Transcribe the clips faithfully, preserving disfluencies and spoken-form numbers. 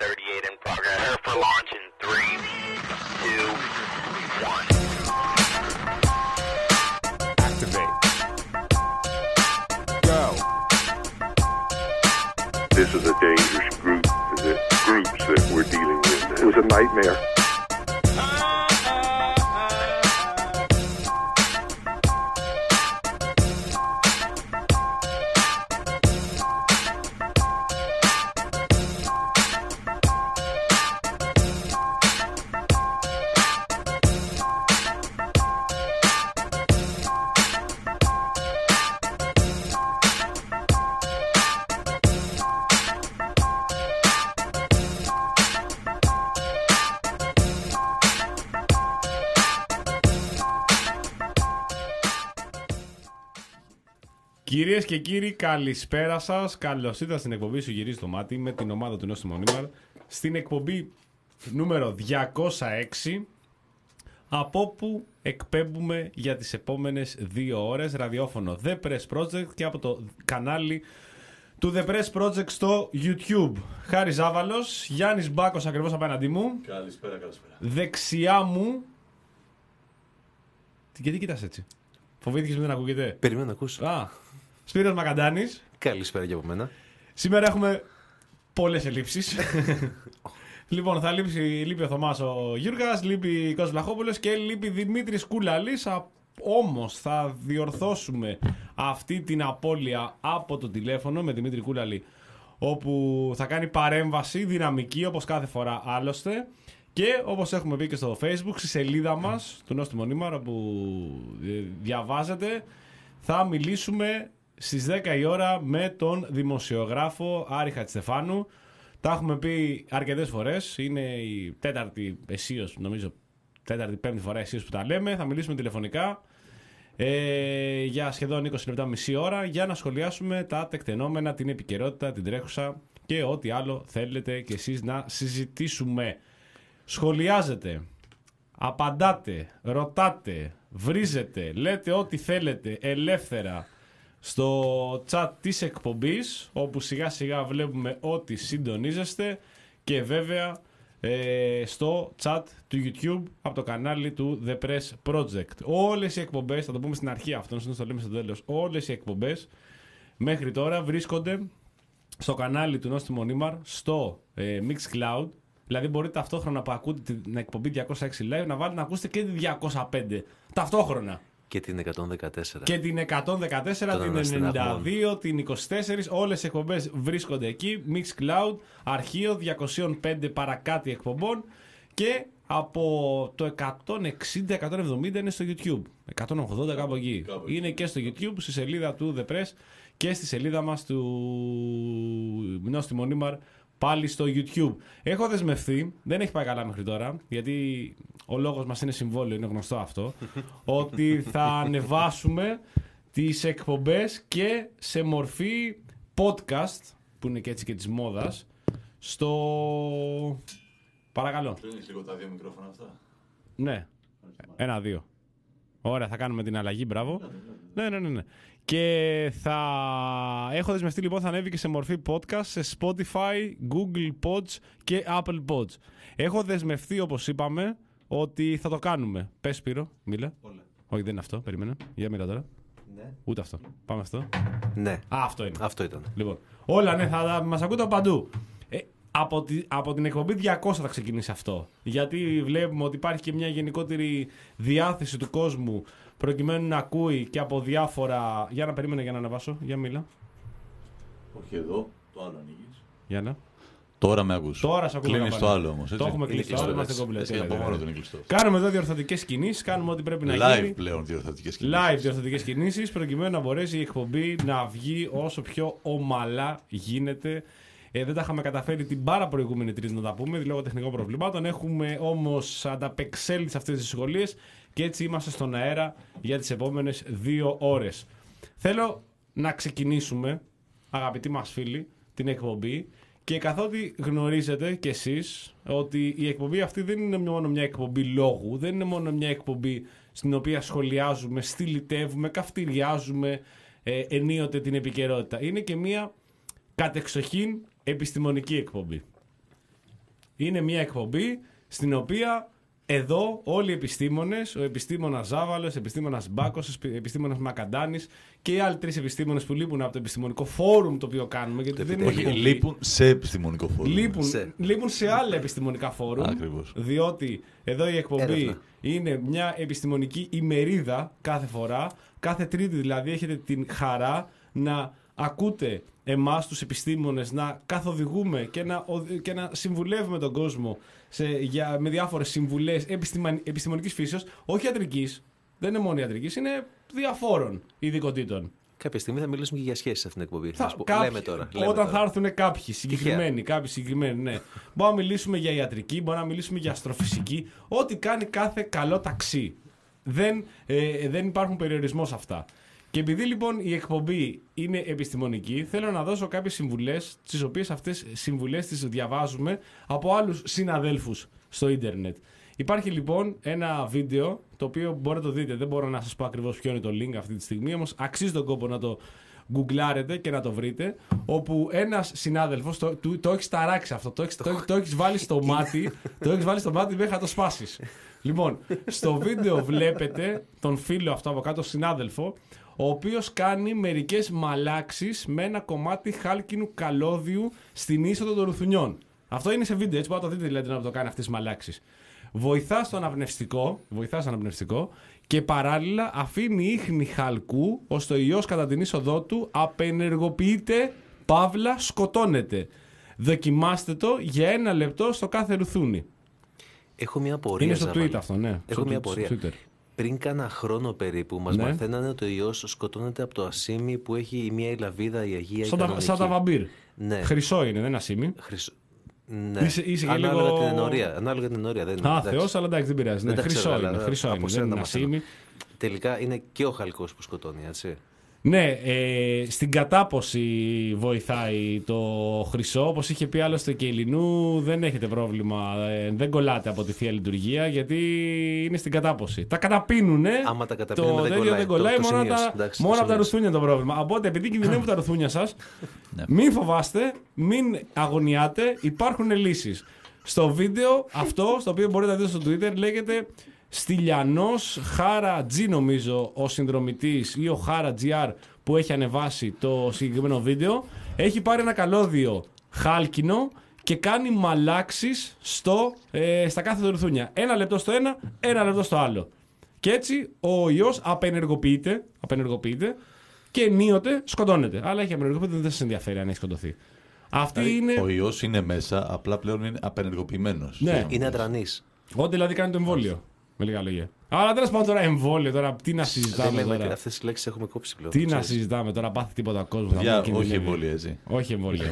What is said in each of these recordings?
thirty-eight in progress. Prepare for launch in three, two, one. Activate. Go. This is a dangerous group, the groups that we're dealing with. It was a nightmare. Κυρίες και κύριοι, καλησπέρα σας. Καλώς ήρθατε στην εκπομπή Σου Γυρίζει το Μάτι με την ομάδα του Νόστιμου Μονίμαρ. Στην εκπομπή νούμερο διακόσια έξι, από όπου εκπέμπουμε για τις επόμενες δύο ώρες ραδιόφωνο The Press Project και από το κανάλι του The Press Project στο YouTube. Χάρη Ζάβαλος, Γιάννης Μπάκος ακριβώς απέναντί μου. Καλησπέρα, καλησπέρα. Δεξιά μου. Γιατί κοιτάς έτσι? Φοβήθηκες μην ακούγεται? Περιμένω να ακούσω. Α, Σπύρος Μακαντάνης. Καλησπέρα και από μένα. Σήμερα έχουμε πολλές ελλείψεις. Λοιπόν, θα λείψει, λείπει ο Θωμάς ο Γιούργας, λείπει ο Κώστας Βλαχόπουλος και λείπει Δημήτρης Κούλαλης. Όμως θα διορθώσουμε αυτή την απώλεια από το τηλέφωνο με Δημήτρη Κούλαλη, όπου θα κάνει παρέμβαση δυναμική όπως κάθε φορά άλλωστε. Και όπως έχουμε πει και στο Facebook, στη σελίδα μας του Νόστιμου Μονίμαρ, όπου διαβάζετε, θα μιλήσουμε στις δέκα η ώρα με τον δημοσιογράφο Άρη Χατζηστεφάνου. Τα έχουμε πει αρκετές φορές, είναι η τέταρτη εσίως, νομίζω, τέταρτη πέμπτη φορά εσίως που τα λέμε. Θα μιλήσουμε τηλεφωνικά ε, για σχεδόν είκοσι λεπτά, μισή ώρα, για να σχολιάσουμε τα τεκτενόμενα, την επικαιρότητα, την τρέχουσα και ό,τι άλλο θέλετε κι εσείς να συζητήσουμε. Σχολιάζετε, απαντάτε, ρωτάτε, βρίζετε, λέτε ό,τι θέλετε ελεύθερα στο chat της εκπομπής, όπου σιγά σιγά βλέπουμε ότι συντονίζεστε, και βέβαια ε, στο chat του YouTube από το κανάλι του The Press Project. Όλες οι εκπομπές, θα το πούμε στην αρχή αυτό, να το λέμε στο τέλος, όλες οι εκπομπές μέχρι τώρα βρίσκονται στο κανάλι του Νόστιμου Μονίμαρ, στο ε, Mixcloud. Δηλαδή μπορείτε ταυτόχρονα που ακούτε την εκπομπή διακόσια έξι live να βάλετε να ακούσετε και τη διακόσια πέντε ταυτόχρονα. Και την εκατόν δεκατέσσερα. Και την εκατόν δεκατέσσερα, την ενενήντα δύο, την είκοσι τέσσερα. Όλες οι εκπομπές βρίσκονται εκεί. Mixcloud, αρχείο διακόσια πέντε παρακάτι εκπομπών. Και από το εκατόν εξήντα εκατόν εβδομήντα είναι στο YouTube. εκατόν ογδόντα κάπου εκεί. Είναι και στο YouTube, στη σελίδα του The Press και στη σελίδα μας του Νόστιμου Μονίμαρ, πάλι στο YouTube. Έχω δεσμευθεί, δεν έχει πάει καλά μέχρι τώρα, γιατί ο λόγος μας είναι συμβόλαιο, είναι γνωστό αυτό, ότι θα ανεβάσουμε τις εκπομπές και σε μορφή podcast, που είναι και έτσι και της μόδας, στο... Παρακαλώ. Κλείνεις λίγο τα δύο μικρόφωνα αυτά. Ναι, ένα-δύο. Ωραία, θα κάνουμε την αλλαγή, μπράβο. Ναι, ναι, ναι, ναι. Και θα έχω δεσμευτεί λοιπόν, θα ανέβει και σε μορφή podcast σε Spotify, Google Pods και Apple Pods. Έχω δεσμευτεί, όπως είπαμε, ότι θα το κάνουμε. Πες, Σπύρο, μίλα. Όλα. Όχι, δεν είναι αυτό, περίμενε. Για μίλα τώρα. Ναι. Ούτε αυτό. Πάμε αυτό. Ναι. Α, αυτό είναι. Αυτό ήταν. Λοιπόν, όλα, ναι, θα μας ακούτε παντού. Ε, από, τη, από την εκπομπή διακόσια θα ξεκινήσει αυτό. Γιατί βλέπουμε ότι υπάρχει και μια γενικότερη διάθεση του κόσμου προκειμένου να ακούει και από διάφορα. Για να περίμενε για να ανεβάσω. Για μίλα. Όχι εδώ, το άλλο ανοίγεις. Για να. Τώρα με ακούς. Τώρα σε ακούμε. Κλείνεις το άλλο όμως. Το έχουμε κλείσει. Τώρα είμαστε κομπλετοί. Από μόνο του είναι κλειστό. Κάνουμε εδώ διορθωτικές κινήσεις. Κάνουμε ό,τι πρέπει να Live γίνει. πλέον διορθωτικές κινήσεις. Live διορθωτικές κινήσεις, προκειμένου να μπορέσει η εκπομπή να βγει όσο πιο ομαλά γίνεται. Ε, δεν τα είχαμε καταφέρει την πάρα προηγούμενη Τρίτη να τα πούμε, λόγω τεχνικών προβλημάτων. Έχουμε όμως ανταπεξέλθει σε αυτές τις δυσκολίες και έτσι είμαστε στον αέρα για τις επόμενες δύο ώρες. Θέλω να ξεκινήσουμε, αγαπητοί μας φίλοι, την εκπομπή, και καθότι γνωρίζετε κι εσείς ότι η εκπομπή αυτή δεν είναι μόνο μια εκπομπή λόγου, δεν είναι μόνο μια εκπομπή στην οποία σχολιάζουμε, στυλιτεύουμε, καυτηριάζουμε ε, ενίοτε την επικαιρότητα. Είναι και μια κατεξοχήν επιστημονική εκπομπή. Είναι μια εκπομπή στην οποία εδώ όλοι οι επιστήμονες, ο επιστήμονας Ζάβαλος, ο επιστήμονας Μπάκος, ο επιστήμονας Μακαντάνης και οι άλλοι τρεις επιστήμονες που λείπουν από το επιστημονικό φόρουμ το οποίο κάνουμε. Γιατί δεν είναι Όχι, εκπομπή. λείπουν σε επιστημονικό φόρουμ. Λείπουν Σε. λείπουν σε άλλα επιστημονικά φόρουμ. Ακριβώς. Διότι εδώ η εκπομπή Έρευνα. είναι μια επιστημονική ημερίδα κάθε φορά. Κάθε Τρίτη δηλαδή έχετε την χαρά να ακούτε εμάς τους επιστήμονες να καθοδηγούμε και να, οδη- και να συμβουλεύουμε τον κόσμο σε, για, με διάφορες συμβουλές επιστημα, επιστημονικής φύσεως, όχι ιατρικής. Δεν είναι μόνο ιατρικής, είναι διαφόρων ειδικοτήτων. Κάποια στιγμή θα μιλήσουμε και για σχέσεις σε αυτήν την εκπομπή. Θα Θα, σου πω. κάποιοι- Λέμε τώρα. Λέμε όταν τώρα. θα έρθουν κάποιοι συγκεκριμένοι, κάποιοι συγκεκριμένοι, ναι. Μπορούμε να μιλήσουμε για ιατρική, μπορούμε να μιλήσουμε για αστροφυσική, ό,τι κάνει κάθε καλό ταξί. Δεν, ε, δεν υπάρχουν περιορισμός σε αυτά. Και επειδή λοιπόν η εκπομπή είναι επιστημονική, θέλω να δώσω κάποιες συμβουλές, τις οποίες αυτές συμβουλές τις διαβάζουμε από άλλους συναδέλφους στο ίντερνετ. Υπάρχει λοιπόν ένα βίντεο, το οποίο μπορείτε να το δείτε, δεν μπορώ να σας πω ακριβώς ποιο είναι το link αυτή τη στιγμή, όμως αξίζει τον κόπο να το γκουγκλάρετε και να το βρείτε, όπου ένας συνάδελφος, το, το, το έχεις ταράξει αυτό, το έχεις, το, το έχεις βάλει στο μάτι, το έχεις βάλει στο μάτι μέχρι να το σπάσεις. Λοιπόν, στο βίντεο βλέπετε τον φίλο αυτό από κάτω, συνάδελφο, ο οποίος κάνει μερικές μαλάξεις με ένα κομμάτι χάλκινου καλώδιου στην είσοδο των Ρουθουνιών. Αυτό είναι σε βίντεο, έτσι μπορείτε να το δείτε, δηλαδή, να το κάνει αυτές τις μαλάξεις. Βοηθά στο αναπνευστικό, βοηθά στο αναπνευστικό και παράλληλα αφήνει ίχνη χαλκού ώστε ο ιός κατά την είσοδό του απενεργοποιείται, παύλα σκοτώνεται. Δοκιμάστε το για ένα λεπτό στο κάθε ρουθούνι. Έχω μια απορία. Είναι στο Ζάβαλη. tweet αυτό, ναι. Έχω Στο μια tweet- στο απορία. Twitter. Πριν κάνα χρόνο περίπου μας Ναι. μαθαίνανε ότι ο ιός σκοτώνεται από το ασίμι που έχει η μία η λαβίδα, η αγία, η Σαν τα, κανονική. σαν τα βαμπύρ. Ναι. Χρυσό είναι, δεν είναι ασίμι. Χρυσ... Ναι. Είσαι- είσαι και Ανάλογα λίγο- την ενορία. Ανάλογα την ενορία. Δεν είναι. Α, εντάξει. Θεός, αλλά εντάξει, δεν πειράζει. Ναι, Δεν τα χρυσό ξέρω, είναι, αλλά χρυσό από είναι, σένα δεν είναι τα μαθαίνω. ασίμι. Τελικά είναι και ο χαλκός που σκοτώνει, έτσι. Ναι, ε, στην κατάποση βοηθάει το χρυσό. Όπως είχε πει άλλωστε και η Λινού, δεν έχετε πρόβλημα. Ε, δεν κολλάτε από τη Θεία Λειτουργία γιατί είναι στην κατάποση. Τα καταπίνουνε. Άμα τα καταπίνουμε, το δεν τέτοιο κολλάει. δεν κολλάει, Το- το μόνο, σημείωσα. τα, Εντάξει, το μόνο από τα σημείωσα. ρουθούνια το πρόβλημα. Οπότε επειδή κινδυνεύουν τα ρουθούνια σας, Ναι. μην φοβάστε, μην αγωνιάτε, υπάρχουν λύσεις. Στο βίντεο αυτό, στο οποίο μπορείτε να δείτε στο Twitter, λέγεται Στυλιανός Χάρα G, νομίζω ο συνδρομητής, ή ο Χάρα τζι αρ που έχει ανεβάσει το συγκεκριμένο βίντεο. Έχει πάρει ένα καλώδιο χάλκινο και κάνει μαλάξεις στο, ε, στα κάθε ρουθούνια. Ένα λεπτό στο ένα, ένα λεπτό στο άλλο. Και έτσι ο ιός απενεργοποιείται, απενεργοποιείται και ενίοτε σκοτώνεται. Αλλά έχει απενεργοποιηθεί, δεν σας ενδιαφέρει αν έχει σκοτωθεί. Αυτή Δηλαδή, είναι. ο ιός είναι μέσα, απλά πλέον είναι απενεργοποιημένος. Ναι. Είναι αδρανής. Ό,τι δηλαδή κάνει το εμβόλιο. Με λίγα λόγια. Αλλά τέλος πάντων τώρα εμβόλιο, τώρα τι να Δεν συζητάμε λέμε τώρα. αυτές τις λέξεις έχουμε κόψει πλέον. Τι να ξέρεις. συζητάμε τώρα, πάθει τίποτα ο κόσμο. Παιδιά, όχι εμβόλια, έτσι. Όχι εμβόλια.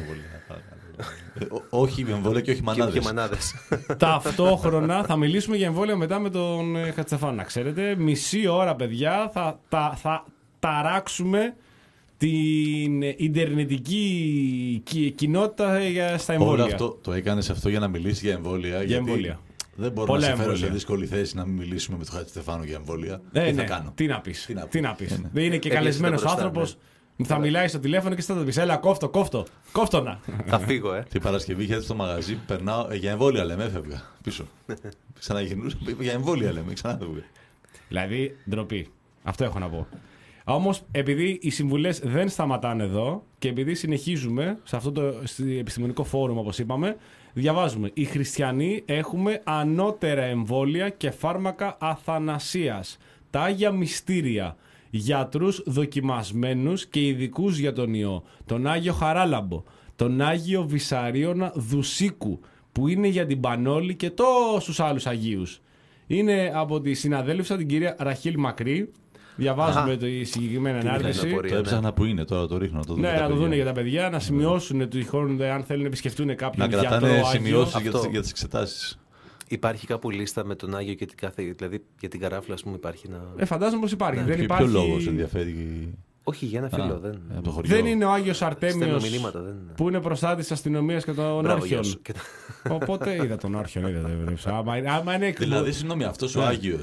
Ε, ό- Όχι εμβόλια και όχι Και, μανάδες. και μανάδες. Ταυτόχρονα θα μιλήσουμε για εμβόλια μετά με τον ε, Χατζηστεφάνου. Να ξέρετε, μισή ώρα, παιδιά, θα, θα, θα ταράξουμε την ιντερνετική κι- κοινότητα για- στα Όλο εμβόλια. αυτό το έκανες αυτό για να μιλήσει για εμβόλια. γιατί εμβόλια. Δεν μπορώ Πολλά να σε φέρω εμβόλια. σε δύσκολη θέση να μην μιλήσουμε με τον Χατζηστεφάνου για εμβόλια. Ε, Τι ναι. θα κάνω. Τι να πεις. Τι να Τι πω. να πεις. Ε, ναι. Δεν είναι και Έπιασε καλεσμένος τα μπροστά, άνθρωπος. Θα μιλάει στο τηλέφωνο και θα το πεις. Έλα, κόφτο, κόφτο. Κόφτο να. Θα φύγω, ε. Την Παρασκευή είχε έρθει στο μαγαζί, περνάω ε, για εμβόλια λέμε, έφευγα πίσω. Ξαναγυρνούσα, είπε για εμβόλια λέμε, ξανά έφευγα. Δηλαδή, ντροπή. Αυτό έχω να πω. Όμως, επειδή οι συμβουλές δεν σταματάνε εδώ και επειδή συνεχίζουμε σε αυτό το στο επιστημονικό φόρουμ, όπως είπαμε, διαβάζουμε. Οι χριστιανοί έχουμε ανώτερα εμβόλια και φάρμακα αθανασίας. Τα Άγια Μυστήρια. Γιατρούς δοκιμασμένους και ειδικούς για τον ιό. Τον Άγιο Χαράλαμπο. Τον Άγιο Βυσαρίωνα Δουσίκου, που είναι για την Πανόλη και τόσους άλλους Αγίους. Είναι από τη συναδέλφισσα την κυρία Ραχίλ Μακρύ. Διαβάζουμε το, η συγκεκριμένη ανάρτηση. απορία. Το ναι. έψαχνα που είναι, τώρα το ρίχνω. Να το δούμε Ναι, τα να το παιδιά. δουν για τα παιδιά, να σημειώσουν τυχόν αν θέλουν να επισκεφτούν κάποιον Να γιατρό κρατάνε Άγιο. σημειώσεις για τις, Αυτό. για τις εξετάσεις. Υπάρχει κάπου λίστα με τον Άγιο και την κάθε. Δηλαδή για την καράφλα, α πούμε, υπάρχει να. Ε, φαντάζομαι πως υπάρχει. δεν Ποιο- υπάρχει... Ποιο λόγο σε ενδιαφέρει. Όχι, για ένα φίλο. Α, δεν... από το χωριό. Δεν είναι ο Άγιος Στέλνω Αρτέμιος μηνύματα, δεν είναι. που είναι προστάτης της αστυνομίας και των Μπράβο, γεια όρχιων. σου. Και τα- Οπότε είδα τον όρχιον, είδα. δεν βρήκα. Άμα, άμα είναι εκ- Δηλαδή, συγγνώμη, αυτός ο Ναι. Άγιος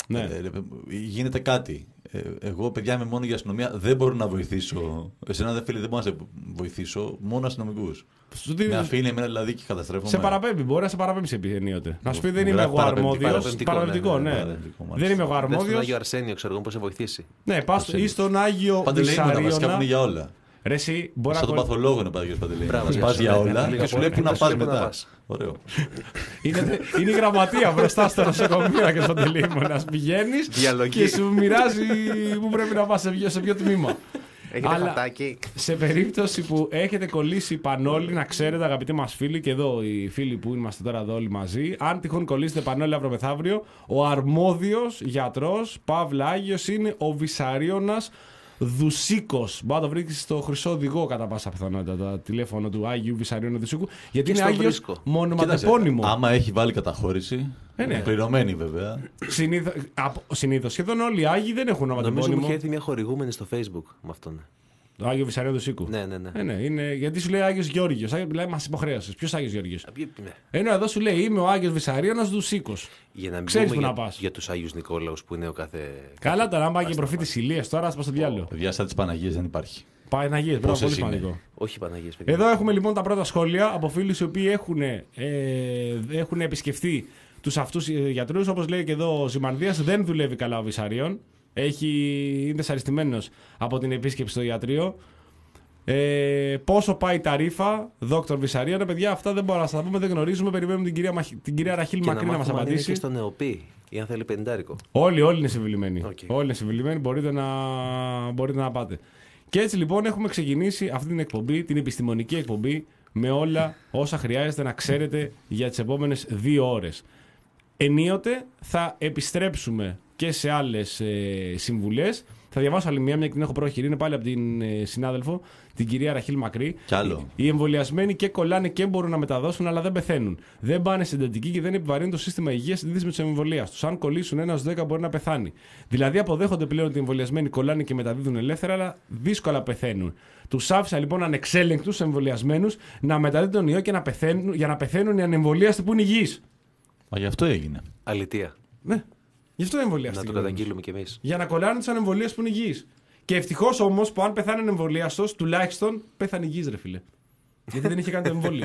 Ναι. Ε, γίνεται κάτι. Ε, εγώ, παιδιά, είμαι μόνο για αστυνομία. Δεν μπορώ να βοηθήσω. Εσένα, δεν φίλε, δεν μπορώ να σε βοηθήσω. Μόνο αστυνομικούς. Με αφήνει εμένα δηλαδή και καταστρέφομαι. Σε παραπέμπει, μπορεί να σε παραπέμψει ενίοτε. Να σου πει δεν είμαι Γράφει εγώ αρμόδιο. παραπεμπτικό, Παραπεμπτικό, ναι, ναι. ναι, παραπεμπτικό, Δεν είμαι εγώ Δες τον αρμόδιο. Άγιο Αρσένιο, ξέρω εγώ, πώς σε βοηθήσει. Ναι, πα ή στον Άγιο Παντελεήμονα, βασικά που είναι Βυσαρίωνα. για όλα. Ρε, εσύ μπορεί Σαν να. τον παθολόγο είναι Παντελεήμονα. Παντελεήμονα. Μπράβο, Πας γεια για σου, όλα ναι, και σου ναι, λέει πού να ναι, πας ναι, μετά. πας. Ωραίο. Είναι, είναι η γραμματεία μπροστά στο νοσοκομείο και στον Παντελεήμονα. Πηγαίνει Διαλογή. και σου μοιράζει πού πρέπει να πα, σε ποιο- σε ποιο τμήμα. Έχετε Αλλά χαρτάκι. σε περίπτωση που έχετε κολλήσει πανόλι, να ξέρετε, αγαπητοί μας φίλοι, και εδώ οι φίλοι που είμαστε τώρα εδώ όλοι μαζί, αν τυχόν κολλήσετε πανόλι αύριο μεθαύριο, ο αρμόδιος γιατρός, Παύλα Άγιος, είναι ο Βυσαρίωνας Δουσίκος. Μπορεί να το βρει στο Χρυσό Οδηγό κατά πάσα πιθανότητα το τηλέφωνο του Άγιου Βυσαρίωνα Δουσίκου, γιατί Και είναι στο Άγιος βρίσκω. μονοματεπώνυμο. Άμα έχει βάλει καταχώρηση, Ε, ναι. πληρωμένη βέβαια. Συνήθως, απο- συνήθως σχεδόν όλοι οι Άγιοι δεν έχουν Νομίζω μου ονοματεπώνυμο. είχε έρθει μια χορηγούμενη στο Facebook με αυτόν. Το Άγιο Βυσαρίωνα Δουσίκου. Ναι, ναι, ναι. Ε, ναι, είναι, γιατί σου λέει Άγιος Γεώργιος. Άγιο, λέει, μας υποχρέωσες. Ποιος Άγιος Γεώργιος? Α, πει- ναι. Ενώ εδώ σου λέει είμαι ο Άγιος Βυσαρίωνας Δουσίκος. Για να μην Ξέρεις πούμε που να για, πας. για τους Άγιους Νικόλαους που είναι ο κάθε. Καλά, τώρα αν πάει και προφήτης Ηλίας, τώρα ας πάω στο διάλογο. Παιδιά, σαν τις Παναγίες δεν υπάρχει. Παναγίες, μπράβο, Πόσες πολύ είναι? σημαντικό. Όχι Παναγίες, παιδιά. Εδώ έχουμε λοιπόν τα πρώτα σχόλια από φίλους οι οποίοι έχουν, ε, έχουν επισκεφτεί τους αυτούς ε, γιατρούς. Όπως λέει και εδώ ο Ζημανδίας, δεν δουλεύει καλά ο Βυσαρίων. Έχει, είναι δυσαρεστημένος από την επίσκεψη στο ιατρείο. Ε, πόσο πάει η ταρίφα, δόκτωρ Βυσαρίωνα, παιδιά, αυτά δεν μπορούμε να τα πούμε, δεν γνωρίζουμε. Περιμένουμε την κυρία, Μαχ- την κυρία Ραχήλ Και να Μακρύ να μας μάθουμε αν είναι απαντήσει. και στο νεοπή ή αν θέλει πενηντάρικο. Όλοι, όλοι είναι συμβουλημένοι. Οκ. Όλοι είναι συμβουλημένοι, μπορείτε να, μπορείτε να πάτε. Και έτσι λοιπόν έχουμε ξεκινήσει αυτή την εκπομπή, την επιστημονική εκπομπή, με όλα όσα χρειάζεται να ξέρετε για τις επόμενες δύο ώρες. Ενίοτε θα επιστρέψουμε και σε άλλες ε, συμβουλές. Θα διαβάσω άλλη μία, μια και την έχω προχειρή, είναι πάλι από την ε, συνάδελφο, την κυρία Ραχήλ Μακρύ. Κι άλλο. Οι εμβολιασμένοι και κολλάνε και μπορούν να μεταδώσουν, αλλά δεν πεθαίνουν. Δεν πάνε στην εντατική και δεν επιβαρύνουν το σύστημα υγείας στην αντίθεση με του εμβολία του. Αν κολλήσουν ένα στου δέκα μπορεί να πεθάνει. Δηλαδή αποδέχονται πλέον ότι οι εμβολιασμένοι κολλάνε και μεταδίδουν ελεύθερα, αλλά δύσκολα πεθαίνουν. Του άφησα λοιπόν ανεξέλεγκτου εμβολιασμένου να μεταδίδουν τον ιό και να πεθαίνουν, για να πεθαίνουν οι ανεμβολίαστοι που είναι υγιείς. Μα γι' αυτό έγινε. Αλητία. Ναι. Γι' αυτό εμβολιαστεί. Να το καταγγείλουμε κι εμείς. Για να κολλάνε του ανεμβολίες που είναι υγιείς. Και ευτυχώς όμως που αν πεθάνει ανεμβολίαστος, τουλάχιστον πέθανε υγιής, ρε φίλε. Γιατί δεν είχε κάνει το εμβόλιο.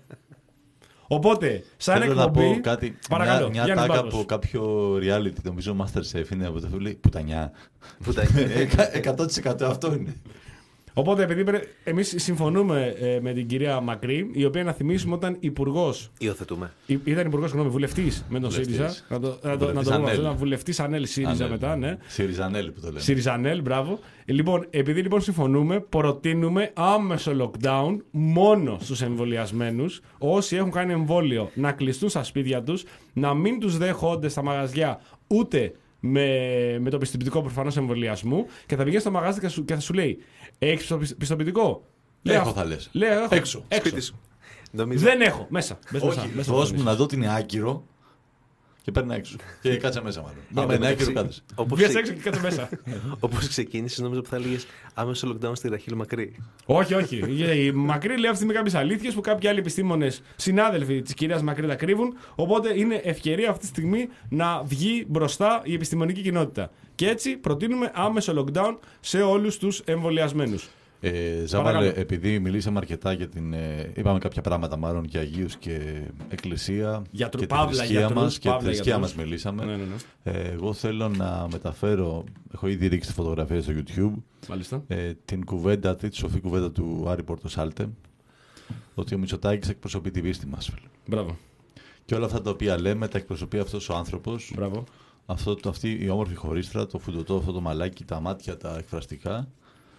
Οπότε, σαν Θέλω να εκπομπή. πω κάτι. Παρακαλώ, μια μια Γιάννης τάκα Μπάκος. από κάποιο reality, νομίζω Masterchef είναι από το φίλο. Πουτανιά. Πουτανιά. εκατό τοις εκατό αυτό είναι. Οπότε, επειδή εμείς συμφωνούμε ε, με την κυρία Μακρύ, η οποία να θυμίσουμε όταν υπουργός, Υιοθετούμε. ή- ήταν υπουργός, συγγνώμη, βουλευτής με τον Βουλευτής. ΣΥΡΙΖΑ. Να το, να το, να Βουλευτής το πούμε Ανέλ. αυτό, βουλευτής Ανέλ ΣΥΡΙΖΑ Ανέλ. μετά, ναι. Σιριζανέλ που το λέμε. ΣΥΡΙΖΑΝΕΛ, μπράβο. Λοιπόν, επειδή λοιπόν συμφωνούμε, προτείνουμε άμεσο lockdown μόνο στους εμβολιασμένους. Όσοι έχουν κάνει εμβόλιο να κλειστούν στα σπίτια τους, να μην τους δέχονται στα μαγαζιά ούτε με, με το πιστοποιητικό προφανώς εμβολιασμού και θα πηγαίνει στο μαγαζί και, σου, και θα σου λέει: έχεις πιστοποιητικό? Έχω, «Αυτό». θα λες. Λέω, έχω. Έξω. Σπίτι σου. Νομίζω. Δεν έχω. Μέσα. Μπες μέσα, Όχι, μέσα δώσ' στο μου νησί. να δω ότι είναι άκυρο και παίρνει έξω. Και κάτσε μέσα μάλλον. Εν Άμα τω είναι άκυρο, μεταξύ, κάτσε. όπως Βγες ξε- έξω και κάτσε μέσα. Όπως ξεκίνησες, νόμιζα που θα έλεγες άμεσο lockdown στη Ραχήλ Μακρύ. Όχι, όχι. Η Μακρύ λέει αυτή με κάποιες αλήθειες που κάποιοι άλλοι επιστήμονες συνάδελφοι της κυρίας Μακρύ τα κρύβουν. Οπότε είναι ευκαιρία αυτή τη στιγμή να βγει μπροστά η επιστημονική κοινότητα. Και έτσι προτείνουμε άμεσο lockdown σε όλους τους εμβολιασμένους. Ε, Ζάβαλε, Παρακαλώ. επειδή μιλήσαμε αρκετά για την. Ε, είπαμε κάποια πράγματα μάλλον για Αγίους και Εκκλησία. Γιατρού- και τη παύλα θρησκεία γιατρούς, μας. Και τη παύλα θρησκεία γιατρούς. μας μιλήσαμε. Ναι, ναι, ναι. Ε, εγώ θέλω να μεταφέρω. Έχω ήδη ρίξει τη φωτογραφία στο YouTube. Μάλιστα. Ε, την κουβέντα, τη σοφή κουβέντα του Άρη Πορτοσάλτε. Ότι ο Μητσοτάκης εκπροσωπεί τη πίστη μας. Μπράβο. Και όλα αυτά τα οποία λέμε τα εκπροσωπεί αυτός ο άνθρωπος. Μπράβο. Αυτό, το, αυτή η όμορφη χωρίστρα, το φουντωτό, αυτό το μαλάκι, τα μάτια, τα εκφραστικά.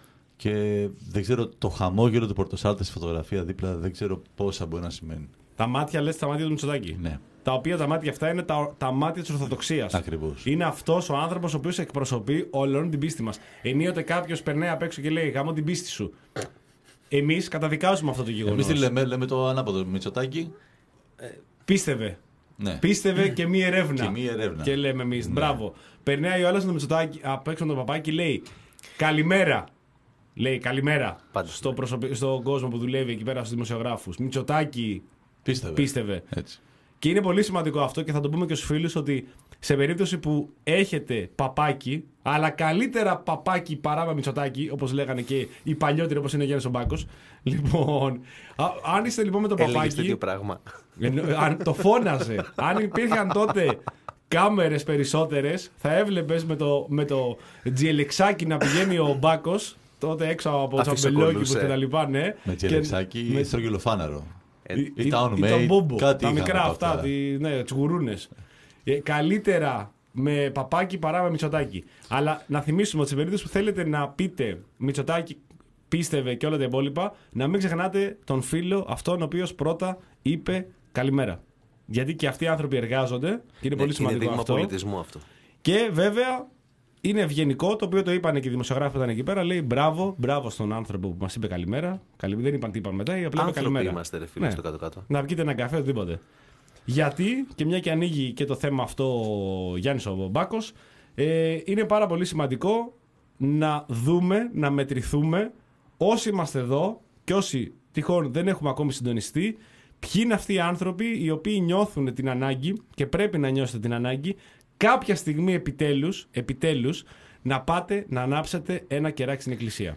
Και δεν ξέρω, το χαμόγελο του Πορτοσάλτε στη φωτογραφία δίπλα, δεν ξέρω πόσα μπορεί να σημαίνει. Τα μάτια λες τα μάτια του Μητσοτάκη. Ναι, Τα οποία τα μάτια αυτά είναι τα, τα μάτια της Ορθοδοξίας. ακριβώς. Είναι αυτός ο άνθρωπος ο οποίος εκπροσωπεί όλον την πίστη μας. Ενίοτε κάποιος περνάει απ' έξω και λέει γαμώ την πίστη σου. Εμείς καταδικάζουμε αυτό το γεγονός. Εμείς τι λέμε, λέμε το ανάποδο. Μητσοτάκη. Πίστευε. Ναι. Πίστευε και μία ερεύνα. Και μία ερεύνα. Και λέμε εμείς. Ναι. Μπράβο. Περνάει ο άλλος με το Μητσοτάκη απ' έξω με τον παπάκι και λέει καλημέρα. Λέει καλημέρα Πάντα. στο προσωπι... στον κόσμο που δουλεύει εκεί πέρα στους δημοσιογράφους. Μητσοτάκη Πίστευε. πίστευε. Έτσι. Και είναι πολύ σημαντικό αυτό και θα το πούμε και στους φίλους ότι σε περίπτωση που έχετε παπάκι, αλλά καλύτερα παπάκι παρά με Μητσοτάκη, όπως λέγανε και οι παλιότεροι όπως είναι ο Γιάννης ο Μπάκος. Λοιπόν, α, αν είστε λοιπόν με το Έλεγες παπάκι. τέτοιο πράγμα. Εννο- αν το φώναζε. Αν υπήρχαν τότε κάμερες περισσότερες, θα έβλεπες με το, με το τζιελεξάκι να πηγαίνει ο Μπάκος, τότε έξω από Αυτός τσαμπελόκηπους ακολούσε. και τα λοιπά, ναι. Με Και- τζελεξάκι με- ή στρογγυλοφάναρο. Ε, ή- ή Town ή Mate, τον Μπούμπο, κάτι τα είχαμε μικρά από αυτά, αυτά. τη, ναι, τις γουρούνες. Ε, καλύτερα με παπάκι παρά με Μητσοτάκη. Αλλά να θυμίσουμε ότι σε περίπτωση που θέλετε να πείτε Μητσοτάκη πίστευε και όλα τα υπόλοιπα, να μην ξεχνάτε τον φίλο αυτόν ο οποίος πρώτα είπε καλημέρα. Γιατί και αυτοί οι άνθρωποι εργάζονται και είναι ναι, πολύ σημαντικό είναι δείγμα αυτό. πολιτισμού αυτό. Και βέβαια είναι ευγενικό, το οποίο το είπαν και οι δημοσιογράφοι που ήταν εκεί πέρα. Λέει μπράβο, μπράβο στον άνθρωπο που μας είπε καλημέρα. Καλη... Δεν είπαν τι είπαν μετά, απλά είπε Άνθρωποι καλημέρα. είμαστε, ρε φίλε, Ναι. στο κάτω-κάτω. Να βγείτε ένα καφέ, οτιδήποτε. Γιατί, και μια και ανοίγει και το θέμα αυτό ο Γιάννης ο Μπάκος, ε, είναι πάρα πολύ σημαντικό να δούμε, να μετρηθούμε όσοι είμαστε εδώ και όσοι τυχόν δεν έχουμε ακόμη συντονιστεί, ποιοι είναι αυτοί οι άνθρωποι οι οποίοι νιώθουν την ανάγκη και πρέπει να νιώσετε την ανάγκη κάποια στιγμή επιτέλους, επιτέλους να πάτε να ανάψετε ένα κεράκι στην εκκλησία.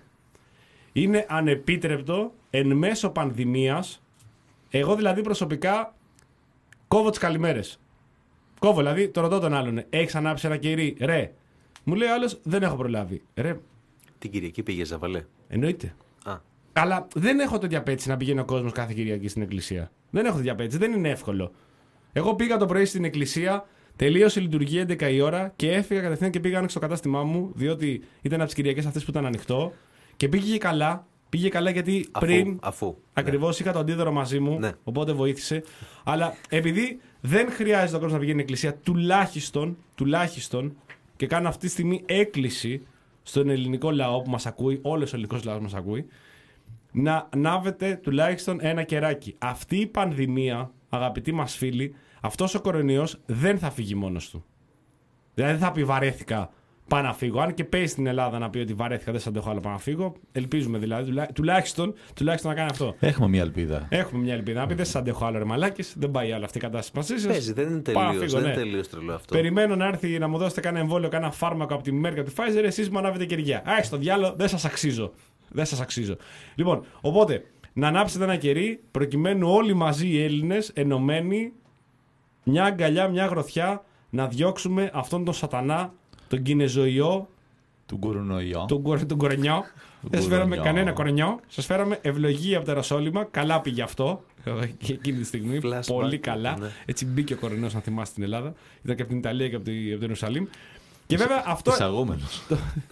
Είναι ανεπίτρεπτο εν μέσω πανδημίας. Εγώ δηλαδή προσωπικά κόβω τις καλημέρες. Κόβω δηλαδή, το ρωτώ τον άλλον, έχεις ανάψει ένα κερί, ρε. Μου λέει ο άλλος, δεν έχω προλάβει. Ρε, Την Κυριακή πήγε Ζαβαλέ. εννοείται. Α, Αλλά δεν έχω τέτοια απέτηση να πηγαίνει ο κόσμος κάθε Κυριακή στην εκκλησία. Δεν έχω τέτοια απέτηση, δεν είναι εύκολο. Εγώ πήγα το πρωί στην εκκλησία, τελείωσε η λειτουργία έντεκα η ώρα και έφυγα κατευθείαν και πήγα άνοιξα το κατάστημά μου, διότι ήταν από τις Κυριακές αυτές που ήταν ανοιχτό και πήγε καλά. Πήγε καλά γιατί αφού, πριν αφού. ακριβώς είχα το αντίδωρο μαζί μου, Ναι. οπότε βοήθησε. Αλλά επειδή δεν χρειάζεται ο κόσμος να πηγαίνει στην εκκλησία, τουλάχιστον, τουλάχιστον και κάνω αυτή τη στιγμή έκκληση στον ελληνικό λαό που μας ακούει, όλος ο ελληνικός λαός μας ακούει, να ανάβετε τουλάχιστον ένα κεράκι. Αυτή η πανδημία, αγαπητοί μας φίλοι, αυτός ο κορονοϊός δεν θα φύγει μόνος του. Δηλαδή δεν θα πει βαρέθηκα, πάω να φύγω. Αν και παίζει στην Ελλάδα να πει ότι βαρέθηκα, δεν σα αντέχω άλλο, πάω να φύγω. Ελπίζουμε δηλαδή, τουλά, τουλάχιστον, τουλάχιστον να κάνει αυτό. Έχουμε μια ελπίδα. Έχουμε μια ελπίδα. Να πει δεν σα αντέχω άλλο, ρε μαλάκες, δεν πάει άλλο αυτή η κατάσταση μαζί σας. Παίζει, δεν είναι Πάω να τελείως, φύγω, δεν ναι. είναι τελείως τρελό αυτό. Περιμένω να έρθει να μου δώσετε κάνα εμβόλιο, κάνα φάρμακο από τη Merck και από τη Pfizer, εσείς μου ανάβετε κεριά. Α, στο διάλογο, δεν σας αξίζω. Δεν σας αξίζω. Λοιπόν, οπότε, να ανάψετε ένα κερί, προκειμένου όλοι μαζί οι Έλληνες, ενωμένοι, μια αγκαλιά, μια γροθιά, να διώξουμε αυτόν τον σατανά, τον κινεζοϊό, Του κορονοϊό. τον, κορ, τον κορονιό. Δεν σας φέραμε κορονιό. κανένα κορονιό. Σας φέραμε ευλογία από τα Ρωσόλυμα. Καλά πήγε αυτό. Και εκείνη τη στιγμή. Flashback, Πολύ καλά. ναι. Έτσι μπήκε ο κορονιός, αν θυμάστε, στην Ελλάδα. Ήταν και από την Ιταλία και από, τη, από την Ιερουσαλήμ. Και βέβαια αυτό. Εισαγόμενος.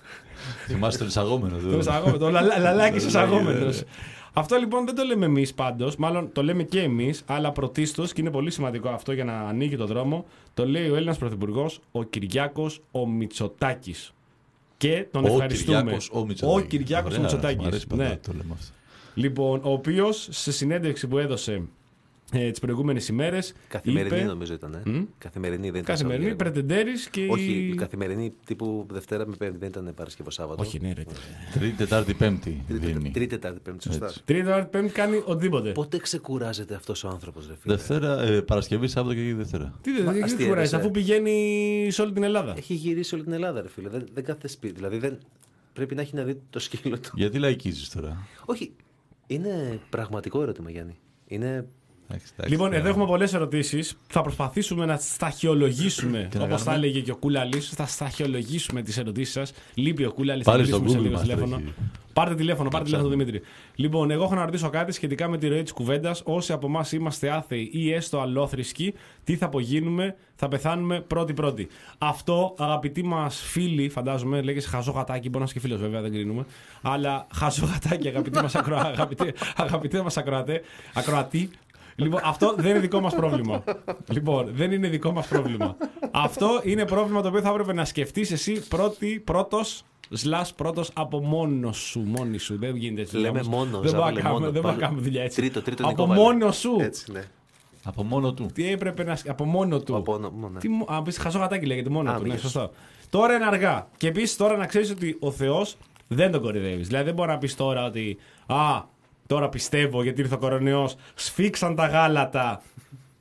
Θυμάστε τον εισαγόμενο. Το εισαγόμενο, το λα- λαλάκι εισαγόμενος. Αυτό λοιπόν δεν το λέμε εμείς πάντως, μάλλον το λέμε και εμείς, αλλά πρωτίστως, και είναι πολύ σημαντικό αυτό για να ανοίγει το δρόμο, το λέει ο Έλληνας Πρωθυπουργός, ο Κυριάκος ο Μητσοτάκης. Και τον Ο ευχαριστούμε. Κυριάκος ο Μητσοτάκης. Ο Κυριάκος ο Ωραία, Μητσοτάκης. μου αρέσει πάντα Ναι. που το λέμε αυτό. Λοιπόν, ο οποίος σε συνέντευξη που έδωσε ε, τις προηγούμενες ημέρες. Καθημερινή είπε, νομίζω ήταν. Μμ? Καθημερινή δεν ήταν. Καθημερινή, Σαββατοκύριακο. Πρετεντέρης και. Όχι, η- καθημερινή τύπου Δευτέρα με Πέμπτη, δεν ήταν Παρασκευό Σάββατο. Όχι, ναι, ρε. Τρίτη, Τετάρτη, Πέμπτη Τρίτη, δίνει. Τρίτη, Τετάρτη, Πέμπτη, σωστά. Έτσι. Τρίτη, Τετάρτη, Πέμπτη κάνει οτιδήποτε. Πότε ξεκουράζεται αυτό ο άνθρωπο, ρε φίλε. Δευτέρα, ε, Παρασκευή, Σάββατο και Δευτέρα. Τι δεν Μα, δεν αστείευεσαι. κουράζει, αφού πηγαίνει σε όλη την Ελλάδα. Έχει γυρίσει όλη την Ελλάδα, ρε φίλε. Δεν, δεν κάθεται σπίτι. Δηλαδή δεν... πρέπει να έχει να δει το σκύλο του. Γιατί λαϊκίζεις τώρα. Όχι. Είναι πραγματικό ερώτημα, Γιάννη. Είναι. Εντάξει, εντάξει, Λοιπόν, τώρα. εδώ έχουμε πολλές ερωτήσεις. Θα προσπαθήσουμε να σταχυολογήσουμε, Τι να όπως θα κάνουμε? έλεγε και ο Κούλαλης, θα σταχυολογήσουμε τις ερωτήσεις σας. Λείπει ο Κούλαλης, Πάλι θα στο μιλήσουμε σε Google λίγο μας τηλέφωνο. τρέχει. Πάρτε τηλέφωνο, πάρτε ψάχνουμε. τηλέφωνο, Δημήτρη. Λοιπόν, εγώ έχω να ρωτήσω κάτι σχετικά με τη ροή της κουβέντας. Όσοι από εμάς είμαστε άθεοι ή έστω αλλόθρησκοι, τι θα απογίνουμε, θα πεθάνουμε πρώτη-πρώτη. Αυτό, αγαπητοί μας φίλοι, φαντάζομαι, λέγεσαι χαζό γατάκι, μπορεί να είσαι και φίλος βέβαια, δεν κρίνουμε. Αλλά χαζό γατάκι, αγαπητοί μας ακροα... αγαπητοί, αγαπητοί μας ακροατέ, ακροατή. Λοιπόν, αυτό δεν είναι δικό μας πρόβλημα. Λοιπόν, δεν είναι δικό μας πρόβλημα. Αυτό είναι πρόβλημα το οποίο θα έπρεπε να σκεφτείς εσύ πρώτη, πρώτος, σλάς πρώτος από μόνος σου, μόνη σου. Δεν γίνεται έτσι. Λέμε όμως. μόνο. Δεν μπορούμε Ζάβαλε να κάνουμε, μόνο. δεν μπορούμε να Βάλε- κάνουμε δουλειά έτσι. Τρίτο, τρίτο από Νικό βάλε. μόνο σου. Έτσι, ναι. Από μόνο του. Τι έπρεπε να. Από μόνο του. Από μόνο- μόνο, ναι. Τι, μου- α, πεις χαζόγατάκι λέγεται μόνο Α, του. Ναι, μήπως. σωστό. Τώρα είναι αργά. Και επίσης τώρα να ξέρεις ότι ο Θεός δεν τον κορυδεύεις. Δηλαδή δεν μπορεί να πεις τώρα ότι. Α, τώρα πιστεύω γιατί ήρθε ο κορονοϊός. Σφίξαν τα γάλατα.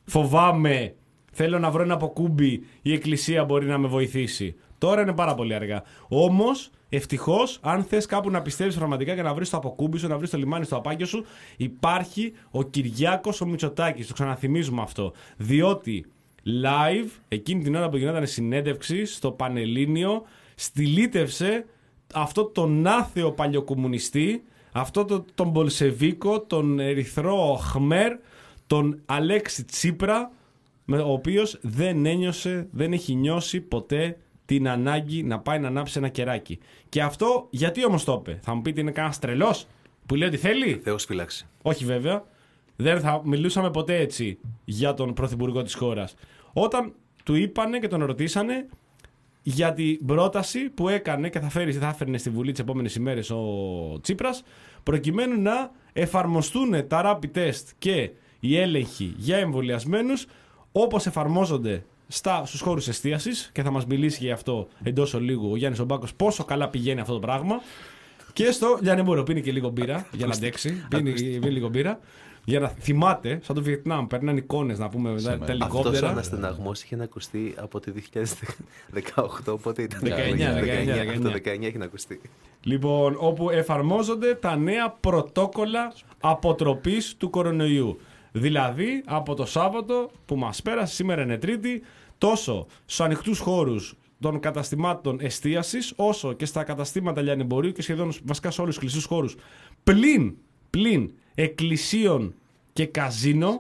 φοβάμαι, θέλω να βρω ένα αποκούμπι, η εκκλησία μπορεί να με βοηθήσει. Τώρα είναι πάρα πολύ αργά. Όμως, ευτυχώς, αν θες κάπου να πιστεύεις πραγματικά και να βρεις το αποκούμπι σου, να βρεις το λιμάνι στο απάγιο σου, υπάρχει ο Κυριάκος ο Μητσοτάκης. Το ξαναθυμίζουμε αυτό. Διότι live, εκείνη την ώρα που γινόταν συνέντευξη στο Πανελλήνιο, στυλίτευσε αυτό τον άθεο παλιοκομμουνιστή, αυτό το, τον Μπολσεβίκο, τον ερυθρό Χμέρ, τον Αλέξη Τσίπρα, ο οποίος δεν ένιωσε, δεν έχει νιώσει ποτέ την ανάγκη να πάει να ανάψει ένα κεράκι. Και αυτό γιατί όμως το είπε? Θα μου πείτε είναι κανένας τρελός που λέει ότι θέλει? Θεός φυλάξει. Όχι βέβαια. Δεν θα μιλούσαμε ποτέ έτσι για τον πρωθυπουργό της χώρας. Όταν του είπανε και τον ρωτήσανε για την πρόταση που έκανε και θα, φέρει, θα έφερνε στη Βουλή τις επόμενες ημέρες ο Τσίπρας, προκειμένου να εφαρμοστούν τα rapid test και οι έλεγχοι για εμβολιασμένους όπως εφαρμόζονται στα, στους χώρους εστίασης, και θα μας μιλήσει για αυτό εντός ολίγου ο Γιάννης Ομπάκος πόσο καλά πηγαίνει αυτό το πράγμα, και στο λιανεμπόριο πίνει και λίγο μπύρα για να αντέξει, πίνει, πίνει λίγο μπύρα για να θυμάται, σαν το Βιετνάμ, παίρνουν εικόνες να πούμε με τα ελικόπτερα. Αυτός ο αναστεναγμός είχε να ακουστεί από το δύο χιλιάδες δεκαοκτώ, οπότε ήταν δεκαεννιά, δεκαεννιά, το δεκαεννιά έχει να ακουστεί. Λοιπόν, όπου εφαρμόζονται τα νέα πρωτόκολλα αποτροπής του κορονοϊού. Δηλαδή, από το Σάββατο που μας πέρασε, σήμερα είναι Τρίτη, τόσο στους ανοιχτούς χώρους των καταστημάτων εστίασης, όσο και στα καταστήματα λιανεμπορίου και σχεδόν βασικά σε όλους τους κλειστούς χώρους, πλην, πλην εκκλησίων και καζίνο.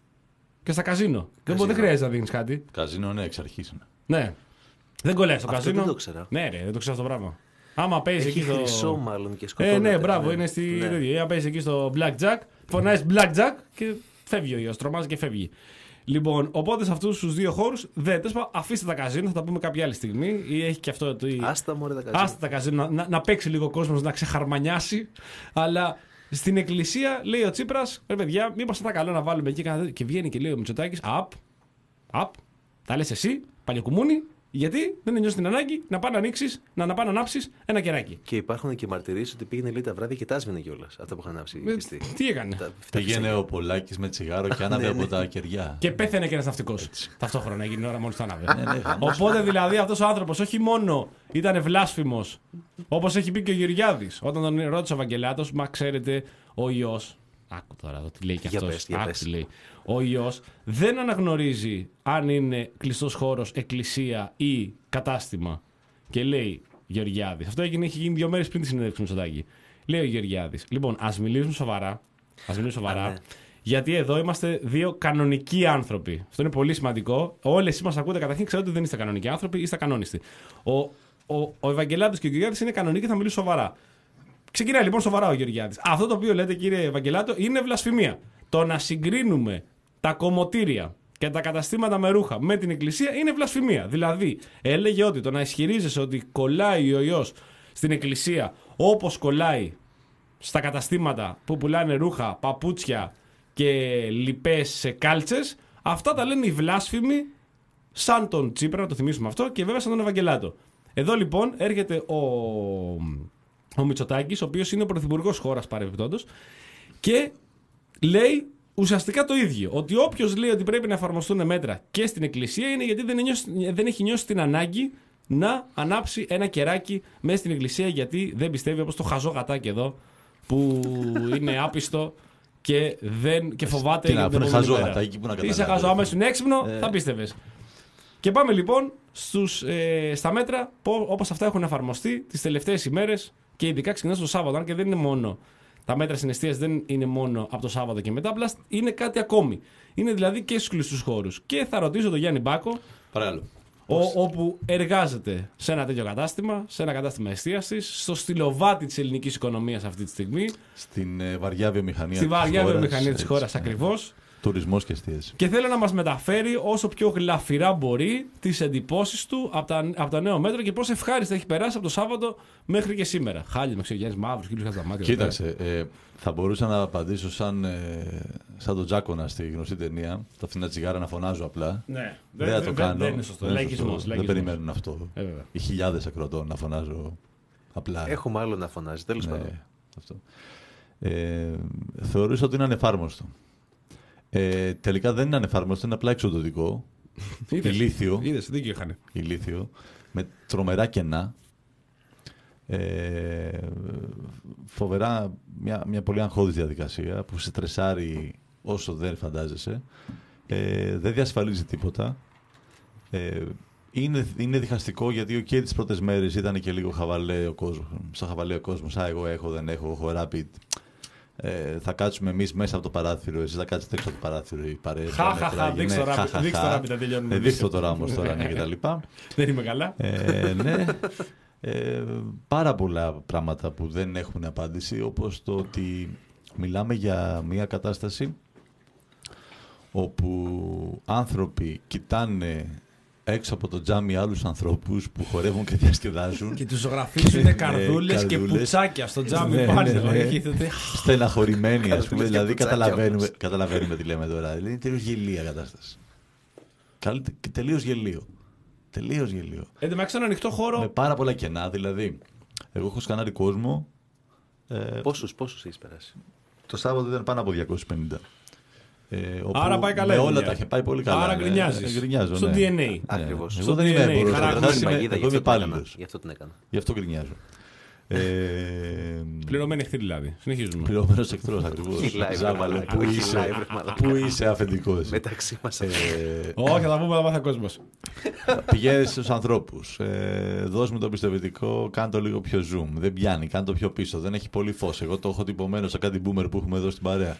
Και στα καζίνο. Δεν, δεν χρειάζεται να δίνεις κάτι. Καζίνο, ναι, εξ αρχής είναι. Ναι. Δεν κολλάει στο Αυτό καζίνο. δεν το ξέρα. Ναι, ρε, δεν το ξέρω αυτό το πράγμα. Άμα παίζει εκεί Έχει στο. χρυσό μάλλον και σκοτώνεται. Ε, ναι, μπράβο, είναι στη. Ναι. Αν παίζει εκεί στο Blackjack, φωνάζει Blackjack και φεύγει ο ιός, τρομάζει και φεύγει. Λοιπόν, οπότε σε αυτούς τους δύο χώρους δεν τέσπα, αφήστε τα καζίνο, θα τα πούμε κάποια άλλη στιγμή. Ή έχει και αυτό το. Άστα μωρέ τα καζίνο. Άστα τα καζίνο, να, να, να παίξει λίγο ο κόσμος, να ξεχαρμανιάσει. Αλλά στην εκκλησία λέει ο Τσίπρας, ρε παιδιά, μήπως θα ήταν καλό να βάλουμε εκεί κανένα. Και βγαίνει και λέει ο Μητσοτάκης, απ, απ, τα λες εσύ, παλιοκουμούνι. Γιατί δεν νιώθει την ανάγκη να πάει να ανοίξεις, να, να πάει να ανάψεις ένα κεράκι. Και υπάρχουν και μαρτυρίες ότι πήγαινε λέει τα βράδια και τα άσβηνε κιόλας. Αυτά που είχαν ανάψει. Ε, τι έκανε? Τα, Πήγαινε ο Πολάκης με τσιγάρο και άναβε από τα κεριά. Και πέθανε και ένας ναυτικός. Ταυτόχρονα έγινε η ώρα μόλις το άναβε. Οπότε δηλαδή αυτός ο άνθρωπος όχι μόνο ήταν βλάσφημος, όπως έχει πει και ο Γεωργιάδης, όταν τον ρώτησε ο Βαγγελάτος, μα ξέρετε, ο ιός. Άκου τώρα εδώ τι λέει και αυτός. Άκου τι λέει. Ο ιός δεν αναγνωρίζει αν είναι κλειστός χώρος, εκκλησία ή κατάστημα. Και λέει Γεωργιάδης. Αυτό έγινε, έχει γίνει δύο μέρες πριν τη συνέντευξη με Μητσοτάκη. Λέει ο Γεωργιάδης. Λοιπόν, ας μιλήσουμε σοβαρά. Ας μιλήσουμε σοβαρά. Α, ναι. Γιατί εδώ είμαστε δύο κανονικοί άνθρωποι. Αυτό είναι πολύ σημαντικό. Όλοι εσείς μας ακούτε καταρχήν, ξέρετε ότι δεν είστε κανονικοί άνθρωποι, είστε κανόνιστοι. Ο, ο, ο Ευαγγελάτος και ο Γεωργιάδης είναι κανονικοί και θα μιλήσουν σοβαρά. Ξεκινάει λοιπόν σοβαρά ο Γεωργιάδης. Αυτό το οποίο λέτε, κύριε Ευαγγελάτο, είναι βλασφημία. Το να συγκρίνουμε τα κομμωτήρια και τα καταστήματα με ρούχα με την εκκλησία είναι βλασφημία. Δηλαδή, έλεγε ότι το να ισχυρίζεσαι ότι κολλάει ο ιός στην εκκλησία όπως κολλάει στα καταστήματα που πουλάνε ρούχα, παπούτσια και λοιπές κάλτσες, αυτά τα λένε οι βλάσφημοι, σαν τον Τσίπρα, να το θυμίσουμε αυτό, και βέβαια σαν τον Ευαγγελάτο. Εδώ λοιπόν έρχεται ο. Ο Μητσοτάκης, ο οποίος είναι ο πρωθυπουργός χώρας παρεμπιπτόντως, και λέει ουσιαστικά το ίδιο. Ότι όποιος λέει ότι πρέπει να εφαρμοστούν μέτρα και στην εκκλησία είναι γιατί δεν, νιώσει, δεν έχει νιώσει την ανάγκη να ανάψει ένα κεράκι μέσα στην εκκλησία, γιατί δεν πιστεύει, όπως το χαζό γατάκι εδώ, που είναι άπιστο και, δεν, και φοβάται. Τι να πούνε χαζό γατάκι που να καταλάβει. Είσαι χαζό, άμα ήσουν έξυπνο, ε. θα πίστευες. Και πάμε λοιπόν στους, ε, στα μέτρα όπως αυτά έχουν εφαρμοστεί τις τελευταίες ημέρες. Και ειδικά ξεκινάς το Σάββατο, αν και δεν είναι μόνο. Τα μέτρα συναισθίας δεν είναι μόνο από το Σάββατο και μετά, απλά είναι κάτι ακόμη. Είναι δηλαδή και στους κλειστούς χώρους. Και θα ρωτήσω τον Γιάννη Μπάκο, Παρακαλώ. Ο, όπου εργάζεται σε ένα τέτοιο κατάστημα, σε ένα κατάστημα εστίασης, στο στυλοβάτι της ελληνικής οικονομίας αυτή τη στιγμή. Στην ε, βαριά βιομηχανία Στη βαριά βιομηχανία της χώρας ακριβώς. Τουρισμός και εστίαση. Και θέλω να μας μεταφέρει όσο πιο γλαφυρά μπορεί τις εντυπώσεις του από τα, από τα νέο μέτρο και πώς ευχάριστα έχει περάσει από το Σάββατο μέχρι και σήμερα. Χάλια με ξέρει, Γιάννης μαύρους, κύλους στα μάτια. Κοίταξε, ε, θα μπορούσα να απαντήσω σαν, ε, σαν τον Τζάκονα στη γνωστή ταινία. Τα φθηνά τσιγάρα να φωνάζω απλά. Ναι, δεν θα το κάνω. Δεν είναι σωστό. Δεν, λαϊκισμός, σωστό. Δεν περιμένουν αυτό. Ε, Οι χιλιάδες ακροτών να φωνάζω απλά. Έχουμε άλλο να φωνάζει, τέλος ναι, πάντων. Αυτό. Ε, θεωρούσα ότι είναι ανεφάρμοστο. Ε, τελικά δεν είναι ανεφάρμοστο, είναι απλά εξοδοτικό. Ηλίθιο. Είδες, δίκιο είχανε. Ηλίθιο. Με τρομερά κενά. Ε, φοβερά, μια, μια πολύ αγχώδης διαδικασία που σε τρεσάρει όσο δεν φαντάζεσαι. Ε, δεν διασφαλίζει τίποτα. Ε, είναι, είναι διχαστικό γιατί και τις πρώτες μέρες ήταν και λίγο χαβαλέ ο κόσμος. Σαν χαβαλέ ο κόσμος. Α, εγώ έχω, δεν έχω, έχω rapid. Ε, θα κάτσουμε εμείς μέσα από το παράθυρο, εσείς θα κάτσετε έξω από το παράθυρο. Οι παρέες. Χαχαχα, δείξτε το rapid, να τελειώνουμε. Ε, δείξτε το τώρα όμως τώρα, ναι, και τα λοιπά. Δεν είμαι καλά. Ε, ναι. Ε, πάρα πολλά πράγματα που δεν έχουν απάντηση, όπως το ότι μιλάμε για μια κατάσταση όπου άνθρωποι κοιτάνε έξω από το τζάμι άλλους ανθρώπους που χορεύουν και διασκεδάζουν. Και τους ζωγραφίζουν καρδούλες και πουτσάκια στο τζάμι πάλι. Στεναχωρημένοι, ας πούμε. Δηλαδή καταλαβαίνουμε, καταλαβαίνουμε τι λέμε τώρα. Δηλαδή είναι τελείως γελία κατάσταση. Τελείως γελίο. Τελείως γελίο. Εν τω μεταξύ, ένα ανοιχτό χώρο. Με πάρα πολλά κενά, δηλαδή. Εγώ έχω σκανάρει κόσμο. Ε, πόσους, πόσους έχεις περάσει? Το Σάββατο ήταν πάνω από διακόσιους πενήντα. Ε, Άρα πάει καλά. Με όλα τα είχε πάει πολύ καλά. Άρα γκρινιάζεις. Ναι. Γκρινιάζω, στο ναι. ντι εν έι. Ακριβώς. Εγώ δεν είμαι έμπορος. Εγώ είμαι υπάλληλος. Γι' αυτό την έκανα. Γι' αυτό γκρινιάζω. Ε, Πληρωμένη εχθρή δηλαδή. Συνεχίζουμε. Πληρωμένος εχθρός ακριβώς. Ζάβαλε. Πού είσαι, πού είσαι αφεντικός. Μεταξύ μας. Όχι, θα τα πούμε, θα μάθει ο κόσμος. Πηγαίνεις στους ανθρώπους. Ε, δώσ' μου το πιστοποιητικό, κάνε το λίγο πιο zoom. Δεν πιάνει, κάνε το πιο πίσω. Δεν έχει πολύ φως. Εγώ το έχω τυπωμένο σε κάτι boomer που έχουμε εδώ στην παρέα.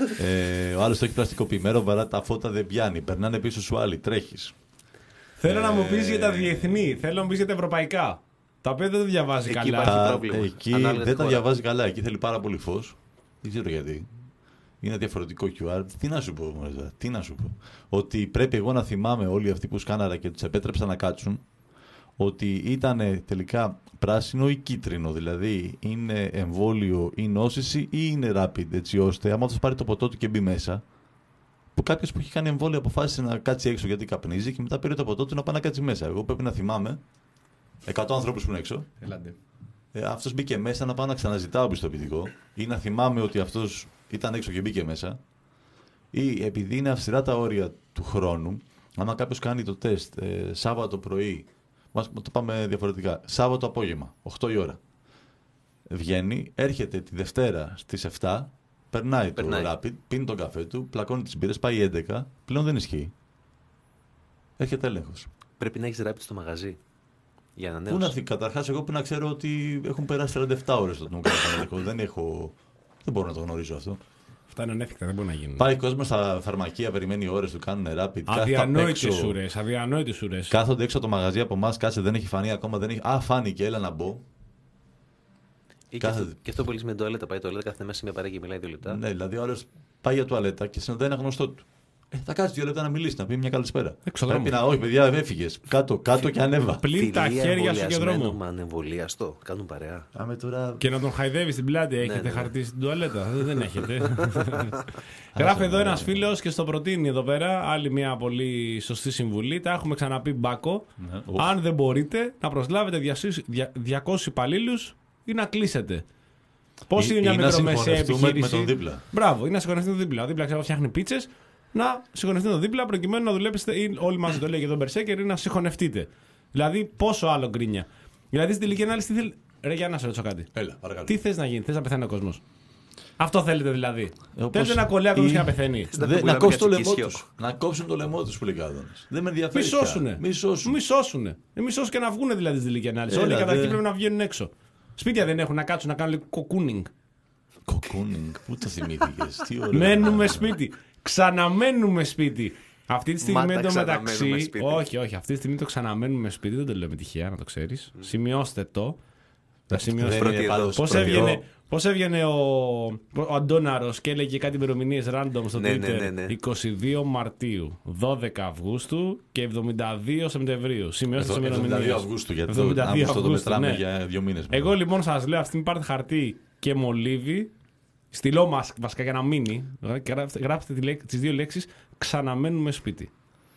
Ε, ο άλλος το έχει πλαστικοποιημένο, βαρά τα φώτα, δεν πιάνει. Περνάνε πίσω σου άλλοι, τρέχεις. Θέλω να μου πεις για τα διεθνή, θέλω να μου πεις για τα ευρωπαϊκά. Τα οποία δεν τα διαβάζει εκεί καλά. Εκεί δεν τα διαβάζει καλά. Εκεί θέλει πάρα πολύ φως. Δεν ξέρω γιατί. Είναι διαφορετικό κιου αρ. Τι να σου πω, μάλιστα. Τι να σου πω. Ότι πρέπει εγώ να θυμάμαι όλοι αυτοί που σκάναρα και τους επέτρεψα να κάτσουν ότι ήταν τελικά πράσινο ή κίτρινο. Δηλαδή είναι εμβόλιο ή νόσηση ή είναι rapid. Έτσι ώστε άμα τους πάρει το ποτό του και μπει μέσα. Που κάποιο που έχει κάνει εμβόλιο αποφάσισε να κάτσει έξω γιατί καπνίζει και μετά πήρε το ποτό του να πάει να κάτσει μέσα. Εγώ πρέπει να θυμάμαι εκατό ανθρώπους που είναι έξω. Ε, αυτός μπήκε μέσα να πάω να ξαναζητάω πιστοποιητικό ή να θυμάμαι ότι αυτός ήταν έξω και μπήκε μέσα. Ή επειδή είναι αυστηρά τα όρια του χρόνου, άμα κάποιος κάνει το τεστ ε, Σάββατο πρωί, μας, το πάμε διαφορετικά, Σάββατο απόγευμα, οκτώ η ώρα, βγαίνει, έρχεται τη Δευτέρα στις επτά, περνάει, περνάει. το rapid, πίνει τον καφέ του, πλακώνει τις μπύρες, πάει έντεκα, πλέον δεν ισχύει. Έρχεται έλεγχος. Πρέπει να έχεις rapid στο μαγαζί. Για να Πού να φύγει, καταρχάς, εγώ που να ξέρω ότι έχουν περάσει τριάντα επτά ώρες το μου κάνει δεν έχω. Δεν μπορώ να το γνωρίζω αυτό. Αυτά είναι ανέφικτα, δεν μπορεί να γίνουν. Πάει κόσμο στα φαρμακεία, περιμένει ώρες του, κάνουν rapid. Αδιανόητες ουρές, αδιανόητες ουρές. Κάθονται έξω από το μαγαζί από εμάς, κάτσε, δεν έχει φανεί ακόμα. Δεν έχει... Α, φάνηκε, έλα να μπω. Ή και, αυτό, και αυτό που λες με τουαλέτα. Πάει τουαλέτα, κάθεται μέσα σε μια παρέα και μιλάει δύο λεπτά. Ναι, δηλαδή ο άλλος πάει για τουαλέτα και συναντάει ένα γνωστό του. Ε, θα κάτσει δύο λεπτά να μιλήσει, να πει μια καλησπέρα. Πρέπει να, όχι, παιδιά, έφυγε. Κάτω, κάτω και ανέβα. Πλην τα χέρια σου και δρόμο. Μα ανεμβολίαστο, κάνουν παρέα. Άμε τώρα... Και να τον χαϊδεύει στην πλάτη. Έχετε ναι, ναι. χαρτί στην τουαλέτα. Δεν έχετε. Γράφει εδώ ένα φίλο και στο προτείνει εδώ πέρα άλλη μια πολύ σωστή συμβουλή. Τα έχουμε ξαναπεί μπάκο. Ναι. Αν δεν μπορείτε να προσλάβετε διακόσιους υπαλλήλους ή να κλείσετε. Πώς είναι μια μικρομεσαία επιχείρηση. Μπράβο, ή να συγχωνευτείτε το δίπλα. Ο δίπλα ξέρω φτιάχνει πίτσες. Να συγχωνευτείτε το δίπλα προκειμένου να δουλέψετε ή όλοι μαζί το λέει και τον Μπερσέκερ ή να συγχωνευτείτε. Δηλαδή, πόσο άλλο γκρίνια. Δηλαδή, στην τελική ανάλυση, τι θέλει. Ρε, για να σε ρωτήσω κάτι. Έλα, παρακαλώ. Τι θες να γίνει, θες να πεθάνει ο κόσμος. Αυτό θέλετε δηλαδή. Ε, θέλετε να κολλάει ο κόσμος και να πεθαίνει. Δε, να, κόψουν το λαιμό τους. να κόψουν το λαιμό του που λέει ο Δεν με ενδιαφέρει. Μισώσουνε. Μισώσουνε. Μισώσουν και να βγουν δηλαδή στην τελική ανάλυση. Όλοι καταρχήν πρέπει να βγαίνουν έξω. Σπίτια δεν έχουν να κάτσουν να κάνουν λίγο κοκούνινγκ. Κοκούνινγκ, πού το θυμήθηκες. Μένουμε σπίτι. Ξαναμένουμε σπίτι. Αυτή τη στιγμή εντωμεταξύ. Όχι, όχι. Αυτή τη στιγμή το ξαναμένουμε σπίτι. Δεν το λέω με τυχαία, να το ξέρεις. Mm. Σημειώστε το. Θα σημειώσετε. Πώς έβγαινε, πώς έβγαινε ο, ο Αντώναρος και έλεγε κάτι ημερομηνίες random στο ναι, Twitter. Ναι, ναι, ναι. είκοσι δύο Μαρτίου, δώδεκα Αυγούστου και εβδομήντα δύο Σεπτεμβρίου. Σημειώστε τις ημερομηνίες. εβδομήντα δύο Αυγούστου, γιατί εβδομήντα δύο Αυγούστου, το μετράμε ναι. για δύο μήνες. Εγώ λοιπόν σας λέω, αυτή την πάρτε χαρτί και μολύβι. Στυλό μας βασικά για να μείνει. Γράψτε τις δύο λέξεις. Ξαναμένουμε σπίτι.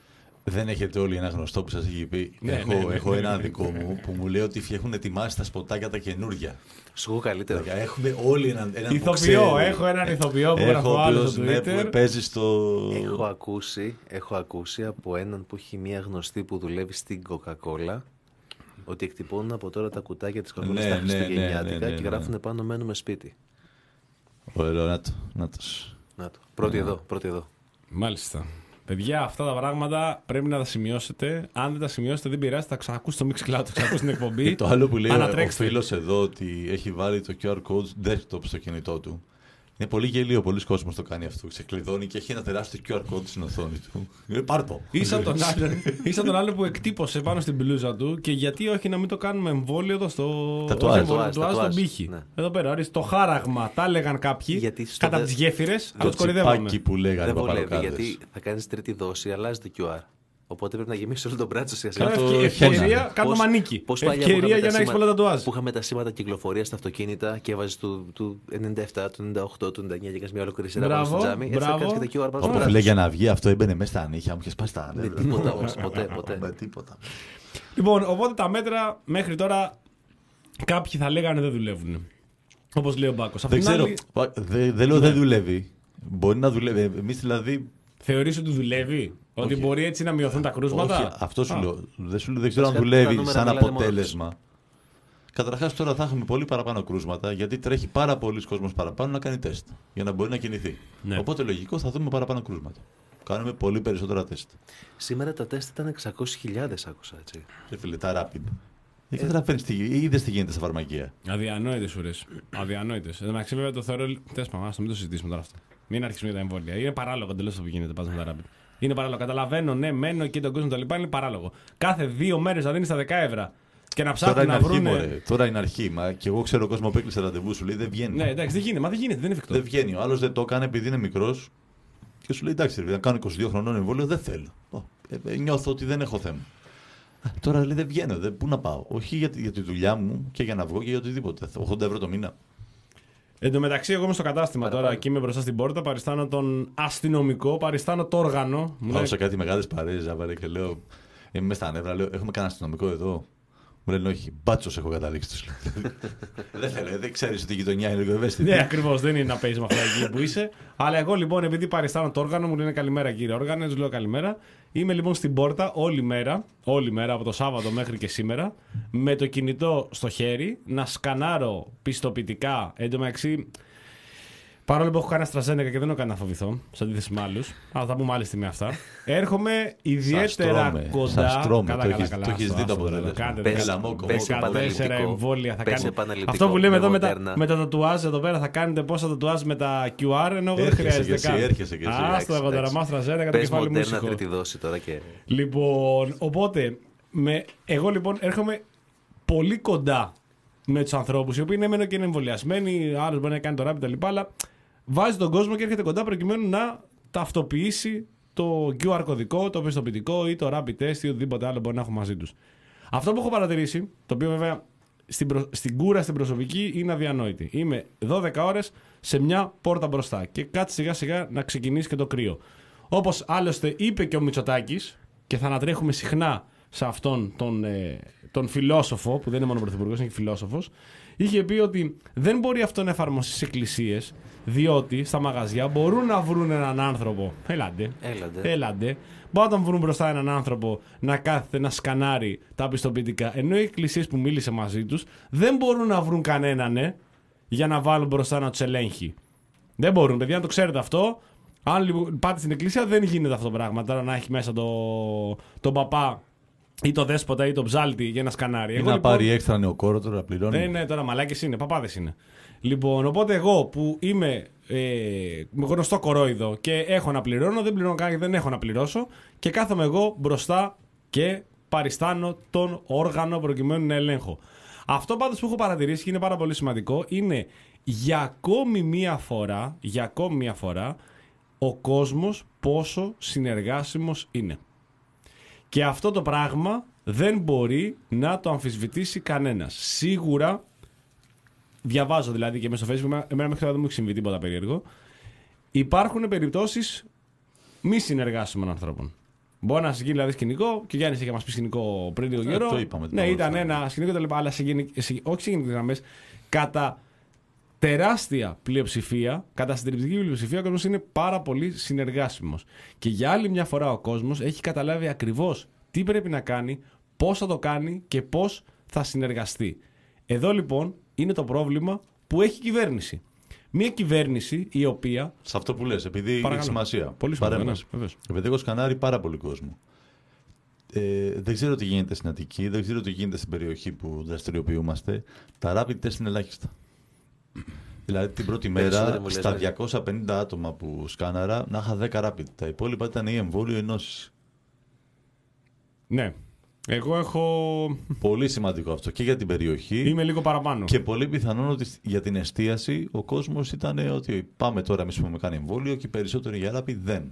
Δεν έχετε όλοι ένα γνωστό που σας έχει πει. Ναι, έχω ναι, ναι, έχω ναι, ένα ναι, δικό μου που μου λέει ότι έχουν ετοιμάσει τα σποτάκια τα καινούρια. Σου έχω καλύτερο. Δηλαδή, έχουμε όλοι έναν, έναν που Ηθοποιό, ξέρει. έχω έναν ηθοποιό που Έχω γράφω ο άλλο οποίος, στο ναι, Twitter. που παίζει στο... Έχω ακούσει, έχω ακούσει από έναν που έχει μία γνωστή που δουλεύει στην Coca-Cola ότι εκτυπώνουν από τώρα τα κουτάκια της Coca-Cola Ναι, στα ναι, ναι, Χριστουγεννιάτικα ναι, ναι, και ναι. γράφουν πάνω μένουμε σπίτι. Ωραίο, να το. Να τους. Να το. Πρώτη εδώ, πρώτη εδώ. Μάλιστα. Παιδιά, αυτά τα πράγματα πρέπει να τα σημειώσετε. Αν δεν τα σημειώσετε, δεν πειράζει, θα ξανακούσετε το Mixcloud, θα ξανακούσετε την εκπομπή. Και το άλλο που λέει ο Ανατρέξτε. φίλος εδώ ότι έχει βάλει το κιου αρ code desktop στο κινητό του. Είναι πολύ γελίο, πολλοί κόσμος το κάνει αυτό. Ξεκλειδώνει και έχει ένα τεράστιο κιου αρ code στην οθόνη του. Ε, πάρ' το. Ίσα τον άλλον, ίσα τον άλλον που εκτύπωσε πάνω στην μπλούζα του και γιατί όχι να μην το κάνουμε εμβόλιο εδώ στο. Τατουάζ. όχι εμβόλιο, Τατουάζ, τατουάζ στον τατουάζ, πύχη. ναι. Εδώ πέρα, ορίστε, το χάραγμα, τα έλεγαν κάποιοι Γιατί στο κατά δε- τις γέφυρες, αλλά Το τους κορυδεύαμε. τσιπάκι που λέγανε Δεν οι βολεύει παπαλοκάδες. γιατί θα κάνεις τρίτη δόση, αλλάζει το κιου αρ. Οπότε πρέπει να γεμίσει όλο τον μπράτσο σιγά Κάνε Κάτω σιγά. ευκαι- ευκαιρία, χένα. κάτω Πώς- μανίκι. πώς παλιά που Ευκαιρία είχαμε για τα να έχεις σήματα- πολλά τατουάζ. Που είχαμε τα σήματα κυκλοφορία στα αυτοκίνητα και έβαζε του, του ενενήντα επτά, του ενενήντα οκτώ, του ενενήντα εννιά και έκανε μια ολόκληρη σειρά πάνω Μπράβο, στο τζάμι. Έτσι θα μπράβο. κάνεις και τα κιου αρ πάνω στο Όπω μπράτσο φίλε σου. για να βγει αυτό έμπαινε μέσα στα νύχια μου και σπάσει τα Με νεύρα. τίποτα όμως, ποτέ, ποτέ. Με τίποτα. Λοιπόν, οπότε τα μέτρα μέχρι τώρα κάποιοι θα λέγανε δεν δουλεύουν. Όπως λέει ο Μπάκος. Απ' Δεν την ξέρω. άλλη, Πα- Δεν δεν λέω δεν δουλεύει. Μπορεί να δουλεύει. Εμεί δηλαδή. θεωρείς ότι δουλεύει, ότι Όχι. μπορεί έτσι να μειωθούν τα κρούσματα. Όχι, αυτό σου Α. λέω. Δεν, σου, λέω- δεν ξέρω αν Βασικά, τα δουλεύει νούμερα σαν μιλάνε μόνα αποτέλεσμα. Καταρχάς τώρα θα έχουμε πολύ παραπάνω κρούσματα γιατί τρέχει πάρα πολλοί κόσμος παραπάνω να κάνει τεστ για να μπορεί να κινηθεί. Ναι. Οπότε λογικό θα δούμε παραπάνω κρούσματα. Κάνουμε πολύ περισσότερα τεστ. Σήμερα τα τεστ ήταν εξακόσιες χιλιάδες, άκουσα έτσι. Και φίλε, τα rapid. Δεν καταλαβαίνεις τι είδες τι γίνεται στα φαρμακεία. Αδιανόητες ουρές. Αδιανόητες. Εν τω μεταξύ, βέβαια το θεωρώ. Τέλος πάντων, ας το μην το συζητήσουμε τώρα αυτό. Μην αρχίσουμε για τα εμβόλια. Είναι παράλογο εντελώς αυτό που γίνεται πάντα με τα rapid. Είναι παράλογο. Καταλαβαίνω, ναι, μένω και τον κόσμο τα λοιπά. Είναι παράλογο. Κάθε δύο μέρες να δίνει τα δέκα ευρώ και να Τώρα ψάχνουν είναι να αρχή, βρουν. μωρέ. Τώρα είναι αρχή. Μα και εγώ ξέρω κόσμο που έκλεισε ραντεβού σου λέει δεν βγαίνει. Ναι, εντάξει, δεν γίνεται. Μα δεν γίνεται, δεν είναι εφικτό. Δεν βγαίνει. Ο άλλο δεν το έκανε επειδή είναι μικρό και σου λέει εντάξει, ρε, να κάνω είκοσι δύο χρονών εμβόλιο δεν θέλω. Ω, ε, ε, νιώθω ότι δεν έχω θέμα. Α, τώρα λέει δεν βγαίνω. Δεν, πού να πάω. Όχι για, τη- για τη δουλειά μου και για να βγω και για οτιδήποτε. ογδόντα ευρώ το μήνα. Εν τω μεταξύ, εγώ είμαι στο κατάστημα Παραπάνω. τώρα και είμαι μπροστά στην πόρτα. Παριστάνω τον αστυνομικό, παριστάνω το όργανο. Μου Πάω λέει, σε κάτι μεγάλε παρέε, ζαβαρέ και λέω. Είμαι μέσα στα νεύρα, λέω: Έχουμε κανένα αστυνομικό εδώ. Μου λένε όχι, μπάτσο έχω καταλήξει του. Δεν θέλω, δεν ξέρει ότι η γειτονιά είναι λίγο ευαίσθητη. Ναι, ακριβώ, δεν είναι να παίζει με αυτά εκεί που είσαι. Αλλά εγώ λοιπόν, επειδή παριστάνω το όργανο, μου λένε καλημέρα κύριε όργανο, του λέω καλημέρα. Είμαι λοιπόν στην πόρτα όλη μέρα, όλη μέρα από το Σάββατο μέχρι και σήμερα, με το κινητό στο χέρι, να σκανάρω πιστοποιητικά. Εν τω μεταξύ, παρόλο που έχω κάνει AstraZeneca και δεν έχω κάνει να φοβηθώ, σε αντίθεση με άλλου, αλλά θα πούμε άλλη στιγμή αυτά. Έρχομαι ιδιαίτερα τρώμε, κοντά. σας τρώμε, Καλά, το καλά, έχεις- καλά, το έχεις άστο, δει το άστο, αποτέλεσμα. κάντε, Πες- δέκα- Λαμόκο, πες μόκο, δεκατέσσερα επαναληπτικό. εμβόλια θα Πες κάνει. επαναληπτικό Αυτό που λέμε εδώ με τα, Moderna. με τα τατουάζ εδώ πέρα θα κάνετε πόσα τατουάζ με τα κιου αρ, ενώ εγώ δεν Έρχεσαι χρειάζεται κι εσύ, καν. έρχεσαι κι εσύ. Άστο εγώ τώρα, Εντάξει, μάστρα ζέρα, το Πες κεφάλι μου Moderna ήσυχο. τρίτη δόση τώρα και. Λοιπόν, οπότε, με, εγώ λοιπόν έρχομαι πολύ κοντά με του ανθρώπου οι οποίοι είναι μένω και είναι εμβολιασμένοι, άλλο μπορεί να κάνει το ράπι κτλ. Αλλά βάζει τον κόσμο και έρχεται κοντά προκειμένου να ταυτοποιήσει το κιου αρ κωδικό, το πιστοποιητικό ή το rapid test ή οτιδήποτε άλλο μπορεί να έχουν μαζί του. Αυτό που έχω παρατηρήσει, το οποίο βέβαια στην, προ... στην κούρα στην προσωπική είναι αδιανόητη. Είμαι δώδεκα ώρες σε μια πόρτα μπροστά και κάτσε σιγά σιγά να ξεκινήσει και το κρύο. Όπως άλλωστε είπε και ο Μητσοτάκης, και θα ανατρέχουμε συχνά σε αυτόν τον, ε, τον φιλόσοφο, που δεν είναι μόνο πρωθυπουργός, είναι και φιλόσοφος, είχε πει ότι δεν μπορεί αυτό να εφαρμοστεί στις εκκλησίες, διότι στα μαγαζιά μπορούν να βρουν έναν άνθρωπο. Έλαντε. Έλαντε. Έλαντε. Μπορούν να τον βρουν μπροστά έναν άνθρωπο να κάθεται να σκανάρει τα πιστοποιητικά. Ενώ οι εκκλησίες που μίλησε μαζί τους δεν μπορούν να βρουν κανέναν ε, για να βάλουν μπροστά να τους ελέγχει. Δεν μπορούν, παιδιά, να το ξέρετε αυτό. Αν λοιπόν πάτε στην εκκλησία, δεν γίνεται αυτό το πράγμα. Τώρα να έχει μέσα το, τον παπά ή το δέσποτα ή το ψάλτη για να σκανάρει. Ή Εγώ, να λοιπόν, πάρει έξτρα νεοκόρο τώρα να πληρώνει. ναι, ναι, τώρα μαλάκες είναι, παπάδες είναι. Λοιπόν, οπότε εγώ που είμαι ε, γνωστό κορόιδο και έχω να πληρώνω, δεν πληρώνω καν και δεν έχω να πληρώσω και κάθομαι εγώ μπροστά και παριστάνω τον όργανο προκειμένου να ελέγχω. Αυτό πάντως που έχω παρατηρήσει και είναι πάρα πολύ σημαντικό είναι για ακόμη μία φορά, για ακόμη μία φορά ο κόσμος πόσο συνεργάσιμος είναι. Και αυτό το πράγμα δεν μπορεί να το αμφισβητήσει κανένας. Σίγουρα, διαβάζω δηλαδή και μέσα στο Facebook, εμένα μέχρι τώρα δεν μου έχει συμβεί τίποτα περίεργο, υπάρχουν περιπτώσεις μη συνεργάσιμων ανθρώπων. Μπορεί να σας γίνει δηλαδή σκηνικό, και ο Γιάννης είχε μας πει σκηνικό πριν λίγο καιρό. Το είπαμε, ναι, ήταν φορά. ένα σκηνικό τα λοιπά, αλλά σε γενικ... σε... όχι σε γενικές γραμμές, κατά τεράστια πλειοψηφία, κατά συντριπτική πλειοψηφία, ο κόσμος είναι πάρα πολύ συνεργάσιμος. Και για άλλη μια φορά ο κόσμος έχει καταλάβει ακριβώς τι πρέπει να κάνει, πώς θα το κάνει και πώς θα συνεργαστεί. Εδώ λοιπόν είναι το πρόβλημα που έχει η κυβέρνηση. Μια κυβέρνηση η οποία. Σε αυτό που λες, επειδή Παρακαλώ. έχει σημασία. Πολύ σημαντικό, παρέμβαση. ναι, βεβαίως. Επειδή έχω σκανάρει πάρα πολύ κόσμο. Ε, δεν ξέρω τι γίνεται στην Αττική, δεν ξέρω τι γίνεται στην περιοχή που δραστηριοποιούμαστε. Τα rapid test είναι ελάχιστα. Δηλαδή την πρώτη μέρα στα διακόσια πενήντα άτομα που σκάναρα να είχα δέκα rapid. Τα υπόλοιπα ήταν ή εμβόλιο ή νόση. Ναι. Εγώ έχω. Πολύ σημαντικό αυτό και για την περιοχή. Είμαι λίγο παραπάνω. Και πολύ πιθανόν ότι για την εστίαση ο κόσμος ήταν ότι πάμε τώρα εμείς που έχουμε κάνει εμβόλιο και οι περισσότεροι για rapid δεν.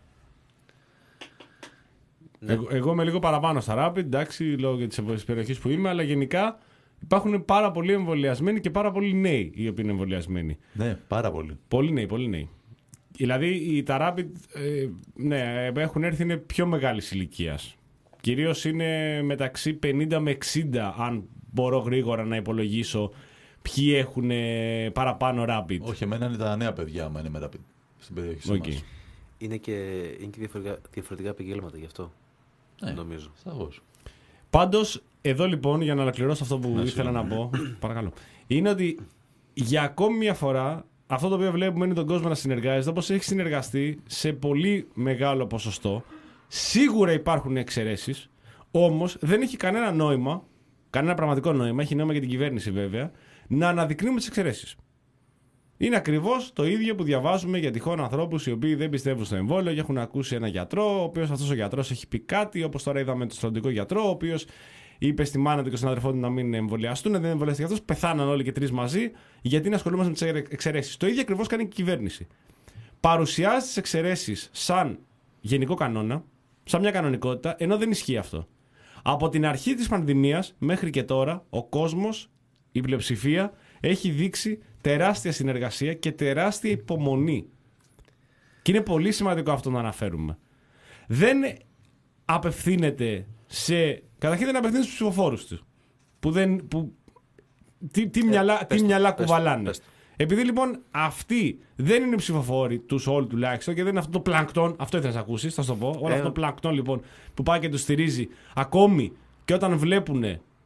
Ναι. Εγώ, εγώ είμαι λίγο παραπάνω στα rapid, εντάξει, λόγω της περιοχής που είμαι, αλλά γενικά υπάρχουν πάρα πολλοί εμβολιασμένοι και πάρα πολλοί νέοι οι οποίοι είναι εμβολιασμένοι. Ναι, πάρα πολύ. Πολλοί νέοι, πολλοί νέοι. Δηλαδή οι, τα rapid ε, ναι, έχουν έρθει, είναι πιο μεγάλης ηλικίας. Κυρίως είναι μεταξύ πενήντα με εξήντα, αν μπορώ γρήγορα να υπολογίσω ποιοι έχουν παραπάνω rapid. Όχι, εμένα είναι τα νέα παιδιά, άμα είναι με rapid στην περιοχή Okay. μας. Είναι και, είναι και διαφορετικά, διαφορετικά επαγγέλματα γι' αυτό. Ναι, νομίζω. σαφώς. Πάντως, εδώ λοιπόν, για να ολοκληρώσω αυτό που να ήθελα να πω, παρακαλώ, είναι ότι για ακόμη μια φορά αυτό το οποίο βλέπουμε είναι τον κόσμο να συνεργάζεται, όπως έχει συνεργαστεί σε πολύ μεγάλο ποσοστό. Σίγουρα υπάρχουν εξαιρέσεις, όμως δεν έχει κανένα νόημα, κανένα πραγματικό νόημα, έχει νόημα για την κυβέρνηση βέβαια, να αναδεικνύουμε τις εξαιρέσεις. Είναι ακριβώς το ίδιο που διαβάζουμε για τυχόν ανθρώπους οι οποίοι δεν πιστεύουν στο εμβόλιο και έχουν ακούσει ένα γιατρό, ο οποίος αυτός ο γιατρός έχει πει κάτι, όπως τώρα είδαμε τον στρατιωτικό γιατρό, ο οποίος είπε στη μάνα του και στον αδερφό του να μην εμβολιαστούν, δεν εμβολιαστήκε αυτός, πεθάναν όλοι και τρεις μαζί, γιατί να ασχολούμαστε με τις εξαιρέσεις. Το ίδιο ακριβώς κάνει και η κυβέρνηση. Παρουσιάζει τις εξαιρέσεις σαν γενικό κανόνα, σαν μια κανονικότητα, ενώ δεν ισχύει αυτό. Από την αρχή της πανδημίας μέχρι και τώρα, ο κόσμος, η πλειοψηφία, έχει δείξει τεράστια συνεργασία και τεράστια υπομονή. Και είναι πολύ σημαντικό αυτό να αναφέρουμε. Δεν απευθύνεται σε. Καταρχήν δεν απευθύνεται στους ψηφοφόρους του. Που δεν. Που, τι τι, ε, μυαλά, τι μυαλά πες, κουβαλάνε. Πες. Επειδή λοιπόν αυτοί δεν είναι ψηφοφόροι τους όλοι τουλάχιστον και δεν είναι αυτό το πλανκτόν, αυτό ήθελα να ακούσεις, θα σου το πω. Όλο ε, αυτό το πλανκτόν λοιπόν που πάει και τους στηρίζει, ακόμη και όταν βλέπουν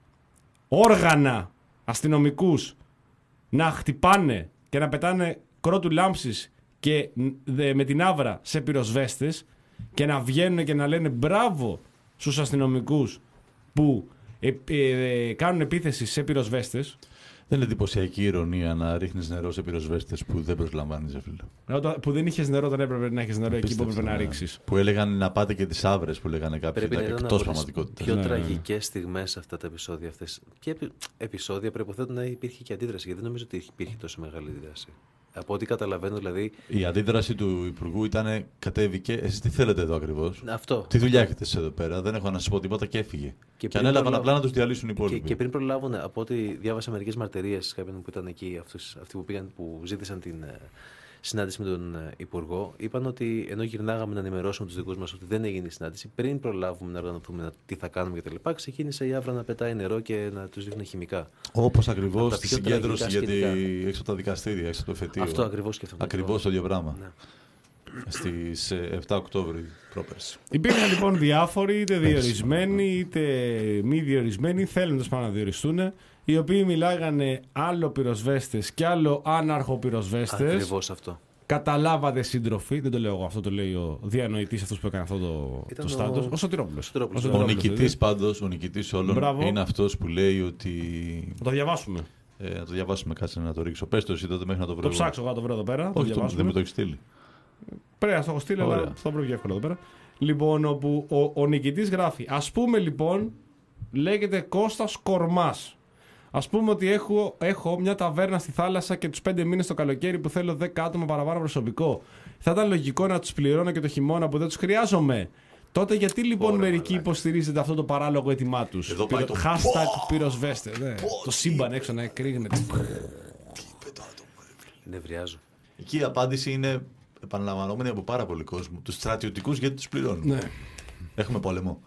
όργανα αστυνομικούς να χτυπάνε και να πετάνε κρότου λάμψης και με την άβρα σε πυροσβέστες και να βγαίνουν και να λένε μπράβο στους αστυνομικούς που ε, ε, κάνουν επίθεση σε πυροσβέστες. Δεν είναι εντυπωσιακή ηρωνία να ρίχνεις νερό σε πυροσβέστες που δεν προσλαμβάνεις, φίλε. Που δεν είχες νερό όταν έπρεπε να έχεις νερό εκεί που έπρεπε να ρίξεις. Που έλεγαν να πάτε και τις άβρες που λέγανε κάποιοι. Πρέπει ήταν εκτός πραγματικότητας. Πιο ναι, τραγικές ναι. στιγμές αυτά τα επεισόδια αυτές. Και επει... επεισόδια προϋποθέτουν να υπήρχε και αντίδραση, γιατί δεν νομίζω ότι υπήρχε τόσο μεγάλη αντίδραση. Από ό,τι καταλαβαίνω, δηλαδή. Η αντίδραση του Υπουργού ήταν κατέβηκε. Εσείς τι θέλετε εδώ ακριβώς? Αυτό. Τι δουλειά έχετε εσείς εδώ πέρα? Δεν έχω να σας πω τίποτα και έφυγε. Και, και ανέλαβαν προλάβουν... απλά να τους διαλύσουν οι υπόλοιποι. Και, και πριν προλάβουν, από ό,τι διάβασα μερικές μαρτυρίες κάποιων που ήταν εκεί, αυτούς, αυτοί που πήγαν, που ζήτησαν την συνάντηση με τον Υπουργό, είπαν ότι ενώ γυρνάγαμε να ενημερώσουμε τους δικούς μας ότι δεν έγινε η συνάντηση, πριν προλάβουμε να οργανωθούμε τι θα κάνουμε κτλ., ξεκίνησε η άβρα να πετάει νερό και να τους δείχνουν χημικά. Όπως ακριβώς στη συγκέντρωση γιατί έξω από τα δικαστήρια, έξω από το εφετείο. Αυτό ακριβώς και αυτό. Ακριβώς το ίδιο πράγμα. Ναι. Στις εφτά Οκτώβρη πρόπερση. Υπήρχαν λοιπόν διάφοροι, είτε διορισμένοι είτε μη διορισμένοι, θέλουν να διοριστούν, οι οποίοι μιλάγανε άλλο πυροσβέστες και άλλο άναρχο πυροσβέστες. Ακριβώς αυτό. Καταλάβατε σύντροφοι, δεν το λέω εγώ, αυτό το λέει ο διανοητής αυτός που έκανε αυτό το, το στάντος. Ο Σωτηρόπουλος. Ο, ο νικητής πάντως, ο νικητής όλων, μπράβο, είναι αυτός που λέει ότι. Θα το διαβάσουμε. Ε, να το διαβάσουμε, κάτσε να το ρίξω. Πες το εσύ τότε μέχρι να το βρω. Το ψάξω εγώ να το βρω εδώ πέρα. Όχι, το, δεν με το έχει στείλει. Πρέπει να το έχω στείλει, αλλά θα βρω πιο εύκολα εδώ πέρα. Λοιπόν, όπου ο, ο νικητής γράφει, ας πούμε λοιπόν, λέγεται Κώστας Κορμάς. Ας πούμε ότι έχω, έχω μια ταβέρνα στη θάλασσα και τους πέντε μήνες το καλοκαίρι που θέλω δέκα άτομα παραπάνω προσωπικό. Θα ήταν λογικό να τους πληρώνω και το χειμώνα που δεν τους χρειάζομαι. Τότε γιατί λοιπόν Ωραία, μερικοί μαλάκα. υποστηρίζετε αυτό το παράλογο αίτημά τους? Πυρο... Το... Hashtag πυροσβέστε. Ναι. Το σύμπαν έξω να εκρήγνεται. Νευριάζω. Εκεί η απάντηση είναι επαναλαμβανόμενη από πάρα πολύ κόσμο. Τους στρατιωτικούς γιατί τους πληρώνουν. Ναι. Έχουμε πόλεμο.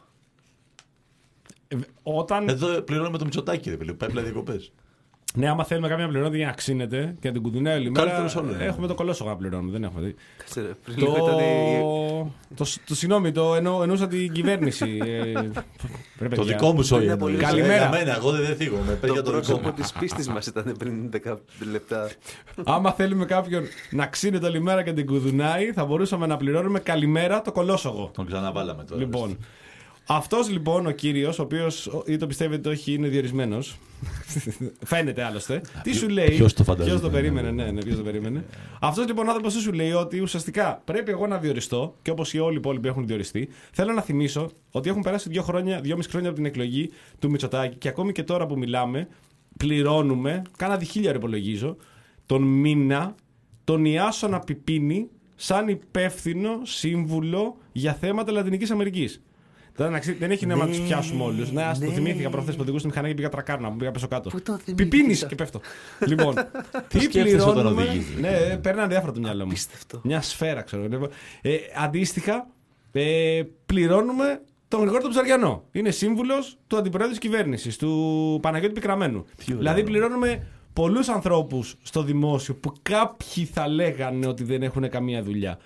Ε, όταν... Εδώ πληρώνουμε το Μητσοτάκη, ρε φίλε. Πάει πλέον διακοπές. Ναι, άμα θέλουμε κάποια να πληρώνει για να ξύνεται και να την κουδουνάει όλη μέρα. Καλύτερος όλων. Έχουμε το κολόσογο να πληρώνουμε. Δεν έχουμε δει. Κάτσε, πριν Το... λίγο ήταν η- το, το, συγγνώμη, το εννο, εννοούσα την κυβέρνηση. ε, ρε, Το παιδιά. δικό μου σόι. Είναι πολύ Καλημέρα. Για μένα, εγώ δεν θίγομαι. Πες για Το το δικό πρόσωπο μου. της πίστης μας ήταν πριν δέκα λεπτά. Άμα θέλουμε κάποιον να ξύνεται όλη μέρα και την κουδουνάει, θα μπορούσαμε να πληρώνουμε καλημέρα το κολόσογο. Τον ξαναβάλαμε τώρα. Λοιπόν, αυτός λοιπόν ο κύριος, ο οποίος ή το πιστεύετε όχι είναι διορισμένος. Φαίνεται άλλωστε. Τι σου λέει. ποιος το φανταζόταν, Ποιος το περίμενε, ναι. ναι, ναι, ποιος το περίμενε. Αυτός λοιπόν ο άνθρωπος τι σου λέει ότι ουσιαστικά πρέπει εγώ να διοριστώ και όπως οι όλοι οι υπόλοιποι έχουν διοριστεί. Θέλω να θυμίσω ότι έχουν περάσει δύο χρόνια, δυόμιση χρόνια από την εκλογή του Μητσοτάκη και ακόμη και τώρα που μιλάμε, πληρώνουμε, κάνα διχίλια υπολογίζω, τον μήνα τον Ιάσονα Πιπίνη σαν υπεύθυνο σύμβουλο για θέματα Λατινικής Αμερικής. Τώρα, να ξέρει, δεν έχει νόημα να του πιάσουμε όλου. Ναι, ας το θυμήθηκα προχθές που οδηγούσα τη μηχανή και πήγα τρακάρνα μου, πήγα πέσω κάτω. Πού το θυμήθηκες Πιπίνης και πέφτω. Λοιπόν, τι σκέφτεσαι όταν πληρώνουμε. οδηγείς, Ναι, παίρνει διάφορα το μυαλό μου. Απίστευτο. Μια σφαίρα, ξέρω. Ε, αντίστοιχα, ε, πληρώνουμε τον Γρηγόρη τον Ψαριανό. Είναι σύμβουλος του αντιπροέδρου της κυβέρνησης, του Παναγιώτη Πικραμένου. ωραίο. Δηλαδή, πληρώνουμε πολλούς ανθρώπους στο δημόσιο που κάποιοι θα λέγανε ότι δεν έχουν καμία δουλειά.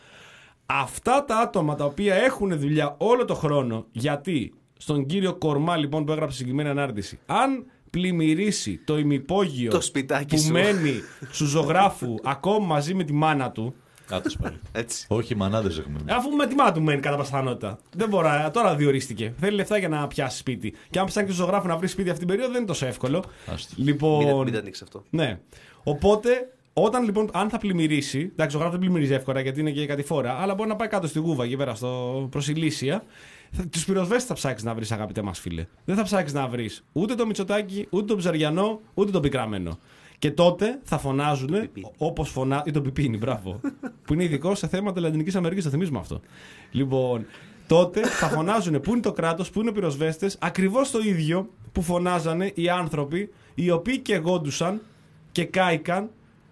Αυτά τα άτομα τα οποία έχουν δουλειά όλο το χρόνο, γιατί στον κύριο Κορμά λοιπόν που έγραψε συγκεκριμένη ανάρτηση, αν πλημμυρίσει το ημυπόγειο Το σπιτάκι που σου. μένει σου ζωγράφου ακόμα μαζί με τη μάνα του, Κάτω πάλι. Έτσι. Όχι, μανάδες έχουμε. αφού με τη μάνα του μένει κατά πασχανότητα. Δεν μπορεί, τώρα διορίστηκε. Θέλει λεφτά για να πιάσει σπίτι. Και αν ψάχνει του ζωγράφου να βρει σπίτι αυτή την περίοδο δεν είναι τόσο εύκολο. Άστο. Λοιπόν, Μην, μην τα ανοίξει αυτό. ναι. Οπότε, όταν λοιπόν, αν θα πλημμυρίσει, εντάξει, ο γράφο δεν πλημμυρίζει εύκολα γιατί είναι και κατηφόρα, αλλά μπορεί να πάει κάτω στη Γούβα εκεί πέρα στο Προσιλήσια. Του πυροσβέστες θα ψάξει να βρει, αγαπητέ μας φίλε. Δεν θα ψάξει να βρει ούτε το Μητσοτάκη, ούτε τον Ψαριανό, ούτε τον Πικραμένο. Και τότε θα φωνάζουν όπω φωνάζουν. Ή τον Πιπίνη, μπράβο. Που είναι ειδικό σε θέματα Λατινικής Αμερικής, το θυμίζουμε αυτό. Λοιπόν, τότε θα φωνάζουν πού είναι το κράτος, πού είναι οι πυροσβέστες, ακριβώς το ίδιο που φωνάζανε οι άνθρωποι οι οποίοι και γόντουσαν και κάηκαν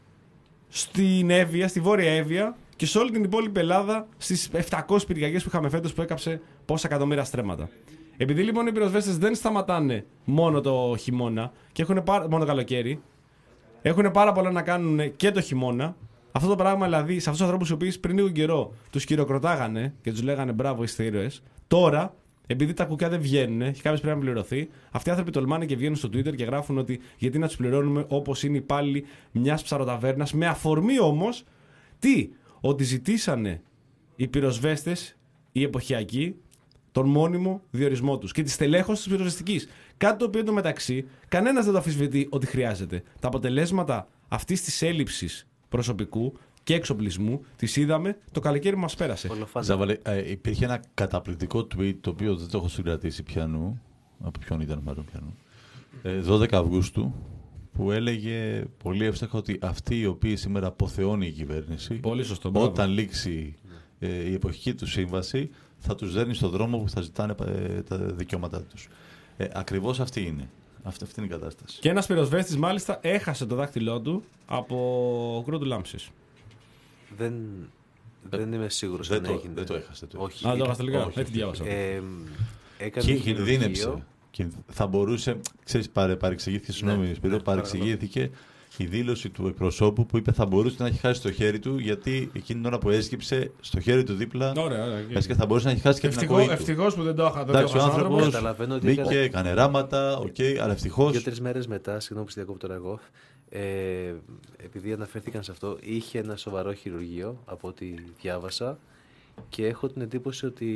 στην Εύβοια, στη Βόρεια Εύβοια και σε όλη την υπόλοιπη Ελλάδα στις επτακόσιες πυρκαγιές που είχαμε φέτος που έκαψε πόσα εκατομμύρια στρέμματα. Επειδή λοιπόν οι πυροσβέστες δεν σταματάνε μόνο το χειμώνα και έχουν πάρα, μόνο το καλοκαίρι, έχουν πάρα πολλά να κάνουν και το χειμώνα. Αυτό το πράγμα δηλαδή σε αυτούς τους ανθρώπους οι οποίοι πριν λίγο καιρό τους χειροκροτάγανε και τους λέγανε μπράβο, είστε ήρωες, τώρα επειδή τα κουκιά δεν βγαίνουν και κάποιος πρέπει να πληρωθεί, αυτοί οι άνθρωποι τολμάνε και βγαίνουν στο Twitter και γράφουν ότι γιατί να τους πληρώνουμε όπως είναι οι υπάλληλοι μιας ψαροταβέρνας, με αφορμή όμως τι, ότι ζητήσανε οι πυροσβέστες, οι εποχιακοί, τον μόνιμο διορισμό τους και τη στελέχωση της πυροσβεστικής. Κάτι το οποίο εντωμεταξύ κανένας δεν το αμφισβητεί ότι χρειάζεται. Τα αποτελέσματα αυτής της έλλειψης προσωπικού και εξοπλισμού τις είδαμε το καλοκαίρι που μας πέρασε. Ολοφάντα. Ζαβαλέ, ε, υπήρχε ένα καταπληκτικό tweet το οποίο δεν το έχω συγκρατήσει πιανού. Από ποιον ήταν μάλλον πιανού. Ε, δώδεκα Αυγούστου που έλεγε πολύ εύστοχα ότι αυτοί οι οποίοι σήμερα αποθεώνει η κυβέρνηση, Πολύ σωστό, μπράβο. όταν λήξει ε, η εποχική του σύμβαση, θα τους δέρνει στον δρόμο που θα ζητάνε ε, τα δικαιώματά τους. Ε, ακριβώς αυτή είναι. Αυτή, αυτή είναι η κατάσταση. Και ένας πυροσβέστης μάλιστα έχασε το δάχτυλό του από κρούτου λάμψης. Δεν, δεν είμαι σίγουρος δεν αν το- έγινε. δεν το έχασε, το Όχι. Α, το ήταν- έχασε τελικά. όχι, Έτσι διάβασα. Ε, έκανε Και χειρουργείο. κινδύνεψε. Και θα μπορούσε, ξέρεις, παρε, παρεξηγήθηκε, συγγνώμη, Σπύρο, ναι, παρεξηγήθηκε η δήλωση του εκπροσώπου που είπε θα μπορούσε να έχει χάσει το χέρι του γιατί εκείνη την ώρα που έσκυψε στο χέρι του δίπλα. Ωραία, ωραία. Έσκυψε, θα μπορούσε να έχει χάσει και την Ευτυχώς, ακοή του. ευτυχώς που δεν το είχα. Εντάξει, ο άνθρωπος Καταλαβαίνω ότι μπήκε, έκανε- έκανε ράματα, οκ, αλλά ευτυχώς. Δύο-τρει μέρες μετά, συγγνώμη που σε διακόπτω τώρα εγώ, ε, επειδή αναφέρθηκαν σε αυτό, είχε ένα σοβαρό χειρουργείο από ό,τι διάβασα και έχω την εντύπωση ότι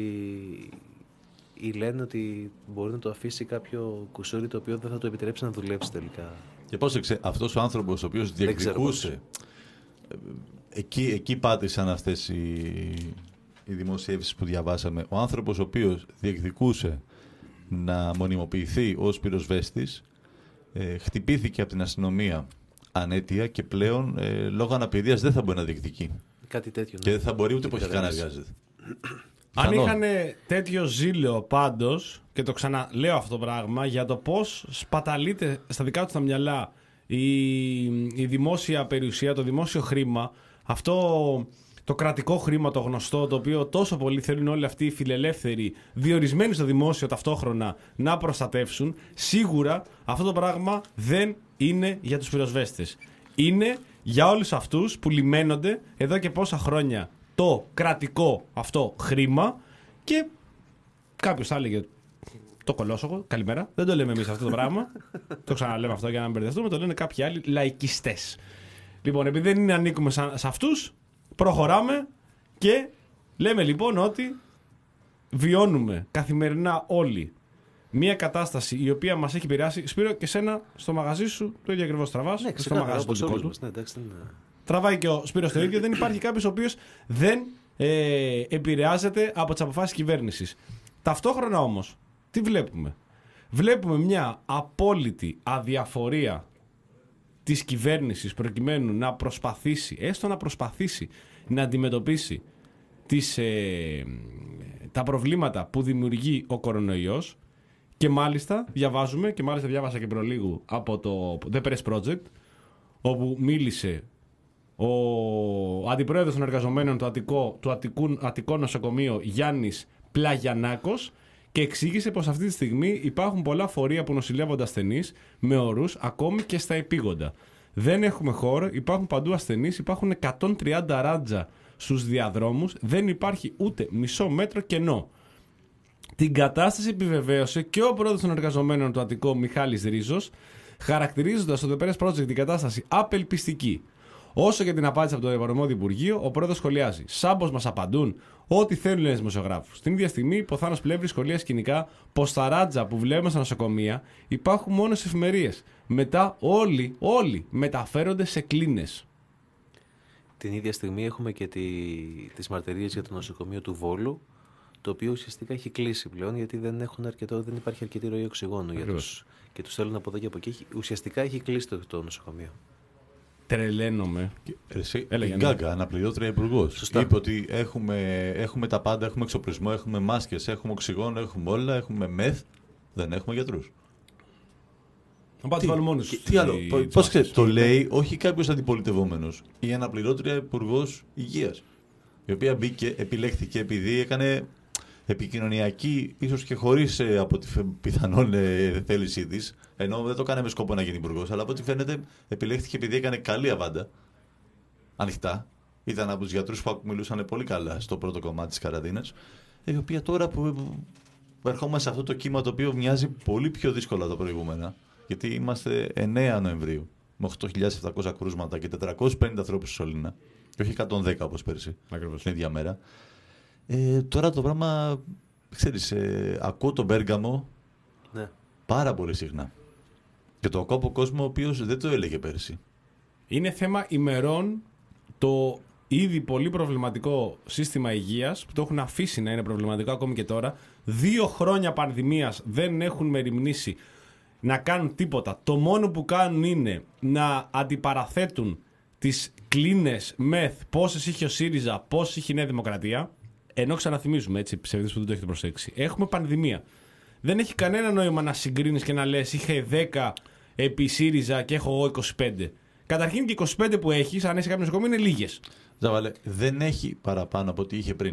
ή λένε ότι μπορεί να το αφήσει κάποιο κουσούρι το οποίο δεν θα το επιτρέψει να δουλέψει τελικά. Και πρόσεξε, αυτός ο άνθρωπος ο οποίος Δεν ξέρω πώς. διεκδικούσε. ε, Εκεί, εκεί πάτησαν αυτές οι, οι δημοσιεύσεις που διαβάσαμε. Ο άνθρωπος ο οποίος διεκδικούσε να μονιμοποιηθεί ως πυροσβέστης ε, χτυπήθηκε από την αστυνομία ανέτεια και πλέον ε, λόγω αναπηρίας δεν θα μπορεί να διεκδικεί. Κάτι τέτοιο. Και δεν θα μπορεί ούτε Και εποχικά να κατάλαβες. εργάζεται. Αν Πιθανόν. είχαν τέτοιο ζήλο πάντως, και το ξαναλέω αυτό το πράγμα, για το πώς σπαταλείται στα δικά τους τα μυαλά η, η δημόσια περιουσία, το δημόσιο χρήμα, αυτό το κρατικό χρήμα, το γνωστό, το οποίο τόσο πολύ θέλουν όλοι αυτοί οι φιλελεύθεροι, διορισμένοι στο δημόσιο ταυτόχρονα, να προστατεύσουν, σίγουρα αυτό το πράγμα δεν είναι για τους πυροσβέστες. Είναι για όλους αυτούς που λιμένονται εδώ και πόσα χρόνια το κρατικό αυτό χρήμα και κάποιος θα έλεγε το κολόσογο, καλημέρα, δεν το λέμε εμείς αυτό το πράγμα, το ξαναλέμε αυτό για να μην μπερδευτούμε, το λένε κάποιοι άλλοι λαϊκιστές. Λοιπόν, επειδή δεν είναι ανήκουμε σε αυτούς, προχωράμε και λέμε λοιπόν ότι βιώνουμε καθημερινά όλοι μια κατάσταση η οποία μας έχει επηρεάσει. Σπύρο, και σένα στο μαγαζί σου το ίδιο ακριβώς τραβάς. Ναι, στο μαγαζί του δικό του. Ναι, εντάξει, ναι. Τραβάει και ο Σπύρος το ίδιο. Δεν υπάρχει κάποιος ο οποίος δεν ε, επηρεάζεται από τις αποφάσεις κυβέρνησης. Ταυτόχρονα όμως, τι βλέπουμε? Βλέπουμε μια απόλυτη αδιαφορία της κυβέρνησης προκειμένου να προσπαθήσει, έστω να προσπαθήσει να αντιμετωπίσει τις, ε, τα προβλήματα που δημιουργεί ο κορονοϊός. Και μάλιστα διαβάζουμε, και μάλιστα διάβασα και προλίγου από το The Press Project, όπου μίλησε ο αντιπρόεδρος των εργαζομένων του, Αττικό, του Αττικού, Αττικό Νοσοκομείο Γιάννης Πλαγιαννάκος και εξήγησε πως αυτή τη στιγμή υπάρχουν πολλά φορεία που νοσηλεύονται ασθενείς με ορούς ακόμη και στα επίγοντα. Δεν έχουμε χώρο, υπάρχουν παντού ασθενείς, υπάρχουν εκατόν τριάντα ράντζα στους διαδρόμους, δεν υπάρχει ούτε μισό μέτρο κενό. Την κατάσταση επιβεβαίωσε και ο πρόεδρος των εργαζομένων του Αττικό Μιχάλης Ρίζος, χαρακτηρίζοντας στο The Press Project την κατάσταση απελπιστική. Όσο για την απάντηση από το αρμόδιο Υπουργείο, ο πρόεδρος σχολιάζει: «Σάμπος μας απαντούν ό,τι θέλουν οι δημοσιογράφους». Την ίδια στιγμή, ο Θάνος Πλεύρης σχολιάζει σκηνικά πως τα ράτζα που βλέπουμε στα νοσοκομεία υπάρχουν μόνο σε εφημερίες. Μετά όλοι, όλοι μεταφέρονται σε κλίνες. Την ίδια στιγμή έχουμε και τη, τις μαρτυρίες για το νοσοκομείο του Βόλου, το οποίο ουσιαστικά έχει κλείσει πλέον γιατί δεν, έχουν αρκετό, δεν υπάρχει αρκετή ροή οξυγόνου για τους, και τους θέλουν από εδώ και από εκεί. Ουσιαστικά έχει κλείσει το, το νοσοκομείο. Τρελαίνομαι. Εσύ, Έλεγε, η ναι. Γκάγκα, αναπληρώτρια υπουργός, είπε ότι έχουμε, έχουμε τα πάντα, έχουμε εξοπλισμό, έχουμε μάσκες, έχουμε οξυγόνο, έχουμε όλα, έχουμε μεθ, δεν έχουμε γιατρούς. Να πάτε βάλω μόνοι σου. Τι άλλο, πώς ξέρεις, το λέει όχι κάποιος αντιπολιτευόμενος, η αναπληρώτρια υπουργός υγείας, η οποία μπήκε, επιλέχθηκε επειδή έκανε επικοινωνιακή, ίσως και χωρίς ε, από τη πιθανόν ε, θέλησή της, ενώ δεν το έκανε με σκοπό να γίνει υπουργός, αλλά από ό,τι φαίνεται επιλέχθηκε επειδή έκανε καλή αβάντα, ανοιχτά. Ήταν από τους γιατρούς που μιλούσαν πολύ καλά στο πρώτο κομμάτι της καραντίνας, η οποία τώρα που ερχόμαστε σε αυτό το κύμα το οποίο μοιάζει πολύ πιο δύσκολα τα προηγούμενα, γιατί είμαστε εννέα Νοεμβρίου με οκτώ χιλιάδες επτακόσια κρούσματα και τετρακόσιους πενήντα ανθρώπους στη σωλήνα, και όχι εκατόν δέκα όπως πέρσι, Ακριβώς. την ίδια μέρα. Ε, τώρα το πράγμα, ξέρεις, ε, ακούω τον Μπέργαμο Ναι. πάρα πολύ συχνά. Και το ακούω από κόσμο ο οποίος δεν το έλεγε πέρσι. Είναι θέμα ημερών το ήδη πολύ προβληματικό σύστημα υγείας, που το έχουν αφήσει να είναι προβληματικό ακόμη και τώρα. Δύο χρόνια πανδημίας δεν έχουν μεριμνήσει να κάνουν τίποτα. Το μόνο που κάνουν είναι να αντιπαραθέτουν τις κλίνες μεθ, πόσες είχε ο ΣΥΡΙΖΑ, πόσες είχε η Νέα Δημοκρατία. Ενώ ξαναθυμίζουμε, έτσι, ψευδείς που δεν το έχετε προσέξει, έχουμε πανδημία. Δεν έχει κανένα νόημα να συγκρίνεις και να λες είχε δέκα επί ΣΥΡΙΖΑ και έχω εγώ είκοσι πέντε. Καταρχήν και είκοσι πέντε που έχεις, αν είσαι κάποιο νοσοκομείο, είναι λίγες. Ζαβαλέ, δεν έχει παραπάνω από ό,τι είχε πριν.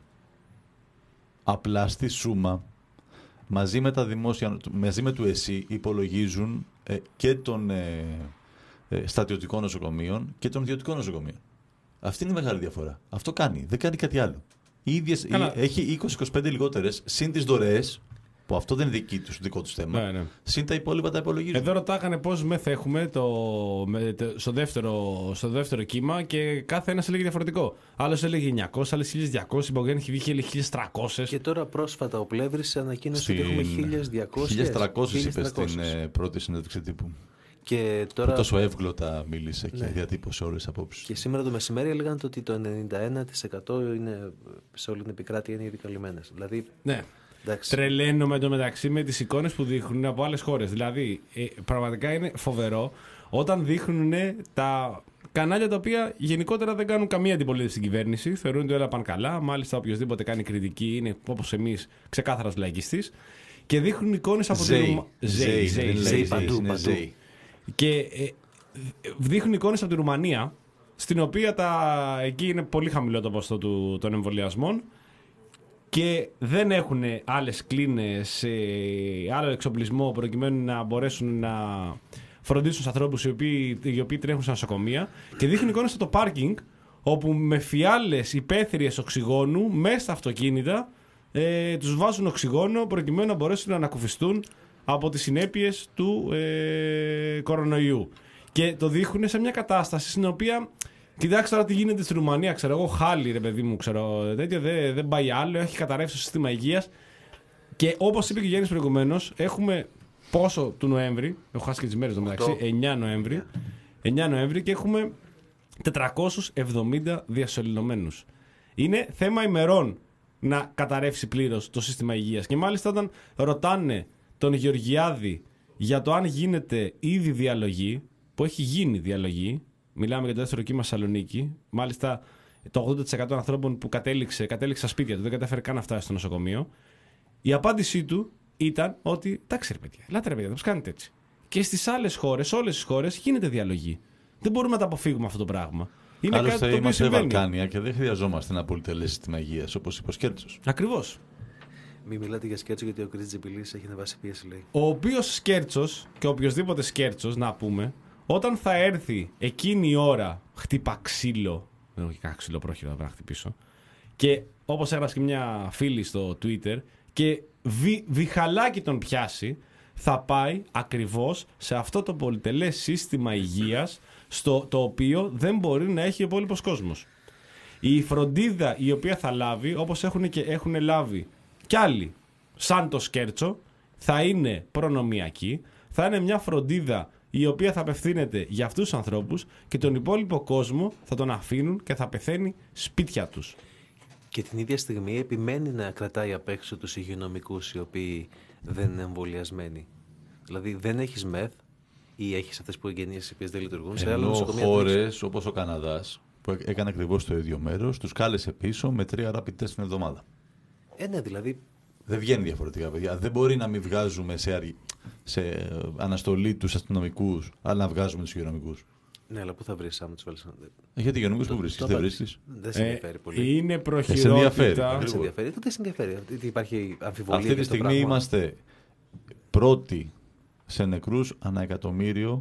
Απλά στη σούμα, μαζί με τα δημόσια, μαζί με του ΕΣΥ, υπολογίζουν ε, και των ε, ε, στρατιωτικών νοσοκομείων και των ιδιωτικών νοσοκομείων. Αυτή είναι η μεγάλη διαφορά. Αυτό κάνει. Δεν κάνει κάτι άλλο. Οι ίδιες, η, έχει είκοσι με είκοσι πέντε λιγότερες, συν τις δωρεές, που αυτό δεν είναι δική τους, δικό τους θέμα. Ναι, ναι. Συν τα υπόλοιπα τα υπολογίζουν. Εδώ ρωτάγανε πώς μεθ έχουμε το, με, το, στο, δεύτερο, στο δεύτερο κύμα και κάθε ένας έλεγε διαφορετικό. Άλλος έλεγε εννιακόσια, άλλος χίλια διακόσια, η Μπογέννη είχε βγει χίλια τριακόσια. Και τώρα πρόσφατα ο Πλεύρης ανακοίνωσε Στην... ότι έχουμε χίλια διακόσια. χίλια τριακόσια είπε στην ε, πρώτη συνέντευξη τύπου. Και τώρα... Που τόσο εύγλωτα μίλησε και ναι. διατύπωσε όλες τις απόψεις. Και σήμερα το μεσημέρι έλεγαν ότι το ενενήντα ένα τοις εκατό είναι, σε όλη την επικράτεια είναι ήδη καλυμμένες. Δηλαδή, ναι. εντάξει. Τρελαίνομαι εντωμεταξύ με τις εικόνες που δείχνουν από άλλες χώρες. Δηλαδή, ε, πραγματικά είναι φοβερό όταν δείχνουν τα κανάλια τα οποία γενικότερα δεν κάνουν καμία αντιπολίτευση στην κυβέρνηση. Θεωρούν ότι όλα πάνε καλά. Μάλιστα, οποιοδήποτε κάνει κριτική είναι όπως εμείς ξεκάθαρας λαϊκιστής. Και δείχνουν εικόνες από την Ρουμανία. Ζέι, Ζέι, παντού, παντού. Και ε, δείχνουν εικόνες από τη Ρουμανία, στην οποία τα, εκεί είναι πολύ χαμηλό το ποσοστό του, των εμβολιασμών και δεν έχουν άλλες κλίνες, άλλο εξοπλισμό προκειμένου να μπορέσουν να φροντίσουν τους ανθρώπους οι οποίοι, οι οποίοι τρέχουν σε νοσοκομεία και δείχνουν εικόνες στο πάρκινγκ όπου με φιάλες υπαίθριες οξυγόνου μέσα στα αυτοκίνητα ε, τους βάζουν οξυγόνο προκειμένου να μπορέσουν να ανακουφιστούν από τις συνέπειες του ε, κορονοϊού. Και το δείχνουν σε μια κατάσταση στην οποία, κοιτάξτε τώρα τι γίνεται στη Ρουμανία, ξέρω εγώ, χάλι ρε παιδί μου, ξέρω, τέτοιο, δεν, δεν πάει άλλο, έχει καταρρεύσει το σύστημα υγείας. Και όπως είπε και ο Γιάννης προηγουμένως, έχουμε πόσο του Νοέμβρη, έχω χάσει και τις μέρες το μεταξύ, εννιά Νοέμβρη, εννιά Νοέμβρη και έχουμε τετρακόσιους εβδομήντα διασωληνωμένους. Είναι θέμα ημερών να καταρρεύσει πλήρως το σύστημα υγείας. Και μάλιστα όταν ρωτάνε τον Γεωργιάδη για το αν γίνεται ήδη διαλογή, που έχει γίνει διαλογή, μιλάμε για το δεύτερο κύμα Σαλονίκη, μάλιστα το ογδόντα τοις εκατό των ανθρώπων που κατέληξε, κατέληξε στα σπίτια του, δεν κατέφερε καν να φτάσει στο νοσοκομείο, η απάντησή του ήταν ότι εντάξει ρε παιδιά, ελάτε ρε παιδιά, πώς κάνετε έτσι. Και στις άλλες χώρες, όλες τις χώρες γίνεται διαλογή. Δεν μπορούμε να τα αποφύγουμε αυτό το πράγμα. Είναι Άλλωστε, κάτι το οποίο είμαστε συμβαίνει. Βαλκάνια και δεν χρειαζόμαστε ένα πολυτελές σύστημα υγείας, όπως είπε ο Σκέρτσος. Ακριβώς. Μην μιλάτε για Σκέρτσο γιατί ο Κρίτς Τζιμπιλής έχει ανεβάσει πίεση, λέει. Ο οποίος Σκέρτσος και οποιοδήποτε Σκέρτσος, να πούμε, όταν θα έρθει εκείνη η ώρα, χτύπα ξύλο. Δεν έχω και κανένα ξύλο πρόχειρο να χτυπήσω. Και όπως έγραψε και μια φίλη στο Twitter, και βι, βιχαλάκι τον πιάσει, θα πάει ακριβώς σε αυτό το πολυτελές σύστημα υγείας, στο το οποίο δεν μπορεί να έχει ο υπόλοιπος κόσμος. Η φροντίδα η οποία θα λάβει, όπως έχουν, και έχουν λάβει κι άλλοι, σαν το Σκέρτσο, θα είναι προνομιακή, θα είναι μια φροντίδα η οποία θα απευθύνεται για αυτούς τους ανθρώπους και τον υπόλοιπο κόσμο θα τον αφήνουν και θα πεθαίνει σπίτια τους. Και την ίδια στιγμή επιμένει να κρατάει απ' έξω τους υγειονομικούς οι οποίοι δεν είναι εμβολιασμένοι. Δηλαδή δεν έχεις μεθ ή έχεις αυτές που εγγενείς οι οποίες δεν λειτουργούν. Σε Ενώ χώρες όπως ο Καναδάς που έκανε ακριβώς το ίδιο μέρος, τους κάλεσε πίσω με τρία rapid test την εβδομάδα. Ε, ναι, δηλαδή. Δεν βγαίνει διαφορετικά, παιδιά. Δεν μπορεί να μην βγάζουμε σε, αρι... σε αναστολή τους αστυνομικούς, αλλά να βγάζουμε τους υγειονομικούς. Ναι, αλλά πού θα βρεις άμα τους βάλεις. Γιατί υγειονομικούς που βρίσκεις, δεν βρίσκεις. Δεν σε ενδιαφέρει πολύ. Είναι σε προχειρότητα. ενδιαφέρει. Δεν σε ενδιαφέρει. Τότε σε ενδιαφέρει. Υπάρχει αμφιβολία. Αυτή τη στιγμή είμαστε πρώτοι σε νεκρούς ανά εκατομμύριο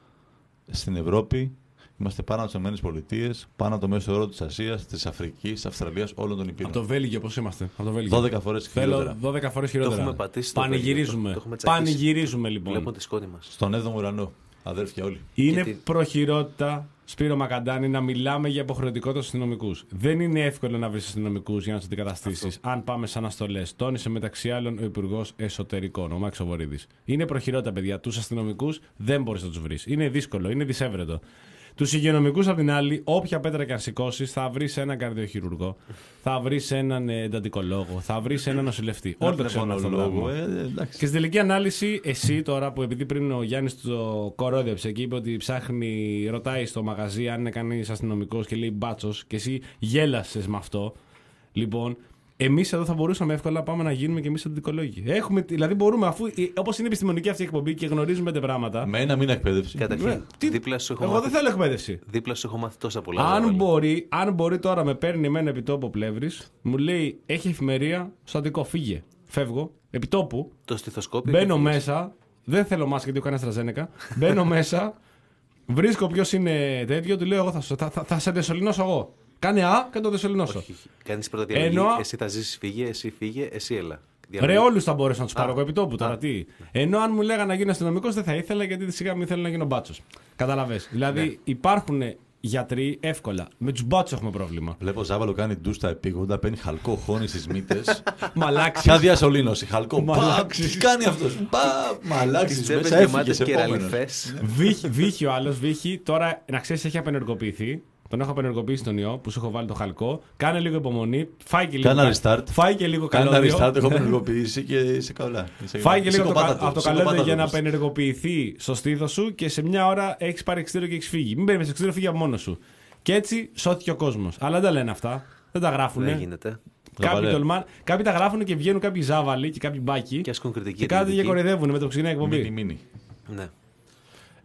στην Ευρώπη. Είμαστε πάνω από τις ΗΠΑ, πάνω από το μέσο όρο της Ασίας, της Αφρικής, της Αυστραλίας, όλων των υπήρων. Από το Βέλγιο, πώς είμαστε. Από το Βέλγιο. δώδεκα φορές χειρότερα. Θέλω δώδεκα φορές χειρότερα. Το έχουμε πατήσει το Πανηγυρίζουμε. Βέλγιο, το- το έχουμε τσακίσει. Πανηγυρίζουμε λοιπόν. Βλέπουν τη σκόνη μας. Στον έβδομο ουρανό. Αδέρφια όλοι. Είναι τι- προχειρότητα, Σπύρο Μακαντάνη, να μιλάμε για υποχρεωτικότητα στους αστυνομικούς. Δεν είναι εύκολο να βρεις αστυνομικούς για να τους αντικαταστήσεις. Αν πάμε σαν αναστολές. Τόνισε μεταξύ άλλων ο Υπουργός Εσωτερικών, ο Μάξο Βορίδης. Είναι προχειρότητα, παιδιά. Τους αστυνομικούς δεν μπορείς να τους βρεις. Είναι δύσκολο, είναι δυσέβρετο. Τους υγειονομικούς, απ' την άλλη, όποια πέτρα και αν σηκώσεις, θα βρεις έναν καρδιοχειρουργό, θα βρεις έναν εντατικολόγο, θα βρεις έναν νοσηλευτή. Όλοι το ξέρουν αυτό το λόγο. πράγμα. Και στην τελική ανάλυση, εσύ τώρα που επειδή πριν ο Γιάννης το κορόδεψε και είπε ότι ψάχνει, ρωτάει στο μαγαζί αν είναι κανείς αστυνομικός και λέει μπάτσος, και εσύ γέλασες με αυτό. Λοιπόν, εμείς εδώ θα μπορούσαμε εύκολα να πάμε να γίνουμε και εμείς αντικολόγοι. Έχουμε, δηλαδή μπορούμε, αφού όπως είναι επιστημονική αυτή η εκπομπή και γνωρίζουμε πέντε πράγματα. Με ένα μήνα εκπαίδευση. Καταρχήν, Τι- δίπλα σου έχω Εγώ μάθει- δεν θέλω εκπαίδευση. δίπλα σου έχω μάθει τόσα πολλά. Αν Βαγγέλη. μπορεί, αν μπορεί τώρα με παίρνει εμένα επιτόπου Πλεύρης, μου λέει έχει εφημερία στο Αττικό, φύγε. Φεύγω, επιτόπου, Το στιθοσκόπιο. μπαίνω και φύγεις. μέσα, δεν θέλω μάσκα γιατί έχω κάνει αστραζένεκα. Μπαίνω μέσα, βρίσκω ποιο είναι τέτοιο, του λέω εγώ θα, σου- θα, θα, θα σε δεσολυνώσω εγώ. Κάνε Α και το δεσολυνώσω. Όχι, κάνεις πρώτα διαλογή. Ενώ- Εσύ θα ζήσεις, φύγε, εσύ φύγε, εσύ έλα. Ρε, Διαλογή. όλου θα μπορέσω να του πάρω Α. εγώ επιτόπου τώρα. Α. Τι. Ενώ αν μου λέγανε να γίνω αστυνομικό, δεν θα ήθελα γιατί σιγά μην θέλω να γίνω μπάτσο. Καταλαβες. Δηλαδή Ναι. υπάρχουν γιατροί εύκολα. Με του μπάτσου έχουμε πρόβλημα. Βλέπω Ζάβαλο κάνει ντου στα επίγοντα, παίρνει χαλκό χώνει στις μύτες. Μαλάξι. Ποια διασωλήνωση, χαλκό. Πα, Μαλάξης. τι κάνει αυτός. Πα, μαλάξεις Τις τσέπες μέσα, έφυγες γεμάτες επόμενος. κεραλιφές. Βύχει, βύχει ο άλλο, βύχει. Τώρα να ξέρει, έχει απενεργοποιηθεί. Τον έχω απενεργοποιήσει τον ιό που σου έχω βάλει το χαλκό. Κάνε λίγο υπομονή. Φάει και λίγο. Κάνε κα- restart. Φάει και λίγο Κάνε ένα καλώδιο. restart, έχω ενεργοποιήσει και είσαι καλά. Είσαι- Φάει και λίγο το, κα- ψυχοπάτατος, από το καλώδιο για να ψυχοπάτατος. απενεργοποιηθεί στο στήθο σου και σε μια ώρα έχει πάρει εξτήριο και έχει φύγει. Μην περιμένει εξτήριο, φύγει από μόνο σου. Και έτσι σώθηκε ο κόσμο. Αλλά δεν τα λένε αυτά. Δεν τα γράφουν. Δεν γίνεται. Κάποιοι, Ζαβαλέ. τολμάν, κάποιοι τα γράφουν και βγαίνουν κάποιοι ζάβαλοι και κάποιοι μπάκοι. Και ασκούν κριτική. Και κάτι και κριτική. κοροϊδεύουν με το που ξεκινάει η εκπομπή. Μίνι, μίνι. Ναι.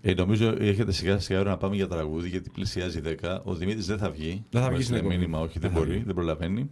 Ε, νομίζω έρχεται σιγά σιγά ώρα να πάμε για τραγούδι, γιατί πλησιάζει δέκα. Ο Δημήτρης δεν θα βγει. Δεν θα βγει στην εκπομπή. μήνυμα, όχι, δεν μπορεί, δεν προλαβαίνει.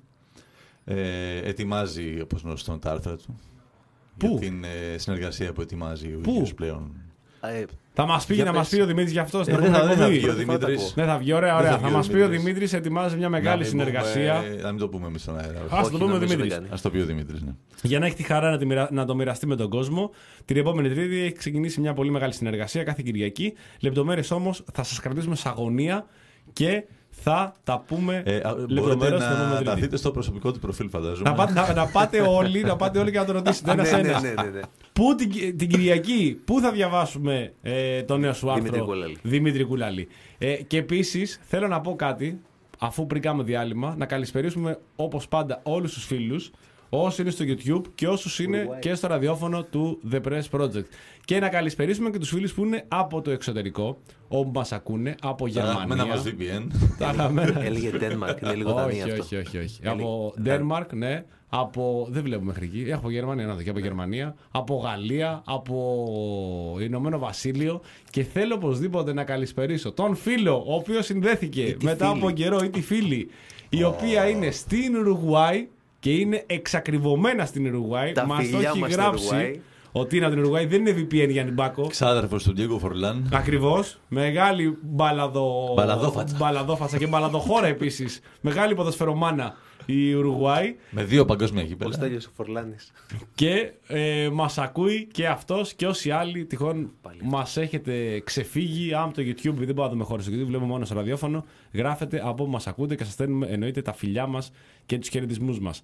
Ε, ετοιμάζει, όπως γνωστόν, τα άρθρα του. Πού? Για την ε, συνεργασία που ετοιμάζει ο Πού? ίδιος πλέον. Ε, Θα μας πει Για να πες. μας πει ο Δημήτρης γι' αυτό στην Ε, δεν θα- επόμενη δεν θα εκπομπή. βγει ο Πρώτη φορά τα Δημήτρης. ακούω. Δεν θα βγει, ωραία, Δεν ωραία. θα Θα βγει ο μας πει ο Δημήτρης. Δημήτρης ετοιμάζει μια Να μεγάλη μην συνεργασία. πούμε- να μην το πούμε εμείς στον αέρα. Ας το όχι, πούμε ο νομίζω δεν Δημήτρης. κάνει. Ας το πει ο Δημήτρης, ναι. Για να έχει τη χαρά να, τη μοιρα- να το μοιραστεί με τον κόσμο. Την επόμενη Τρίτη έχει ξεκινήσει μια πολύ μεγάλη συνεργασία κάθε Κυριακή. Λεπτομέρειες όμως θα σας κρατήσουμε σε αγωνία και θα τα πούμε Ε, α, μπορείτε λεπτομερώς την να επόμενη τα Τρίτη. δείτε στο προσωπικό του προφίλ, φαντάζομαι. Να, πάτε, να, να, πάτε όλοι, να πάτε όλοι και να το ρωτήσετε ναι, ένας ναι, ένας. ναι, ναι, ναι. Πού την, την Κυριακή, πού θα διαβάσουμε ε, το νέο σου άρθρο, Δημήτρη Κουλάλη. Δημήτρη Κουλάλη. Ε, και επίσης θέλω να πω κάτι, αφού πριν κάνουμε διάλειμμα, να καλησπερίσουμε όπως πάντα όλους τους φίλους, όσοι είναι στο YouTube και όσους είναι Uruguay. και στο ραδιόφωνο του The Press Project. Και να καλησπερίσουμε και τους φίλους που είναι από το εξωτερικό, όπου μας ακούνε, από Τα αγαπημένα Γερμανία. μας βι πι εν. Τα αγαπημένα. Έλεγε Denmark, είναι λίγο όχι, Δανία όχι, αυτό. όχι, όχι. Έλεγε- Από Ε, Denmark, ναι. Από. Δεν βλέπουμε μέχρι εκεί. Έχω Γερμανία, να δω και από Γερμανία. Από Γαλλία. Από Ηνωμένο Βασίλειο. Και θέλω οπωσδήποτε να καλησπερίσω τον φίλο, ο οποίος συνδέθηκε τη μετά φίλη. από καιρό, ή τη φίλη, η οποία είναι στην Ουρουγουάη και είναι εξακριβωμένα στην Ουρουγουάη. Τα Μας το φιλιά έχει μας στην γράψει Ουρουγουάη. ότι είναι από την Ουρουγουάη, δεν είναι βι πι εν για Μπάκο. Ξάδερφος του Diego Forlán. Ακριβώς. Μεγάλη μπαλαδο... Μπαλαδόφατσα. μπαλαδόφατσα και μπαλαδοχώρα επίσης. Μεγάλη ποδοσφαιρομάνα η Ουρουγουάη. Με δύο παγκόσμια Ο γήπεδα. Στέλιος ο Φορλάνης. Και ε, μας ακούει και αυτός και όσοι άλλοι τυχόν Πάλι. μας έχετε ξεφύγει. Αν το YouTube, δεν μπορούμε να δούμε χώρες στο YouTube, βλέπουμε μόνο στο ραδιόφωνο. Γράφετε από όπου μας ακούτε και σας στέλνουμε εννοείται τα φιλιά μας και τους χαιρετισμούς μας.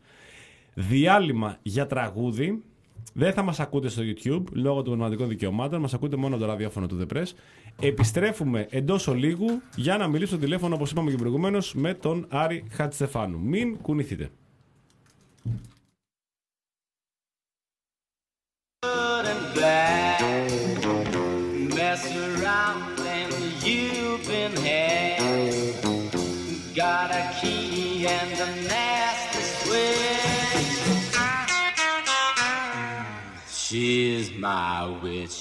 Διάλειμμα για τραγούδι. Δεν θα μας ακούτε στο YouTube λόγω των πνευματικών δικαιωμάτων. Μας ακούτε μόνο το ραδιόφωνο του The Press. Επιστρέφουμε εντός ολίγου για να μιλήσουμε στο τηλέφωνο, όπως είπαμε και προηγουμένως, με τον Άρη Χατζηστεφάνου. Μην κουνηθείτε. and black. Mess around and you've been had. Got a key and a nasty switch. She's my witch.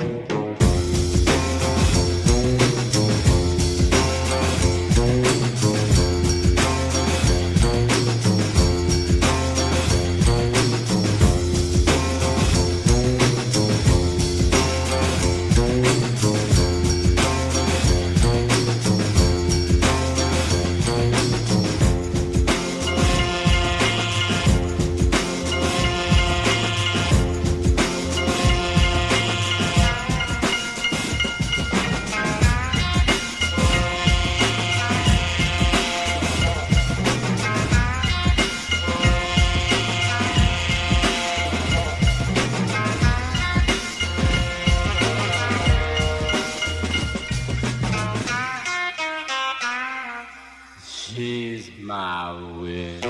She's my witch.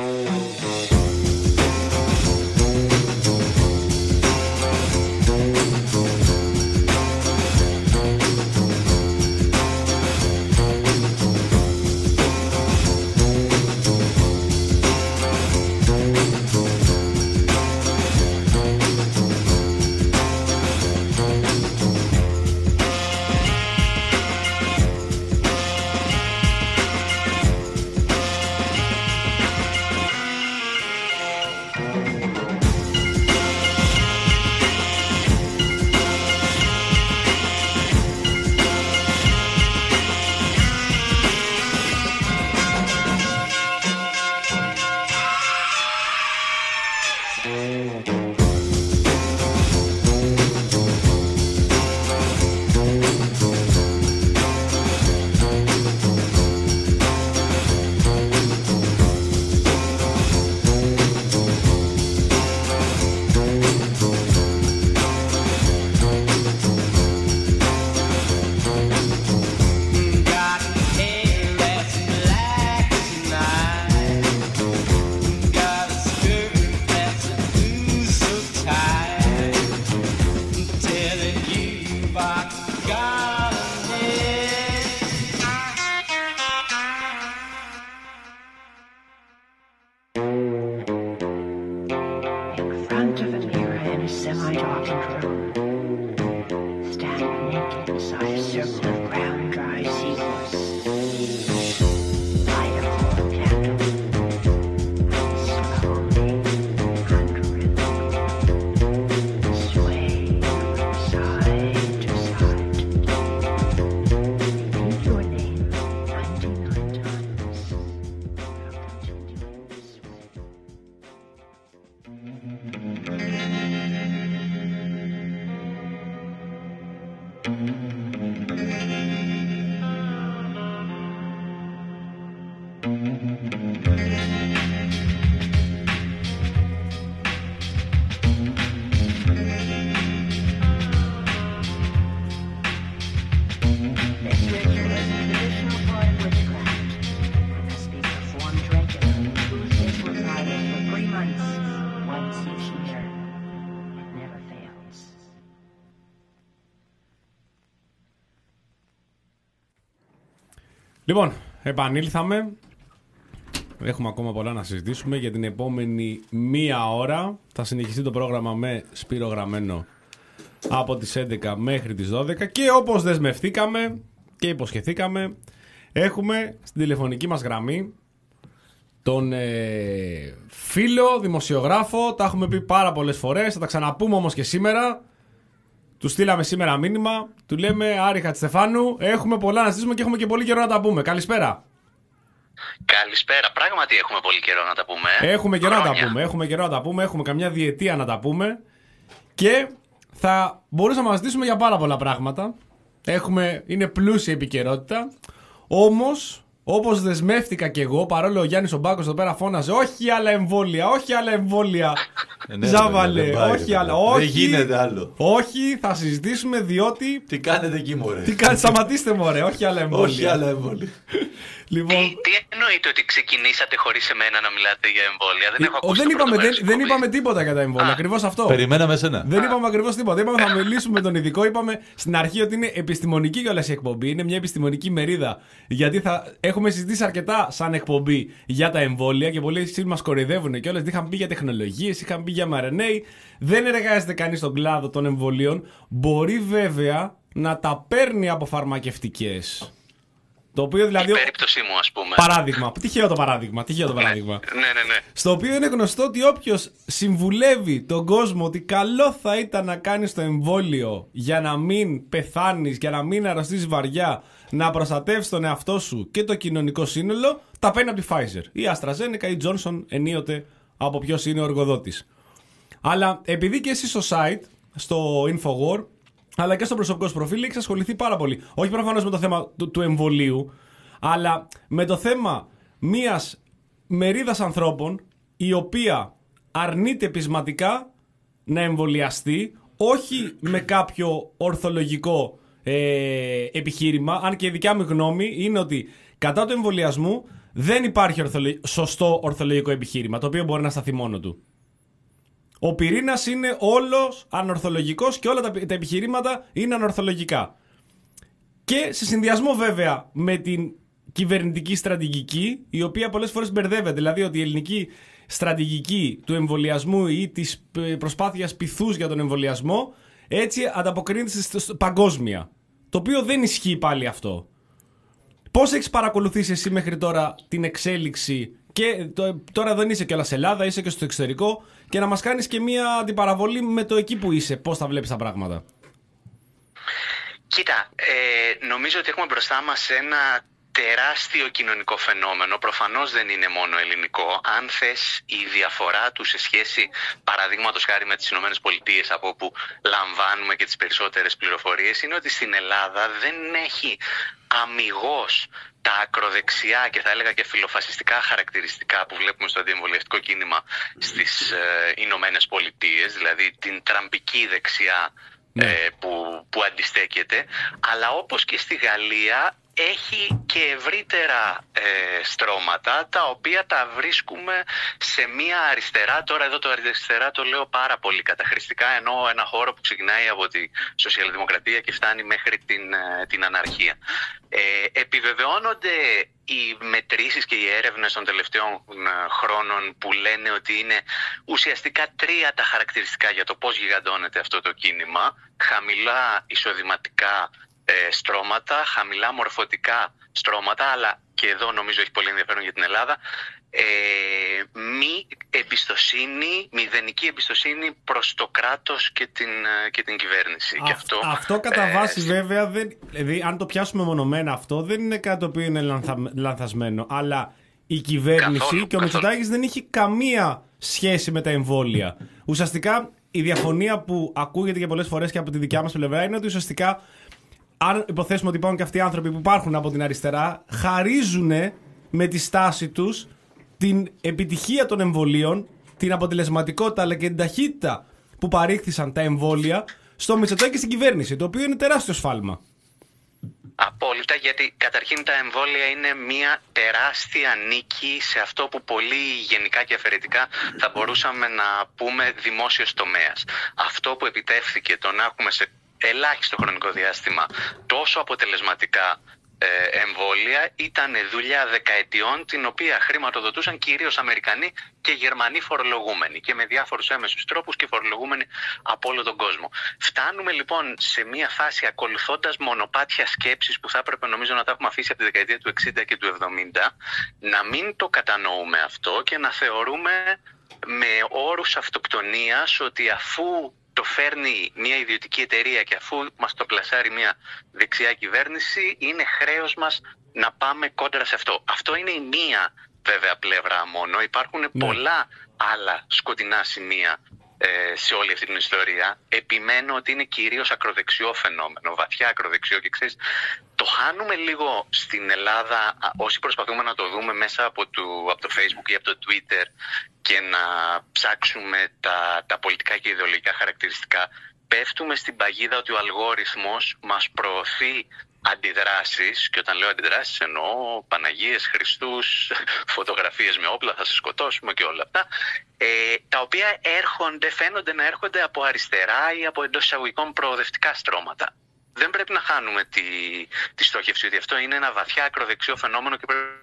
Got hair that's black as night. Got a skirt that's ooh so tight. Telling you I got a niche. In front of a mirror in a semi-darkened room, stand naked beside a This ritual is a traditional part of witchcraft. It must be performed regularly. Tuesdays were Fridays for three months. Once each year. It never fails. Λοιπόν, επανήλθαμε. Έχουμε ακόμα πολλά να συζητήσουμε. Για την επόμενη μία ώρα θα συνεχιστεί το πρόγραμμα με Σπύρο Γραμμένο από τις έντεκα μέχρι τις δώδεκα. Και όπως δεσμευτήκαμε και υποσχεθήκαμε, έχουμε στην τηλεφωνική μας γραμμή τον ε, φίλο, δημοσιογράφο. Τα έχουμε πει πάρα πολλές φορές, θα τα ξαναπούμε όμως και σήμερα. Του στείλαμε σήμερα μήνυμα, του λέμε Άρη Χατζηστεφάνου, έχουμε πολλά να συζητήσουμε και έχουμε και πολύ καιρό να τα πούμε. Καλησπέρα. Καλησπέρα. Πράγματι έχουμε πολύ καιρό να τα πούμε. ε. Έχουμε καιρό να τα Χρόνια. πούμε, έχουμε καιρό να τα πούμε, έχουμε καμιά διετία να τα πούμε. Και θα μπορούσαμε να ζητήσουμε για πάρα πολλά πράγματα. Έχουμε, είναι πλούσια επικαιρότητα. Όμως, όπως δεσμεύτηκα κι εγώ, παρόλο ο Γιάννης ο Μπάκος εδώ πέρα φώναζε όχι άλλα εμβόλια, όχι άλλα εμβόλια. Ε, ναι, Ζάβαλε, δεν πάει, όχι ρε, άλλα. παιδιά. Όχι, Δεν γίνεται άλλο. Όχι, θα συζητήσουμε διότι. Τι κάνετε εκεί, μωρέ. Τι κάνετε, σταματήστε μωρέ, όχι άλλα εμβόλια. Όχι άλλα εμβόλια. Λοιπόν, Τι, τι εννοείτε ότι ξεκινήσατε χωρίς εμένα να μιλάτε για εμβόλια? Δεν έχω ο, ακούσει δεν, το είπαμε, πρώτο δεν, μέρος της δεν εκπομπής. είπαμε τίποτα για τα εμβόλια. Ακριβώς αυτό. Περιμέναμε εσένα. Δεν είπαμε ακριβώς τίποτα. Είπαμε θα μιλήσουμε με τον ειδικό. Είπαμε στην αρχή ότι είναι επιστημονική κιόλας η εκπομπή. Είναι μια επιστημονική μερίδα. Γιατί θα έχουμε συζητήσει αρκετά σαν εκπομπή για τα εμβόλια και πολλοί εσείς μας κοροϊδεύουν κιόλας. Είχαν πει για τεχνολογίες, είχαν πει για εμ αρ εν έι. Δεν εργάζεται κανείς στον κλάδο των εμβολίων. Μπορεί βέβαια να τα παίρνει από φαρμακευτικές. Το οποίο δηλαδή. Η περίπτωσή μου, ας πούμε. Παράδειγμα. Τυχαίο το παράδειγμα. Τυχαίο το παράδειγμα. Ναι, ναι, ναι. Στο οποίο είναι γνωστό ότι όποιος συμβουλεύει τον κόσμο ότι καλό θα ήταν να κάνεις το εμβόλιο για να μην πεθάνεις, για να μην αρρωστείς βαριά, να προστατεύσεις τον εαυτό σου και το κοινωνικό σύνολο, τα παίρνει από τη Pfizer. Ή AstraZeneca ή Johnson, ενίοτε από ποιος είναι ο εργοδότης. Αλλά επειδή και εσύ στο site, στο Infowar, αλλά και στο προσωπικό σου προφίλ έχεις ασχοληθεί πάρα πολύ. Όχι προφανώς με το θέμα του, του εμβολίου, αλλά με το θέμα μιας μερίδας ανθρώπων η οποία αρνείται πεισματικά να εμβολιαστεί, όχι με κάποιο ορθολογικό ε, επιχείρημα, αν και η δικιά μου γνώμη είναι ότι κατά του εμβολιασμού δεν υπάρχει ορθολο... σωστό ορθολογικό επιχείρημα, το οποίο μπορεί να σταθεί μόνο του. Ο πυρήνας είναι όλος ανορθολογικός και όλα τα, τα επιχειρήματα είναι ανορθολογικά. Και σε συνδυασμό βέβαια με την κυβερνητική στρατηγική, η οποία πολλές φορές μπερδεύεται. Δηλαδή ότι η ελληνική στρατηγική του εμβολιασμού ή της προσπάθειας πειθούς για τον εμβολιασμό έτσι ανταποκρίνεται στο παγκόσμια. Το οποίο δεν ισχύει πάλι αυτό. Πώς έχεις παρακολουθήσει εσύ μέχρι τώρα την εξέλιξη και το, τώρα δεν είσαι κιόλας Ελλάδα, είσαι και στο εξωτερικό και να μας κάνεις και μία αντιπαραβολή με το εκεί που είσαι, πώς θα βλέπεις τα πράγματα? Κοίτα, ε, νομίζω ότι έχουμε μπροστά μας ένα τεράστιο κοινωνικό φαινόμενο. Προφανώς δεν είναι μόνο ελληνικό. Αν θες, η διαφορά του σε σχέση, παραδείγματος χάρη με τις Ηνωμένες Πολιτείες, από όπου λαμβάνουμε και τις περισσότερες πληροφορίες, είναι ότι στην Ελλάδα δεν έχει αμιγώς τα ακροδεξιά και θα έλεγα και φιλοφασιστικά χαρακτηριστικά που βλέπουμε στο αντιεμβολιαστικό κίνημα στις ε, Ηνωμένες Πολιτείες, δηλαδή την τραμπική δεξιά ναι. ε, που, που αντιστέκεται, αλλά όπως και στη Γαλλία έχει και ευρύτερα ε, στρώματα τα οποία τα βρίσκουμε σε μία αριστερά. Τώρα εδώ το αριστερά το λέω πάρα πολύ καταχρηστικά, ενώ ένα χώρο που ξεκινάει από τη σοσιαλδημοκρατία και φτάνει μέχρι την, ε, την αναρχία. Ε, επιβεβαιώνονται οι μετρήσεις και οι έρευνες των τελευταίων χρόνων που λένε ότι είναι ουσιαστικά τρία τα χαρακτηριστικά για το πώς γιγαντώνεται αυτό το κίνημα. Χαμηλά εισοδηματικά Ε, στρώματα, χαμηλά μορφωτικά στρώματα, αλλά και εδώ νομίζω έχει πολύ ενδιαφέρον για την Ελλάδα, ε, μη εμπιστοσύνη, μηδενική εμπιστοσύνη προς το κράτος και την, και την κυβέρνηση. Α, και αυτό, αυτό κατά ε, βάση βέβαια, δεν, δηλαδή αν το πιάσουμε μονομένα αυτό, δεν είναι κάτι το οποίο είναι λανθα, λανθασμένο, αλλά η κυβέρνηση καθόλου, και ο Μητσοτάκης δεν είχε καμία σχέση με τα εμβόλια. Ουσιαστικά η διαφωνία που ακούγεται και πολλές φορές και από τη δικιά μας πλευρά είναι ότι ουσιαστικά, αν υποθέσουμε ότι υπάρχουν και αυτοί οι άνθρωποι που υπάρχουν από την αριστερά, χαρίζουν με τη στάση τους την επιτυχία των εμβολίων, την αποτελεσματικότητα αλλά και την ταχύτητα που παρήχθησαν τα εμβόλια στο Μητσοτάκη και στην κυβέρνηση, το οποίο είναι τεράστιο σφάλμα. Απόλυτα, γιατί καταρχήν τα εμβόλια είναι μια τεράστια νίκη σε αυτό που πολύ γενικά και αφαιρετικά θα μπορούσαμε να πούμε δημόσιος τομέας. Αυτό που επιτεύχθηκε το να έχουμε σε ελάχιστο χρονικό διάστημα τόσο αποτελεσματικά ε, εμβόλια ήταν δουλειά δεκαετιών, την οποία χρηματοδοτούσαν κυρίως Αμερικανοί και Γερμανοί φορολογούμενοι και με διάφορους έμεσους τρόπους και φορολογούμενοι από όλο τον κόσμο. Φτάνουμε λοιπόν σε μια φάση, ακολουθώντας μονοπάτια σκέψης που θα έπρεπε νομίζω να τα έχουμε αφήσει από τη δεκαετία του εξήντα και του εβδομήντα, να μην το κατανοούμε αυτό και να θεωρούμε με όρους αυτοκτονίας ότι αφού το φέρνει μια ιδιωτική εταιρεία και αφού μας το πλασάρει μια δεξιά κυβέρνηση, είναι χρέος μας να πάμε κόντρα σε αυτό. Αυτό είναι η μία βέβαια πλευρά μόνο. Υπάρχουν Ναι. πολλά άλλα σκοτεινά σημεία ε, σε όλη αυτή την ιστορία. Επιμένω ότι είναι κυρίως ακροδεξιό φαινόμενο, βαθιά ακροδεξιό, και ξέρεις, το χάνουμε λίγο στην Ελλάδα α, όσοι προσπαθούμε να το δούμε μέσα από το, από το Facebook ή από το Twitter και να ψάξουμε τα, τα πολιτικά και ιδεολογικά χαρακτηριστικά. Πέφτουμε στην παγίδα ότι ο αλγόριθμος μας προωθεί αντιδράσεις, και όταν λέω αντιδράσεις εννοώ Παναγίες, Χριστούς, φωτογραφίες με όπλα, θα σε σκοτώσουμε και όλα αυτά, ε, τα οποία έρχονται, φαίνονται να έρχονται από αριστερά ή από εντός εισαγωγικών προοδευτικά στρώματα. Δεν πρέπει να χάνουμε τη, τη στόχευση ότι αυτό είναι ένα βαθιά ακροδεξιό φαινόμενο και πρέπει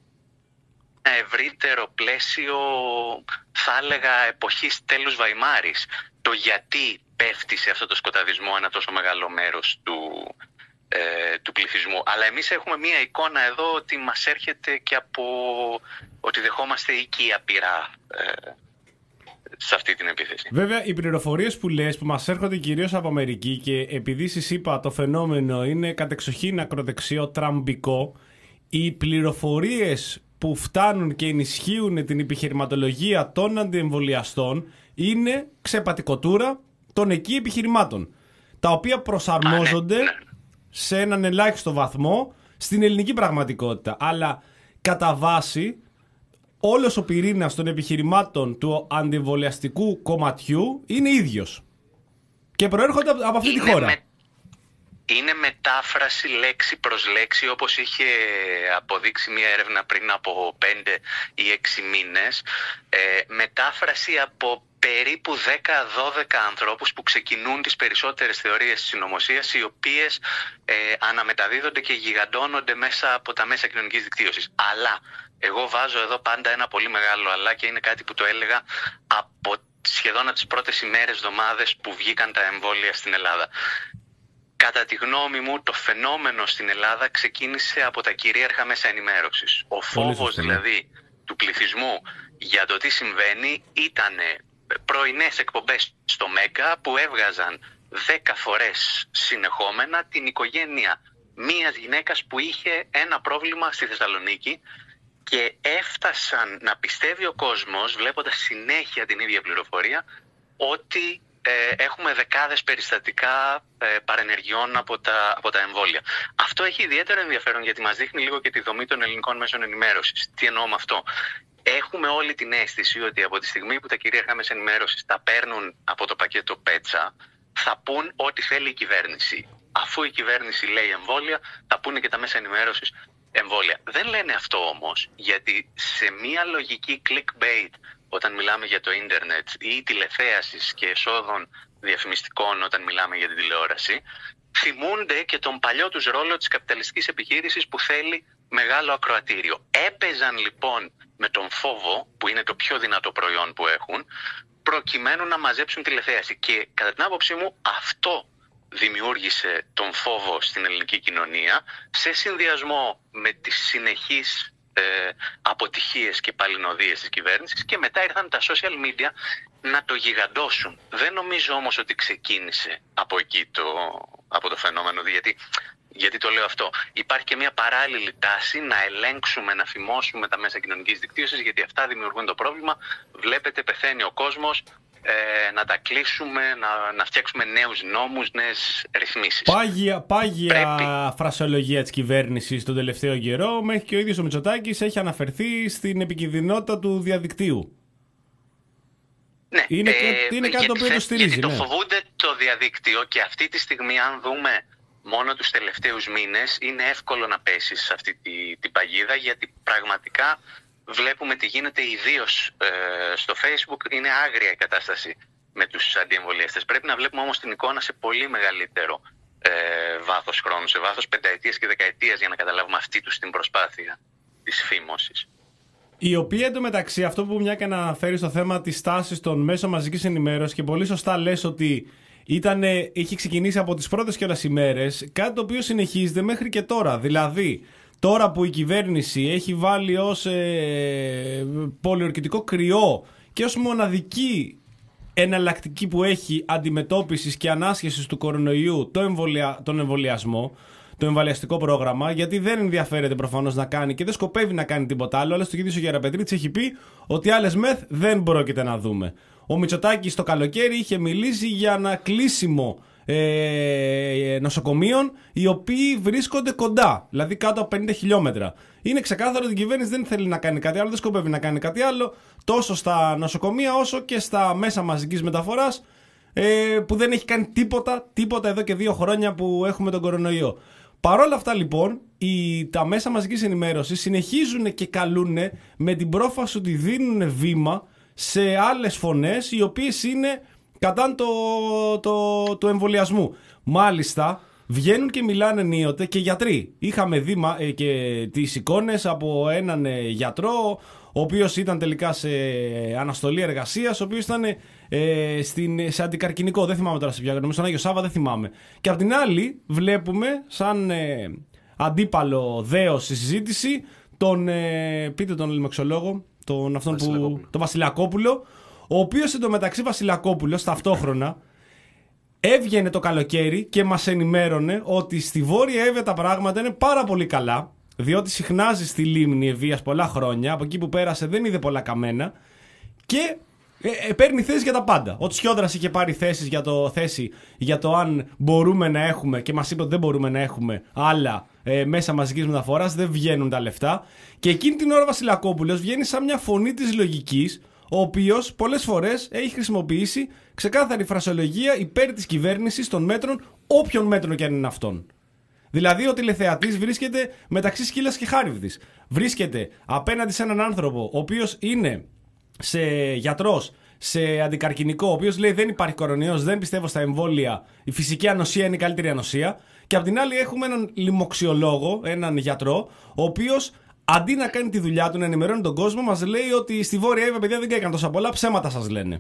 ένα ευρύτερο πλαίσιο, θα έλεγα, εποχής τέλους Βαϊμάρης. Το γιατί πέφτει σε αυτό το σκοταδισμό ένα τόσο μεγάλο μέρος του, ε, του πληθυσμού. Αλλά εμείς έχουμε μία εικόνα εδώ ότι μας έρχεται και από ότι δεχόμαστε οικία πειρά ε, σε αυτή την επίθεση. Βέβαια, οι πληροφορίες που λες, που μας έρχονται κυρίως από Αμερική, και επειδή σας είπα το φαινόμενο είναι κατεξοχήν ακροδεξιό, τραμπικό, οι πληροφορίες που φτάνουν και ενισχύουν την επιχειρηματολογία των αντιεμβολιαστών είναι ξεπατικοτούρα των εκεί επιχειρημάτων, τα οποία προσαρμόζονται Α, ναι, ναι. σε έναν ελάχιστο βαθμό στην ελληνική πραγματικότητα. Αλλά κατά βάση όλος ο πυρήνας των επιχειρημάτων του αντιεμβολιαστικού κομματιού είναι ίδιος και προέρχονται από αυτή τη Είναι χώρα. με- Είναι μετάφραση λέξη προς λέξη, όπως είχε αποδείξει μια έρευνα πριν από πέντε ή έξι μήνες. Ε, μετάφραση από περίπου δέκα δώδεκα ανθρώπους που ξεκινούν τις περισσότερες θεωρίες της συνωμοσίας, οι οποίες ε, αναμεταδίδονται και γιγαντώνονται μέσα από τα μέσα κοινωνικής δικτύωσης. Αλλά εγώ βάζω εδώ πάντα ένα πολύ μεγάλο αλλά, και είναι κάτι που το έλεγα από σχεδόν από τις πρώτες ημέρες, εβδομάδες που βγήκαν τα εμβόλια στην Ελλάδα. Κατά τη γνώμη μου, το φαινόμενο στην Ελλάδα ξεκίνησε από τα κυρίαρχα μέσα ενημέρωσης. Ο φόβος σωστά, ναι. δηλαδή του πληθυσμού για το τι συμβαίνει ήταν πρωινές εκπομπές στο Μέγκα που έβγαζαν δέκα φορές συνεχόμενα την οικογένεια μίας γυναίκας που είχε ένα πρόβλημα στη Θεσσαλονίκη, και έφτασαν να πιστεύει ο κόσμος, βλέποντας συνέχεια την ίδια πληροφορία, ότι ε, έχουμε δεκάδες περιστατικά ε, παρενεργειών από τα, από τα εμβόλια. Αυτό έχει ιδιαίτερο ενδιαφέρον γιατί μας δείχνει λίγο και τη δομή των ελληνικών μέσων ενημέρωσης. Τι εννοώ με αυτό? Έχουμε όλη την αίσθηση ότι από τη στιγμή που τα κυρίαρχα μέσα ενημέρωσης τα παίρνουν από το πακέτο πέτσα, θα πούν ό,τι θέλει η κυβέρνηση. Αφού η κυβέρνηση λέει εμβόλια, θα πούνε και τα μέσα ενημέρωσης εμβόλια. Δεν λένε αυτό όμως, γιατί σε μία λογική clickbait, όταν μιλάμε για το ίντερνετ, ή τηλεθέασης και εσόδων διαφημιστικών όταν μιλάμε για την τηλεόραση, θυμούνται και τον παλιό τους ρόλο της καπιταλιστικής επιχείρησης που θέλει μεγάλο ακροατήριο. Έπαιζαν λοιπόν με τον φόβο, που είναι το πιο δυνατό προϊόν που έχουν, προκειμένου να μαζέψουν τηλεθέαση. Και κατά την άποψή μου αυτό δημιούργησε τον φόβο στην ελληνική κοινωνία, σε συνδυασμό με τις συνεχείς ε, αποτυχίες και παλινοδίες της κυβέρνησης, και μετά ήρθαν τα social media να το γιγαντώσουν. Δεν νομίζω όμως ότι ξεκίνησε από εκεί το, από το φαινόμενο, γιατί, γιατί το λέω αυτό. Υπάρχει και μια παράλληλη τάση να ελέγξουμε, να φημώσουμε τα μέσα κοινωνικής δικτύωσης, γιατί αυτά δημιουργούν το πρόβλημα. Βλέπετε, πεθαίνει ο κόσμος, ε, να τα κλείσουμε, να, να φτιάξουμε νέους νόμους, νέες ρυθμίσεις. Πάγια, πάγια Πρέπει. φρασιολογία της κυβέρνησης τον τελευταίο καιρό, μέχρι και ο ίδιος ο Μητσοτάκης έχει αναφερθεί στην επικινδυνότητα του διαδικτύου. Ναι, Είναι κα- είναι κάτι το οποίο θε- το στηρίζει, Γιατί το ναι. φοβούνται το διαδίκτυο και αυτή τη στιγμή, αν δούμε μόνο τους τελευταίους μήνες, είναι εύκολο να πέσεις σε αυτή τη, την παγίδα, γιατί πραγματικά βλέπουμε τι γίνεται ιδίως ε, στο Facebook. Είναι άγρια η κατάσταση με τους αντιεμβολιαστές. Πρέπει να βλέπουμε όμως την εικόνα σε πολύ μεγαλύτερο ε, βάθος χρόνου, σε βάθος πενταετίας και δεκαετίας, για να καταλάβουμε αυτή τους την προσπάθεια της φήμωσης. Η οποία εντωμεταξύ, αυτό που μια και αναφέρει στο θέμα της τάσης των μέσων μαζικής ενημέρωσης, και πολύ σωστά λες ότι ήτανε, είχε ξεκινήσει από τις πρώτες κιόλας ημέρες, κάτι το οποίο συνεχίζεται μέχρι και τώρα. Δηλαδή, τώρα που η κυβέρνηση έχει βάλει ως ε, πολιορκητικό κρυό και ως μοναδική εναλλακτική που έχει αντιμετώπισης και ανάσχεσης του κορονοϊού το εμβολια, τον εμβολιασμό, το εμβολιαστικό πρόγραμμα, γιατί δεν ενδιαφέρεται προφανώς να κάνει και δεν σκοπεύει να κάνει τίποτα άλλο. Αλλά στο ίδιο ο Γεραπετρίτης έχει πει ότι άλλες μεθ δεν πρόκειται να δούμε. Ο Μητσοτάκης το καλοκαίρι είχε μιλήσει για ένα κλείσιμο ε, νοσοκομείων, οι οποίοι βρίσκονται κοντά, δηλαδή κάτω από πενήντα χιλιόμετρα. Είναι ξεκάθαρο ότι η κυβέρνηση δεν θέλει να κάνει κάτι άλλο, δεν σκοπεύει να κάνει κάτι άλλο, τόσο στα νοσοκομεία όσο και στα μέσα μαζικής μεταφοράς, ε, που δεν έχει κάνει τίποτα, τίποτα εδώ και δύο χρόνια που έχουμε τον κορονοϊό. Παρ' όλα αυτά λοιπόν, οι, τα μέσα μαζικής ενημέρωσης συνεχίζουν και καλούν με την πρόφαση ότι δίνουν βήμα σε άλλες φωνές οι οποίες είναι κατά το, το, του εμβολιασμού. Μάλιστα, βγαίνουν και μιλάνε ενίοτε και γιατροί. Είχαμε δει ε, και τις εικόνες από έναν ε, γιατρό, ο οποίος ήταν τελικά σε αναστολή εργασίας, ο οποίος ήταν ε, στην, σε αντικαρκινικό, δεν θυμάμαι τώρα σε ποια, νομίζω στον Άγιο Σάββα, δεν θυμάμαι. Και απ' την άλλη βλέπουμε σαν ε, αντίπαλο δέος στη συζήτηση τον, ε, πείτε τον λοιμοξιολόγο, τον, αυτόν που, τον Βασιλακόπουλο, ο οποίος εντωμεταξύ Βασιλακόπουλος ταυτόχρονα έβγαινε το καλοκαίρι και μας ενημέρωνε ότι στη Βόρεια Εύβοια τα πράγματα είναι πάρα πολύ καλά, διότι συχνάζει στη λίμνη Ευβοίας πολλά χρόνια, από εκεί που πέρασε δεν είδε πολλά καμένα και ε, ε, παίρνει θέση για τα πάντα. Ο Τσιόδρας είχε πάρει θέσεις για το, θέση για το αν μπορούμε να έχουμε, και μας είπε ότι δεν μπορούμε να έχουμε άλλα ε, μέσα μαζικής μεταφοράς, δεν βγαίνουν τα λεφτά. Και εκείνη την ώρα ο Βασιλακόπουλος βγαίνει σαν μια φωνή της λογικής, ο οποίος πολλές φορές έχει χρησιμοποιήσει ξεκάθαρη φρασιολογία υπέρ της κυβέρνησης των μέτρων, όποιων μέτρων και αν είναι αυτών. Δηλαδή ο τηλεθεατής βρίσκεται μεταξύ σκύλας και χάριβδης. Βρίσκεται απέναντι σε έναν άνθρωπο ο οποίος είναι σε γιατρός, σε αντικαρκινικό, ο οποίος λέει δεν υπάρχει κορονοϊός, δεν πιστεύω στα εμβόλια, η φυσική ανοσία είναι η καλύτερη ανοσία. Και απ' την άλλη έχουμε έναν λοιμοξιολόγο, έναν γιατρό, ο οποίος αντί να κάνει τη δουλειά του, να ενημερώνει τον κόσμο, μας λέει ότι στη Βόρεια Εύβοια παιδιά δεν έκαναν τόσα πολλά, ψέματα σας λένε.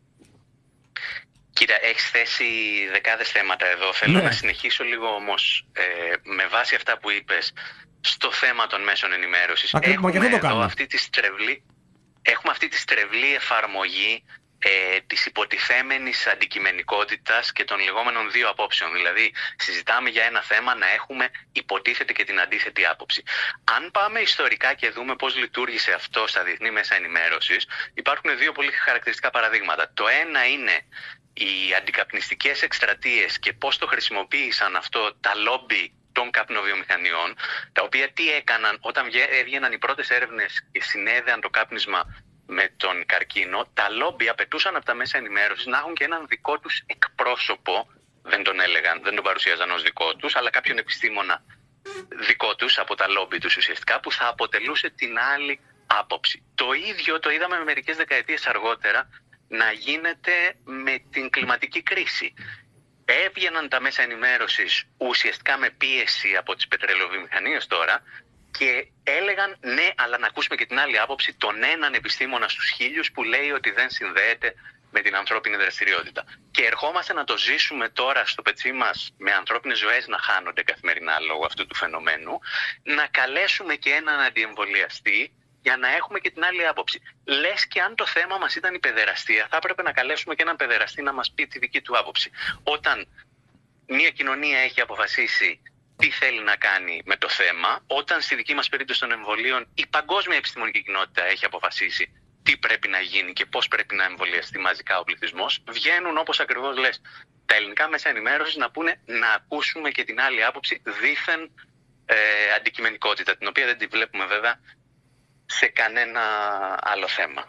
Κοίτα, έχεις θέσει δεκάδες θέματα εδώ. Θέλω Ναι. να συνεχίσω λίγο όμως ε, με βάση αυτά που είπες στο θέμα των μέσων ενημέρωσης. Ακριβώς, μα Έχουμε και αυτό το εδώ κάνω. αυτή τη στρεβλή, έχουμε αυτή τη στρεβλή εφαρμογή ε, της υποτιθέμενης αντικειμενικότητας και των λεγόμενων δύο απόψεων. Δηλαδή, συζητάμε για ένα θέμα να έχουμε υποτίθεται και την αντίθετη άποψη. Αν πάμε ιστορικά και δούμε πώς λειτουργήσε αυτό στα διεθνή μέσα ενημέρωσης, υπάρχουν δύο πολύ χαρακτηριστικά παραδείγματα. Το ένα είναι οι αντικαπνιστικές εκστρατείες και πώς το χρησιμοποίησαν αυτό τα λόμπι των καπνοβιομηχανιών, τα οποία τι έκαναν όταν έβγαιναν οι πρώτες έρευνες και συνέδεαν το κάπνισμα με τον καρκίνο, τα λόμπι απαιτούσαν από τα μέσα ενημέρωσης να έχουν και έναν δικό τους εκπρόσωπο, δεν τον έλεγαν, δεν τον παρουσίαζαν ως δικό τους, αλλά κάποιον επιστήμονα δικό τους από τα λόμπι τους ουσιαστικά, που θα αποτελούσε την άλλη άποψη. Το ίδιο το είδαμε μερικές δεκαετίες αργότερα να γίνεται με την κλιματική κρίση. Έβγαιναν τα μέσα ενημέρωσης ουσιαστικά με πίεση από τις πετρελαιοβιομηχανίες τώρα και έλεγαν ναι, αλλά να ακούσουμε και την άλλη άποψη, τον έναν επιστήμονα στους χίλιους που λέει ότι δεν συνδέεται με την ανθρώπινη δραστηριότητα. Και ερχόμαστε να το ζήσουμε τώρα στο πετσί μας με ανθρώπινες ζωές να χάνονται καθημερινά λόγω αυτού του φαινομένου, να καλέσουμε και έναν αντιεμβολιαστή για να έχουμε και την άλλη άποψη. Λες και αν το θέμα μας ήταν η παιδεραστία, θα έπρεπε να καλέσουμε και έναν παιδεραστή να μας πει τη δική του άποψη. Όταν μια κοινωνία έχει αποφασίσει τι θέλει να κάνει με το θέμα, όταν στη δική μας περίπτωση των εμβολίων η παγκόσμια επιστημονική κοινότητα έχει αποφασίσει τι πρέπει να γίνει και πώς πρέπει να εμβολιαστεί μαζικά ο πληθυσμός, βγαίνουν όπως ακριβώς λες τα ελληνικά μέσα ενημέρωσης να πούνε να ακούσουμε και την άλλη άποψη, δήθεν ε, αντικειμενικότητα, την οποία δεν τη βλέπουμε βέβαια σε κανένα άλλο θέμα.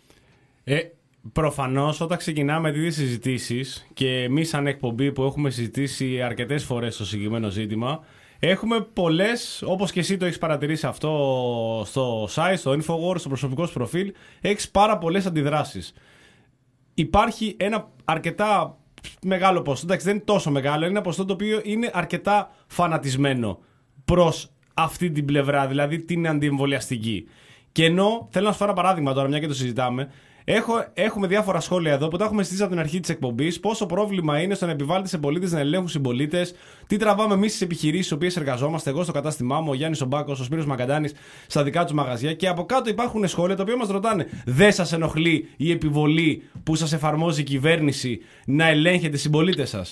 Ε, προφανώς όταν ξεκινάμε τις συζητήσεις και εμείς σαν εκπομπή που έχουμε συζητήσει αρκετές φορές το συγκεκριμένο ζήτημα, έχουμε πολλές, όπως και εσύ το έχεις παρατηρήσει αυτό στο site, στο Infowars, στο προσωπικό σου προφίλ, έχεις πάρα πολλές αντιδράσεις. Υπάρχει ένα αρκετά μεγάλο ποσοστό, εντάξει δεν είναι τόσο μεγάλο, είναι ένα ποσοστό το οποίο είναι αρκετά φανατισμένο προς αυτή την πλευρά, δηλαδή την αντιεμβολιαστική. Και ενώ, θέλω να σου φέρω ένα παράδειγμα τώρα, μια και το συζητάμε, Έχω, έχουμε διάφορα σχόλια εδώ που τα έχουμε συζητήσει από την αρχή της εκπομπής. Πόσο πρόβλημα είναι στο να επιβάλλεται σε πολίτες να ελέγχουν συμπολίτες, τι τραβάμε εμείς στις επιχειρήσεις στις οποίες εργαζόμαστε, εγώ στο κατάστημά μου, ο Γιάννης Ομπάκος, ο Σπύρος Μακαντάνης στα δικά τους μαγαζιά. Και από κάτω υπάρχουν σχόλια τα οποία μας ρωτάνε, δεν σας ενοχλεί η επιβολή που σας εφαρμόζει η κυβέρνηση να ελέγχετε συμπολίτες σας?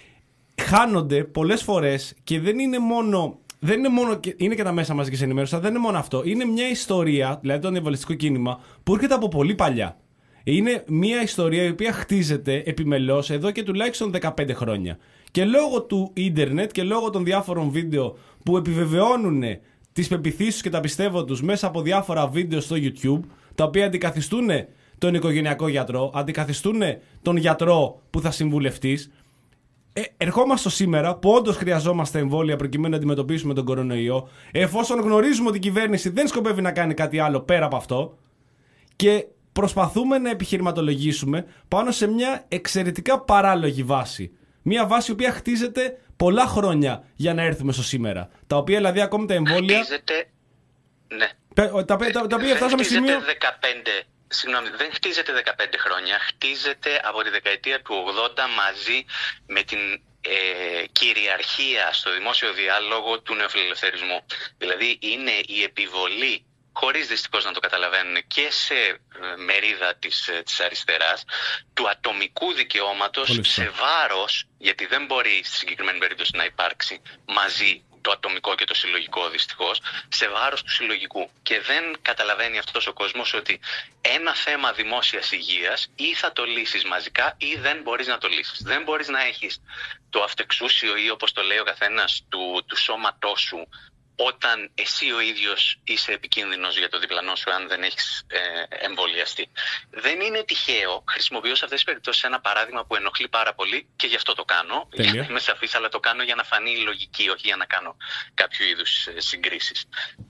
Χάνονται πολλές φορές και δεν είναι μόνο. Δεν είναι μόνο, είναι και τα μέσα μαζικής ενημέρωσης, αλλά δεν είναι μόνο αυτό. Είναι μια ιστορία, δηλαδή το αντιεμβολιαστικό κίνημα, που έρχεται από πολύ παλιά. Είναι μια ιστορία η οποία χτίζεται επιμελώς εδώ και τουλάχιστον δεκαπέντε χρόνια. Και λόγω του ίντερνετ και λόγω των διάφορων βίντεο που επιβεβαιώνουν τις πεποιθήσεις και τα πιστεύω τους μέσα από διάφορα βίντεο στο YouTube, τα οποία αντικαθιστούν τον οικογενειακό γιατρό, αντικαθιστούν τον γιατρό που θα συμβουλευτείς. Ε, ερχόμαστε σήμερα που όντως χρειαζόμαστε εμβόλια προκειμένου να αντιμετωπίσουμε τον κορονοϊό, εφόσον γνωρίζουμε ότι η κυβέρνηση δεν σκοπεύει να κάνει κάτι άλλο πέρα από αυτό, και προσπαθούμε να επιχειρηματολογήσουμε πάνω σε μια εξαιρετικά παράλογη βάση. Μια βάση η οποία χτίζεται πολλά χρόνια για να έρθουμε στο σήμερα. Τα οποία δηλαδή ακόμη τα εμβόλια. Χτίζεται. Ναι. Τα, τα, τα, τα, τα οποία φτάσαμε σημείο. δεκαπέντε Συγγνώμη, δεν χτίζεται δεκαπέντε χρόνια, χτίζεται από τη δεκαετία του ογδόντα μαζί με την ε, κυριαρχία στο δημόσιο διάλογο του νεοφιλελευθερισμού. Δηλαδή είναι η επιβολή, χωρίς δυστυχώς να το καταλαβαίνουν και σε μερίδα της, της αριστεράς, του ατομικού δικαιώματος σε βάρος, γιατί δεν μπορεί στη συγκεκριμένη περίπτωση να υπάρξει μαζί το ατομικό και το συλλογικό δυστυχώς, σε βάρος του συλλογικού. Και δεν καταλαβαίνει αυτός ο κόσμος ότι ένα θέμα δημόσιας υγείας ή θα το λύσεις μαζικά ή δεν μπορείς να το λύσεις. Δεν μπορείς να έχεις το αυτεξούσιο ή όπως το λέει ο καθένας του, του σώματός σου όταν εσύ ο ίδιος είσαι επικίνδυνος για το διπλανό σου αν δεν έχεις ε, εμβολιαστεί. Δεν είναι τυχαίο, χρησιμοποιώ σε αυτές τις περιπτώσεις ένα παράδειγμα που ενοχλεί πάρα πολύ και γι' αυτό το κάνω, Τέλεια. γιατί είμαι σαφής, αλλά το κάνω για να φανεί η λογική, όχι για να κάνω κάποιο είδους ε, συγκρίσεις.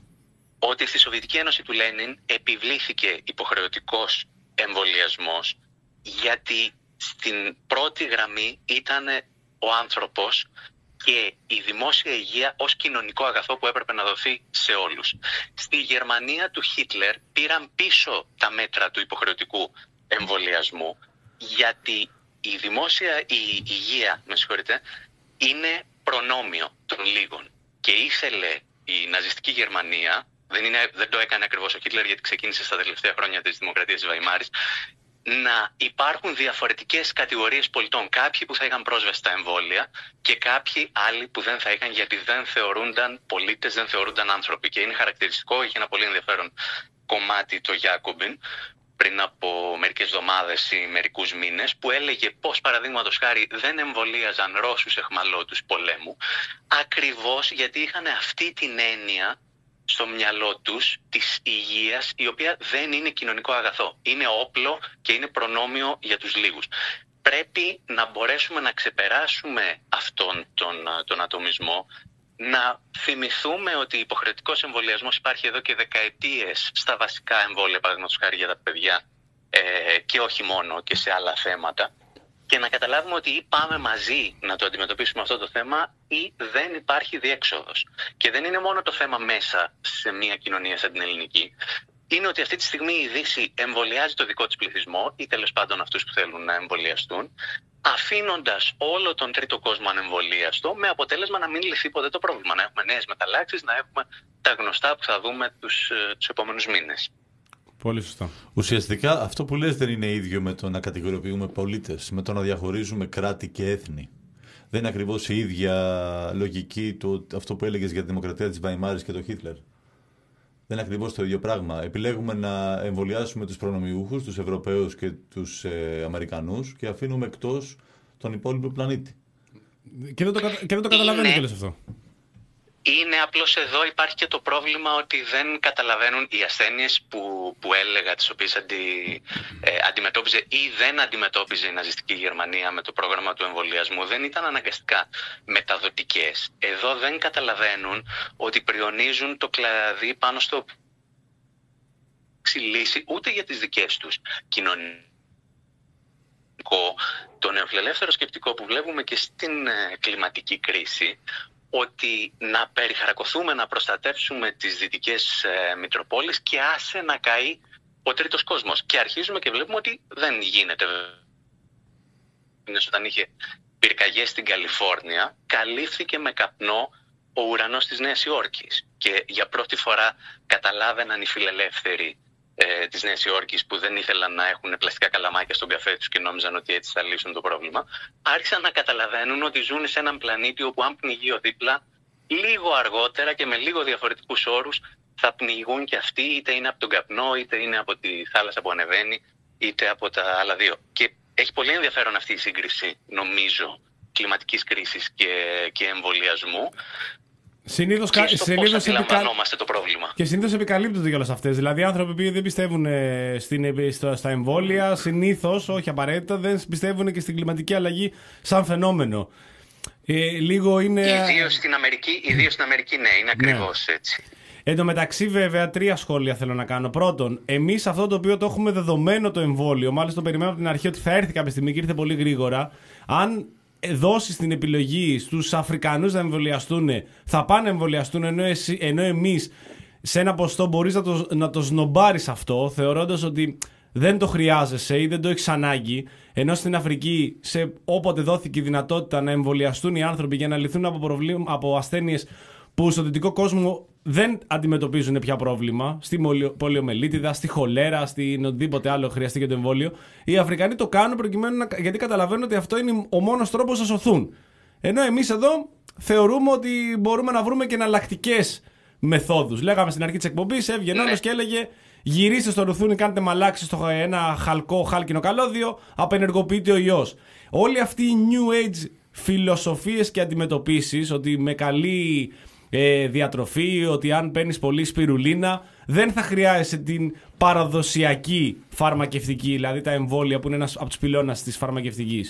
Ότι στη Σοβιετική Ένωση του Λένιν επιβλήθηκε υποχρεωτικός εμβολιασμός γιατί στην πρώτη γραμμή ήταν ο άνθρωπος και η δημόσια υγεία ως κοινωνικό αγαθό που έπρεπε να δοθεί σε όλους. Στη Γερμανία του Χίτλερ πήραν πίσω τα μέτρα του υποχρεωτικού εμβολιασμού γιατί η δημόσια η υγεία, με συγχωρείτε, είναι προνόμιο των λίγων. Και ήθελε η ναζιστική Γερμανία, δεν, είναι, δεν το έκανε ακριβώς ο Χίτλερ γιατί ξεκίνησε στα τελευταία χρόνια της Δημοκρατίας της Βαϊμάρης, να υπάρχουν διαφορετικές κατηγορίες πολιτών. Κάποιοι που θα είχαν πρόσβαση στα εμβόλια και κάποιοι άλλοι που δεν θα είχαν γιατί δεν θεωρούνταν πολίτες, δεν θεωρούνταν άνθρωποι. Και είναι χαρακτηριστικό, είχε ένα πολύ ενδιαφέρον κομμάτι το Γιάκομπιν πριν από μερικές εβδομάδες ή μερικούς μήνες που έλεγε πως παραδείγματος χάρη δεν εμβολίαζαν Ρώσους εχμαλώτους πολέμου ακριβώς γιατί είχαν αυτή την έννοια στο μυαλό τους της υγείας, η οποία δεν είναι κοινωνικό αγαθό. Είναι όπλο και είναι προνόμιο για τους λίγους. Πρέπει να μπορέσουμε να ξεπεράσουμε αυτόν τον, τον ατομισμό, να θυμηθούμε ότι υποχρεωτικός εμβολιασμός υπάρχει εδώ και δεκαετίες στα βασικά εμβόλια, παραδείγματος χάρη για τα παιδιά ε, και όχι μόνο και σε άλλα θέματα. Και να καταλάβουμε ότι ή πάμε μαζί να το αντιμετωπίσουμε αυτό το θέμα ή δεν υπάρχει διέξοδος. Και δεν είναι μόνο το θέμα μέσα σε μια κοινωνία σαν την ελληνική. Είναι ότι αυτή τη στιγμή η Δύση εμβολιάζει το δικό της πληθυσμό ή τέλος πάντων αυτούς που θέλουν να εμβολιαστούν, αφήνοντας όλο τον τρίτο κόσμο ανεμβολίαστο, με αποτέλεσμα να μην λυθεί ποτέ το πρόβλημα. Να έχουμε νέες μεταλλάξεις, να έχουμε τα γνωστά που θα δούμε τους, τους επόμενους μήνες. Πολύ σωστά. Ουσιαστικά αυτό που λες δεν είναι ίδιο με το να κατηγοριοποιούμε πολίτες, με το να διαχωρίζουμε κράτη και έθνη. Δεν είναι ακριβώς η ίδια λογική το, αυτό που έλεγες για τη δημοκρατία της Βαϊμάρης και τον Χίτλερ. Δεν είναι ακριβώς το ίδιο πράγμα. Επιλέγουμε να εμβολιάσουμε τους προνομιούχους, τους Ευρωπαίους και τους ε, Αμερικανούς και αφήνουμε εκτός τον υπόλοιπο πλανήτη. Και δεν το, κατα... και δεν το καταλαβαίνω κιόλας αυτό. Είναι απλώς εδώ υπάρχει και το πρόβλημα ότι δεν καταλαβαίνουν οι ασθένειες που, που έλεγα, τις οποίες αντι, ε, αντιμετώπιζε ή δεν αντιμετώπιζε η ναζιστική Γερμανία με το πρόγραμμα του εμβολιασμού. Δεν ήταν αναγκαστικά μεταδοτικές. Εδώ δεν καταλαβαίνουν ότι πριονίζουν το κλαδί πάνω στο λύση ούτε για τις δικές τους κοινωνίες. Το νεοφιλελεύθερο σκεπτικό που βλέπουμε και στην ε, κλιματική κρίση, ότι να περιχαρακωθούμε, να προστατεύσουμε τις δυτικές ε, Μητροπόλεις και άσε να καεί ο τρίτος κόσμος. Και αρχίζουμε και βλέπουμε ότι δεν γίνεται. Όταν είχε πυρκαγιές στην Καλιφόρνια, καλύφθηκε με καπνό ο ουρανός της Νέας Υόρκης. Και για πρώτη φορά καταλάβαιναν οι φιλελεύθεροι ε, της Νέας Υόρκης, που δεν ήθελαν να έχουν πλαστικά καλαμάκια στον καφέ τους και νόμιζαν ότι έτσι θα λύσουν το πρόβλημα, άρχισαν να καταλαβαίνουν ότι ζουν σε έναν πλανήτη όπου αν πνιγεί ο δίπλα, λίγο αργότερα και με λίγο διαφορετικούς όρους θα πνιγούν και αυτοί, είτε είναι από τον καπνό, είτε είναι από τη θάλασσα που ανεβαίνει, είτε από τα άλλα δύο. Και έχει πολύ ενδιαφέρον αυτή η σύγκριση, νομίζω, κλιματικής κρίσης και, και εμβολιασμού. Συνήθως, και στο συνήθως πώς αντιλαμβανόμαστε το πρόβλημα. Και συνήθως επικαλύπτονται κιόλας αυτές. Δηλαδή, άνθρωποι που δεν πιστεύουν ε, στην, στο, στα εμβόλια, συνήθως, όχι απαραίτητα, δεν πιστεύουν και στην κλιματική αλλαγή σαν φαινόμενο. Ε, λίγο είναι. Ιδίως στην Αμερική, ιδίως στην Αμερική, ναι, είναι ακριβώς ναι. έτσι. Εν τω μεταξύ, βέβαια, τρία σχόλια θέλω να κάνω. Πρώτον, εμείς αυτό το οποίο το έχουμε δεδομένο το εμβόλιο, μάλιστα το περιμένουμε από την αρχή ότι θα έρθει κάποια στιγμή και ήρθε πολύ γρήγορα. Αν δώσει την επιλογή στους Αφρικανούς να εμβολιαστούν, θα πάνε να εμβολιαστούν, ενώ, εσύ, ενώ εμείς σε ένα ποστό μπορείς να το, να το σνομπάρεις αυτό, θεωρώντας ότι δεν το χρειάζεσαι ή δεν το έχεις ανάγκη, ενώ στην Αφρική, σε, όποτε δόθηκε η δυνατότητα να εμβολιαστούν οι άνθρωποι για να λυθούν από, προβλήμα, από ασθένειες που στο δυτικό κόσμο δεν αντιμετωπίζουν πια πρόβλημα, στη πολιομελίτιδα, στη χολέρα, στην οτιδήποτε άλλο χρειαστεί και το εμβόλιο, οι Αφρικανοί το κάνουν προκειμένου να, γιατί καταλαβαίνουν ότι αυτό είναι ο μόνος τρόπος να σωθούν. Ενώ εμείς εδώ θεωρούμε ότι μπορούμε να βρούμε και εναλλακτικές μεθόδους. Λέγαμε στην αρχή της εκπομπής, έβγαινε όλος και έλεγε γυρίστε στο ρουθούνι, κάντε μαλάξι στο ένα χαλκό χάλκινο καλώδιο, απενεργοποιείται ο ιός. Όλοι αυτοί οι New Age φιλοσοφίες και αντιμετωπίσεις, ότι με καλή ε, διατροφή, ότι αν παίρνεις πολύ σπιρουλίνα δεν θα χρειάζεσαι την παραδοσιακή φαρμακευτική, δηλαδή τα εμβόλια που είναι ένας από τους πυλώνας της φαρμακευτικής.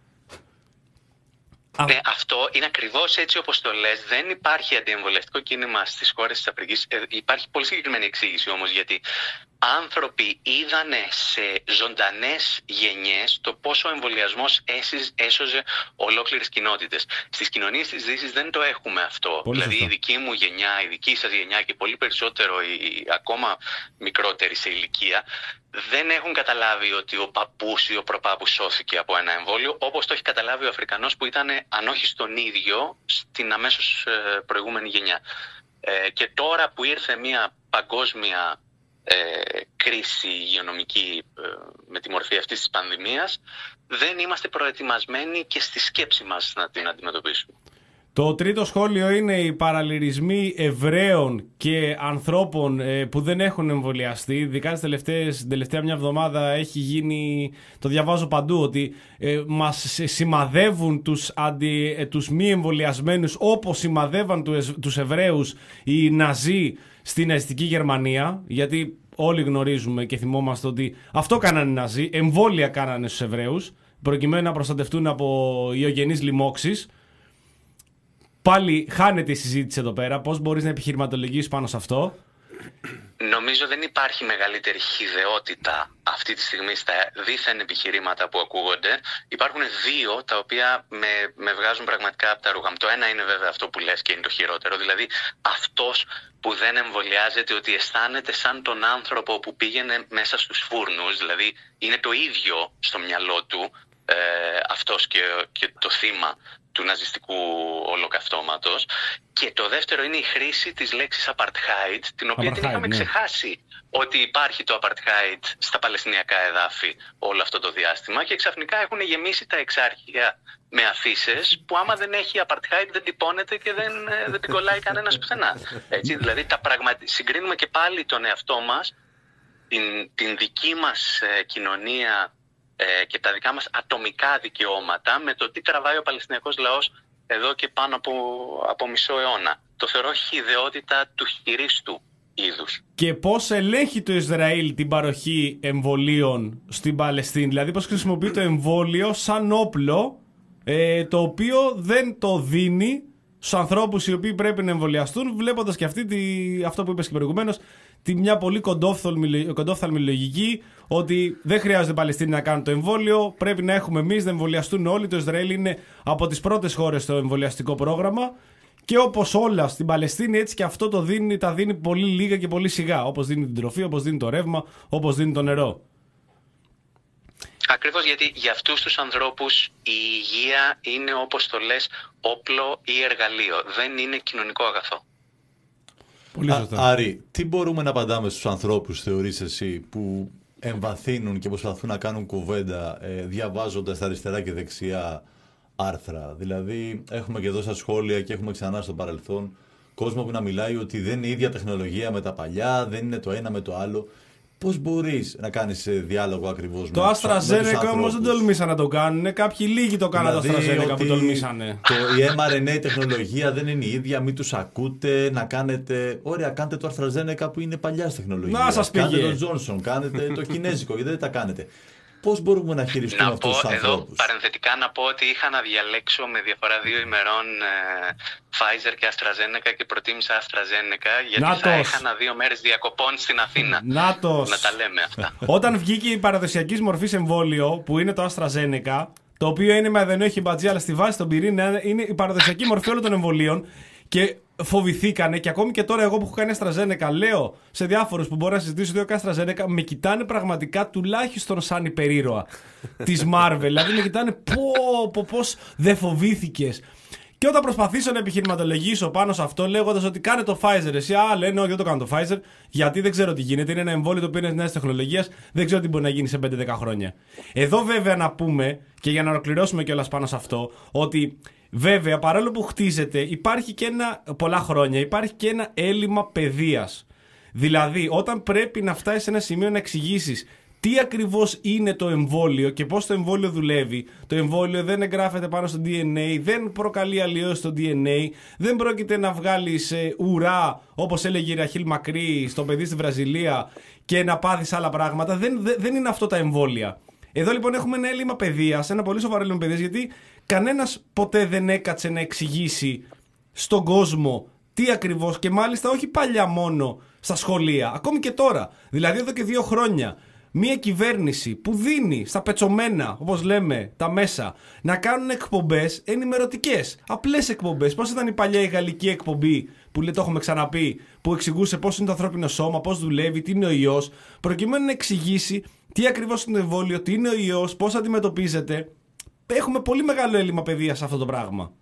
Ναι, αυτό είναι ακριβώς έτσι όπως το λες. Δεν υπάρχει αντιεμβολιαστικό κίνημα στις χώρες της Αφρικής. Ε, υπάρχει πολύ συγκεκριμένη εξήγηση όμως, γιατί άνθρωποι είδανε σε ζωντανές γενιές το πόσο ο εμβολιασμός έσωζε ολόκληρες κοινότητες. Στις κοινωνίες της Δύσης δεν το έχουμε αυτό. Πολύ δηλαδή σωστό. η δική μου γενιά, η δική σας γενιά και πολύ περισσότερο η, η ακόμα μικρότερη σε ηλικία δεν έχουν καταλάβει ότι ο παππούς ή ο προπάπους σώθηκε από ένα εμβόλιο, όπως το έχει καταλάβει ο Αφρικανός που ήταν, αν όχι στον ίδιο, στην αμέσως ε, προηγούμενη γενιά. Ε, και τώρα που ήρθε μια παγκόσμια ε, κρίση υγειονομική ε, με τη μορφή αυτής της πανδημίας, δεν είμαστε προετοιμασμένοι και στη σκέψη μας να την αντιμετωπίσουμε. Το τρίτο σχόλιο είναι οι παραλυρισμοί Εβραίων και ανθρώπων ε, που δεν έχουν εμβολιαστεί. Ειδικά τις τελευταίες, την τελευταία μια εβδομάδα έχει γίνει, το διαβάζω παντού, ότι ε, μας σημαδεύουν τους, αντι, ε, τους μη εμβολιασμένους όπως σημαδεύαν τους, τους Εβραίους οι Ναζί στη ναζιστική Γερμανία. Γιατί όλοι γνωρίζουμε και θυμόμαστε ότι αυτό κάνανε οι Ναζί, εμβόλια κάνανε στους Εβραίους προκειμένου να προστατευτούν από ιογενείς λοιμώξεις. Πάλι χάνεται η συζήτηση εδώ πέρα. Πώς μπορείς να επιχειρηματολογήσεις πάνω σε αυτό? Νομίζω δεν υπάρχει μεγαλύτερη χυδαιότητα αυτή τη στιγμή στα δίθεν επιχειρήματα που ακούγονται. Υπάρχουν δύο τα οποία με, με βγάζουν πραγματικά από τα ρούχα μου. Το ένα είναι βέβαια αυτό που λες και είναι το χειρότερο. Δηλαδή αυτός που δεν εμβολιάζεται, ότι αισθάνεται σαν τον άνθρωπο που πήγαινε μέσα στους φούρνους. Δηλαδή είναι το ίδιο στο μυαλό του ε, αυτός και, και το θύμα του ναζιστικού ολοκαυτώματος. Και το δεύτερο είναι η χρήση της λέξης apartheid, την οποία την Apartheid, είχαμε ναι. ξεχάσει ότι υπάρχει το apartheid στα παλαιστινιακά εδάφη όλο αυτό το διάστημα και ξαφνικά έχουν γεμίσει τα εξάρχεια με αφίσες που άμα δεν έχει apartheid δεν τυπώνεται και δεν, ε, δεν την κολλάει κανένας πουθενά. Έτσι, δηλαδή τα πραγματι... συγκρίνουμε και πάλι τον εαυτό μας, την, την δική μας ε, κοινωνία ε, και τα δικά μας ατομικά δικαιώματα με το τι τραβάει ο Παλαιστινιακός λαός εδώ και πάνω από, από μισό αιώνα. Το θεωρώ χυδαιότητα του χειρίστου είδους. Και πώς ελέγχει το Ισραήλ την παροχή εμβολίων στην Παλαιστίνη, δηλαδή πώς χρησιμοποιεί το εμβόλιο σαν όπλο, ε, το οποίο δεν το δίνει στους ανθρώπους οι οποίοι πρέπει να εμβολιαστούν, βλέποντας και αυτή τη, αυτό που είπες και προηγουμένως, τη μια πολύ κοντόφθαλμη, κοντόφθαλμη λογική ότι δεν χρειάζεται η Παλαιστίνη να κάνουν το εμβόλιο, πρέπει να έχουμε εμείς να εμβολιαστούν όλοι. Το Ισραήλ είναι από τις πρώτες χώρες στο εμβολιαστικό πρόγραμμα και όπως όλα στην Παλαιστίνη, έτσι και αυτό το δίνει, τα δίνει πολύ λίγα και πολύ σιγά. Όπως δίνει την τροφή, όπως δίνει το ρεύμα, όπως δίνει το νερό. Ακριβώς γιατί για αυτούς τους ανθρώπους η υγεία είναι, όπως το λες, όπλο ή εργαλείο. Δεν είναι κοινωνικό αγαθό. Πολύ σωστά. Α, Άρη, τι μπορούμε να απαντάμε στους ανθρώπους, θεωρείς εσύ, που εμβαθύνουν και προσπαθούν να κάνουν κουβέντα ε, διαβάζοντας τα αριστερά και δεξιά άρθρα? Δηλαδή, έχουμε και εδώ στα σχόλια και έχουμε ξανά στο παρελθόν κόσμο που να μιλάει ότι δεν είναι η ίδια τεχνολογία με τα παλιά, δεν είναι το ένα με το άλλο. Πώς μπορείς να κάνεις διάλογο ακριβώς Το με, τους- με τους AstraZeneca όμως δεν ανθρώπους? τολμήσαν να το κάνουν. Κάποιοι λίγοι το κάναν Δηλαδή, το AstraZeneca ότι που τολμήσανε. Το, η εμ αρ εν έι τεχνολογία δεν είναι η ίδια, μην τους ακούτε, να κάνετε. Ωραία, κάντε το AstraZeneca που είναι παλιάς τεχνολογίας. Να σας Κάντε πήγε. το Johnson, κάνετε το κινέζικο, γιατί δεν τα κάνετε. Πώς μπορούμε να χειριστούμε Να πω αυτούς τους εδώ ανθρώπους? παρενθετικά να πω ότι είχα να διαλέξω με διαφορά δύο ημερών ε, Pfizer και AstraZeneca και προτίμησα AstraZeneca γιατί Νάτος. θα είχα δύο μέρες διακοπών στην Αθήνα. Νάτος. Να τα λέμε αυτά. Όταν βγήκε η παραδοσιακή μορφή εμβόλιο που είναι το AstraZeneca, το οποίο είναι με αδενόχη μπατζή, αλλά στη βάση των πυρήνα είναι η παραδοσιακή μορφή όλων των εμβολίων και φοβηθήκανε. Και ακόμη και τώρα, εγώ που έχω κάνει AstraZeneca, λέω σε διάφορους που μπορώ να συζητήσω ότι έχω AstraZeneca, με κοιτάνε πραγματικά τουλάχιστον σαν υπερήρωα της Marvel. Δηλαδή με κοιτάνε πω, πω, πώς δεν φοβήθηκες. Και όταν προσπαθήσω να επιχειρηματολογήσω πάνω σε αυτό, λέγοντας ότι κάνε το Pfizer, εσύ, α, λένε, όχι, δεν το κάνω το Pfizer, γιατί δεν ξέρω τι γίνεται. Είναι ένα εμβόλιο το οποίο είναι νέας τεχνολογίας, δεν ξέρω τι μπορεί να γίνει σε πέντε δέκα χρόνια. Εδώ, βέβαια, να πούμε, και για να ολοκληρώσουμε κιόλας πάνω σε αυτό, ότι βέβαια, παρόλο που χτίζεται, υπάρχει και ένα, πολλά χρόνια, υπάρχει και ένα έλλειμμα παιδείας. Δηλαδή, όταν πρέπει να φτάσει σε ένα σημείο να εξηγήσεις τι ακριβώς είναι το εμβόλιο και πώς το εμβόλιο δουλεύει. Το εμβόλιο δεν εγγράφεται πάνω στο ντι εν έι, δεν προκαλεί αλλοιώσεις στο ντι εν έι, δεν πρόκειται να βγάλεις ε, ουρά, όπως έλεγε η Ραχίλ Μακρύ στο παιδί στη Βραζιλία, και να πάθεις άλλα πράγματα. Δεν, δεν, δεν είναι αυτό τα εμβόλια. Εδώ λοιπόν έχουμε ένα έλλειμμα παιδείας, ένα πολύ σοβαρό έλλειμμα παιδείας, γιατί κανένας ποτέ δεν έκατσε να εξηγήσει στον κόσμο τι ακριβώς, και μάλιστα όχι παλιά μόνο στα σχολεία, ακόμη και τώρα. Δηλαδή εδώ και δύο χρόνια. Μια κυβέρνηση που δίνει στα πετσομένα, όπως λέμε, τα μέσα, να κάνουν εκπομπές ενημερωτικές. Απλές εκπομπές. Πώς ήταν η παλιά η γαλλική εκπομπή που λέει, το έχουμε ξαναπεί, που εξηγούσε πώς είναι το ανθρώπινο σώμα, πώς δουλεύει, τι είναι ο ιός, προκειμένου να εξηγήσει τι ακριβώς είναι το εμβόλιο, τι είναι ο ιός, πώς αντιμετωπίζεται. Έχουμε πολύ μεγάλο έλλειμμα παιδείας σε αυτό το πράγμα.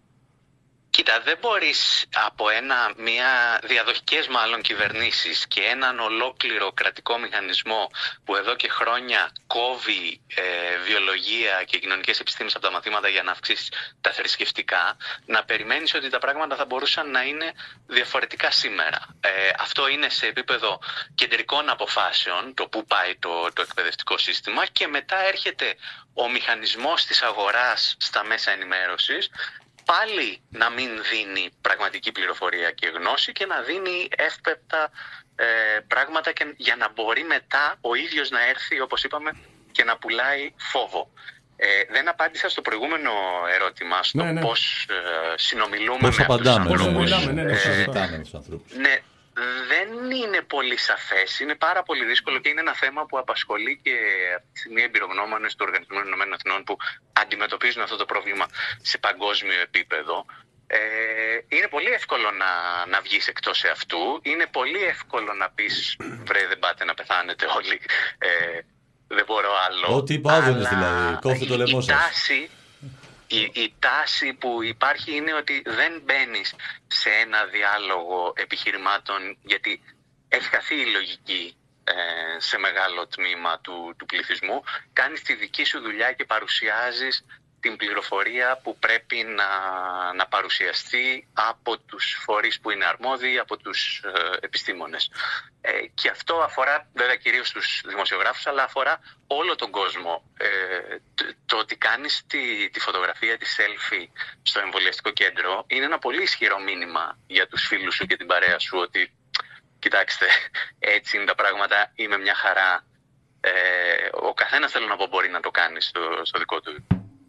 Κοίτα, δεν μπορείς από ένα, μια διαδοχικές μάλλον κυβερνήσεις και έναν ολόκληρο κρατικό μηχανισμό που εδώ και χρόνια κόβει ε, βιολογία και κοινωνικές επιστήμες από τα μαθήματα για να αυξήσει τα θρησκευτικά, να περιμένεις ότι τα πράγματα θα μπορούσαν να είναι διαφορετικά σήμερα. Ε, αυτό είναι σε επίπεδο κεντρικών αποφάσεων, το που πάει το, το εκπαιδευτικό σύστημα, και μετά έρχεται ο μηχανισμός της αγοράς στα μέσα ενημέρωσης, πάλι να μην δίνει πραγματική πληροφορία και γνώση και να δίνει εύπεπτα ε, πράγματα και, για να μπορεί μετά ο ίδιος να έρθει, όπως είπαμε, και να πουλάει φόβο. Ε, δεν απάντησα στο προηγούμενο ερώτημα, στο ναι, ναι. πώς ε, συνομιλούμε Πώς με απαντάμε, αυτούς τους πώς ανθρώπους. μιλάμε, ναι, ναι, πώς σωστά. συζητάμε με τους ανθρώπους. Ναι, δεν είναι πολύ σαφές, είναι πάρα πολύ δύσκολο και είναι ένα θέμα που απασχολεί και αυτή τη στιγμή εμπειρογνώμονες του Οργανισμού Ηνωμένων Εθνών που αντιμετωπίζουν αυτό το πρόβλημα σε παγκόσμιο επίπεδο. Ε, είναι πολύ εύκολο να, να βγεις εκτός αυτού, είναι πολύ εύκολο να πεις βρε δεν πάτε να πεθάνετε όλοι, ε, δεν μπορώ άλλο. Ό,τι είπα, Άδωνης, Αλλά δηλαδή. Κόφτε το η- λαιμό η σας. τάση, η, η τάση που υπάρχει είναι ότι δεν μπαίνεις σε ένα διάλογο επιχειρημάτων, γιατί έχει χαθεί η λογική ε, σε μεγάλο τμήμα του, του πληθυσμού. Κάνεις τη δική σου δουλειά και παρουσιάζεις την πληροφορία που πρέπει να, να παρουσιαστεί από τους φορείς που είναι αρμόδιοι, από τους ε, επιστήμονες. Ε, και αυτό αφορά βέβαια κυρίως τους δημοσιογράφους, αλλά αφορά όλο τον κόσμο. Ε, το, το ότι κάνεις τη, τη φωτογραφία, τη selfie στο εμβολιαστικό κέντρο είναι ένα πολύ ισχυρό μήνυμα για τους φίλους σου και την παρέα σου, ότι κοιτάξτε, έτσι είναι τα πράγματα, είμαι μια χαρά. Ε, ο καθένας, θέλω να πω, μπορεί να το κάνει στο, στο δικό του.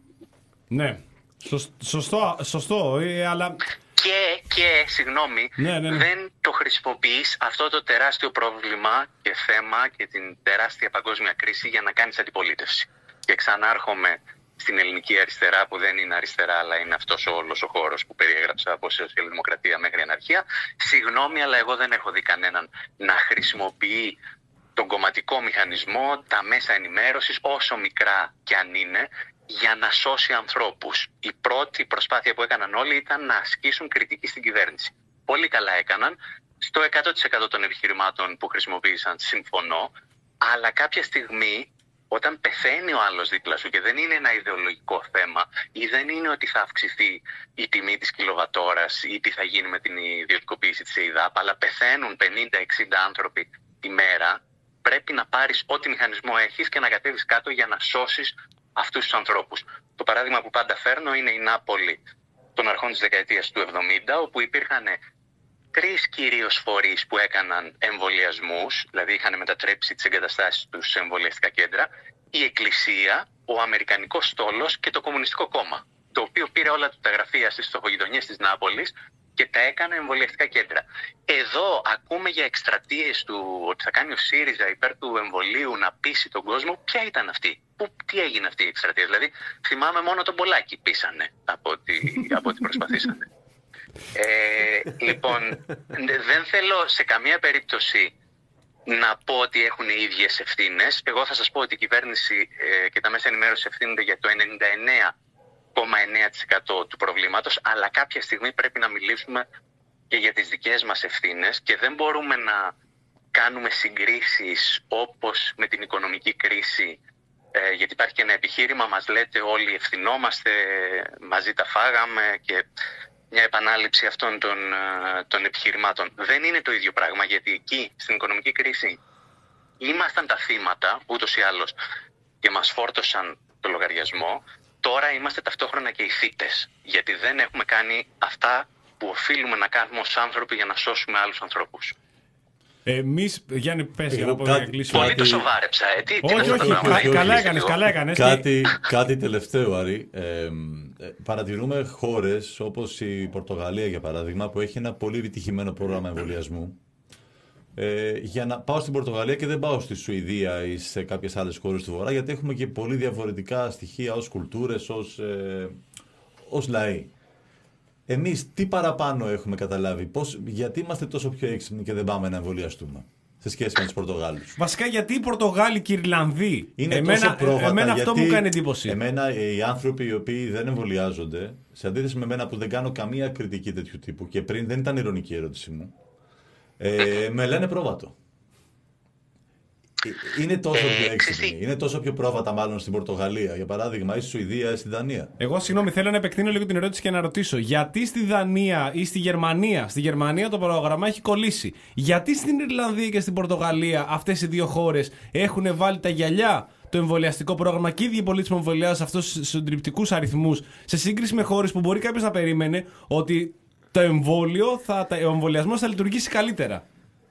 Ναι, σωστό, σωστό, ε, αλλά... Και, και συγγνώμη, ναι, ναι, ναι. δεν το χρησιμοποιείς αυτό το τεράστιο πρόβλημα και θέμα και την τεράστια παγκόσμια κρίση για να κάνεις αντιπολίτευση. Και ξανάρχομαι στην ελληνική αριστερά, που δεν είναι αριστερά, αλλά είναι αυτός όλος ο χώρος που περιέγραψα από σοσιαλδημοκρατία μέχρι αναρχία. Συγγνώμη, αλλά εγώ δεν έχω δει κανέναν να χρησιμοποιεί τον κομματικό μηχανισμό, τα μέσα ενημέρωσης, όσο μικρά κι αν είναι, για να σώσει ανθρώπους. Η πρώτη προσπάθεια που έκαναν όλοι ήταν να ασκήσουν κριτική στην κυβέρνηση. Πολύ καλά έκαναν. Στο εκατό τοις εκατό των επιχειρημάτων που χρησιμοποίησαν συμφωνώ, αλλά κάποια στιγμή, όταν πεθαίνει ο άλλος δίπλα σου και δεν είναι ένα ιδεολογικό θέμα ή δεν είναι ότι θα αυξηθεί η τιμή της κιλοβατόρας ή τι θα γίνει με την ιδιωτικοποίηση της ΕΙΔΑΠ, αλλά πεθαίνουν πενήντα εξήντα άνθρωποι τη μέρα, πρέπει να πάρεις ό,τι μηχανισμό έχεις και να κατέβεις κάτω για να σώσεις αυτούς τους ανθρώπους. Το παράδειγμα που πάντα φέρνω είναι η Νάπολη των αρχών της δεκαετίας του εβδομήντα, όπου υπήρχαν τρεις κυρίως φορείς που έκαναν εμβολιασμούς, δηλαδή είχαν μετατρέψει τις εγκαταστάσεις τους σε εμβολιαστικά κέντρα, η Εκκλησία, ο Αμερικανικός Στόλος και το Κομμουνιστικό Κόμμα, το οποίο πήρε όλα τα γραφεία στις φτωχογειτονιές της Νάπολης και τα έκανε εμβολιαστικά κέντρα. Εδώ ακούμε για εκστρατείες του ότι θα κάνει ο ΣΥΡΙΖΑ υπέρ του εμβολίου να πείσει τον κόσμο. Ποια ήταν αυτή? Που, τι έγινε αυτή η εκστρατεία? Δηλαδή, θυμάμαι μόνο τον Πολάκη πείσανε από ό,τι, από ό,τι προσπαθήσανε. Ε, λοιπόν, δεν θέλω σε καμία περίπτωση να πω ότι έχουν οι ίδιες ευθύνες. Εγώ θα σας πω ότι η κυβέρνηση ε, και τα μέσα ενημέρωσης ευθύνονται για το ενενήντα εννέα κόμμα εννέα τοις εκατό του προβλήματος, αλλά κάποια στιγμή πρέπει να μιλήσουμε και για τις δικές μας ευθύνες και δεν μπορούμε να κάνουμε συγκρίσεις όπως με την οικονομική κρίση, ε, γιατί υπάρχει και ένα επιχείρημα, μας λέτε όλοι ευθυνόμαστε, μαζί τα φάγαμε και μια επανάληψη αυτών των, των επιχειρημάτων. Δεν είναι το ίδιο πράγμα, γιατί εκεί στην οικονομική κρίση ήμασταν τα θύματα ούτως ή άλλως και μας φόρτωσαν το λογαριασμό. Τώρα είμαστε ταυτόχρονα και οι θύτες, γιατί δεν έχουμε κάνει αυτά που οφείλουμε να κάνουμε ως άνθρωποι για να σώσουμε άλλους ανθρώπους. Εμείς, Γιάννη, πες για να πω κάτι- για κλείσιμο. Πολύ το σοβάρεψα, ε. Τι, τι Όχι, είναι αυτά όχι, τα πράγματα? κα- καλά Λίγο. έκανες, καλά έκανες. Κάτι, κάτι τελευταίο, Άρη. Ε, ε, παρατηρούμε χώρες όπως η Πορτογαλία, για παράδειγμα, που έχει ένα πολύ επιτυχημένο πρόγραμμα εμβολιασμού. Ε, για να πάω στην Πορτογαλία και δεν πάω στη Σουηδία ή σε κάποιες άλλες χώρες του Βορρά, γιατί έχουμε και πολύ διαφορετικά στοιχεία ως κουλτούρες, ως, ε, ως λαοί. Εμείς τι παραπάνω έχουμε καταλάβει, πώς, γιατί είμαστε τόσο πιο έξυπνοι και δεν πάμε να εμβολιαστούμε σε σχέση με τους Πορτογάλους? Βασικά, γιατί οι Πορτογάλοι και οι Ιρλανδοί. Είναι εμένα, τόσο πρόβατα, εμένα αυτό γιατί μου κάνει εντύπωση. Εμένα οι άνθρωποι οι οποίοι δεν εμβολιάζονται, σε αντίθεση με εμένα που δεν κάνω καμία κριτική τέτοιου τύπου και πριν δεν ήταν ειρωνική η ερώτησή μου, ε, με λένε πρόβατο. Ε, Είναι τόσο Ε, πιο έξυπνοι, ξέρεις τι? είναι τόσο πιο πρόβατα μάλλον στην Πορτογαλία, για παράδειγμα, ή στη Σουηδία ή στη Δανία. Εγώ, συγγνώμη, θέλω να επεκτείνω λίγο την ερώτηση και να ρωτήσω. Γιατί στη Δανία ή στη Γερμανία, στη Γερμανία το πρόγραμμα έχει κολλήσει. Γιατί στην Ιρλανδία και στην Πορτογαλία αυτές οι δύο χώρες έχουν βάλει τα γυαλιά το εμβολιαστικό πρόγραμμα και οι ίδιοι πολίτες που εμβολιάζουν σε αυτούς τους συντριπτικούς αριθμούς, σε σύγκριση με χώρες που μπορεί κάποιος να περίμενε ότι το εμβόλιο, θα, ο εμβολιασμός θα λειτουργήσει καλύτερα?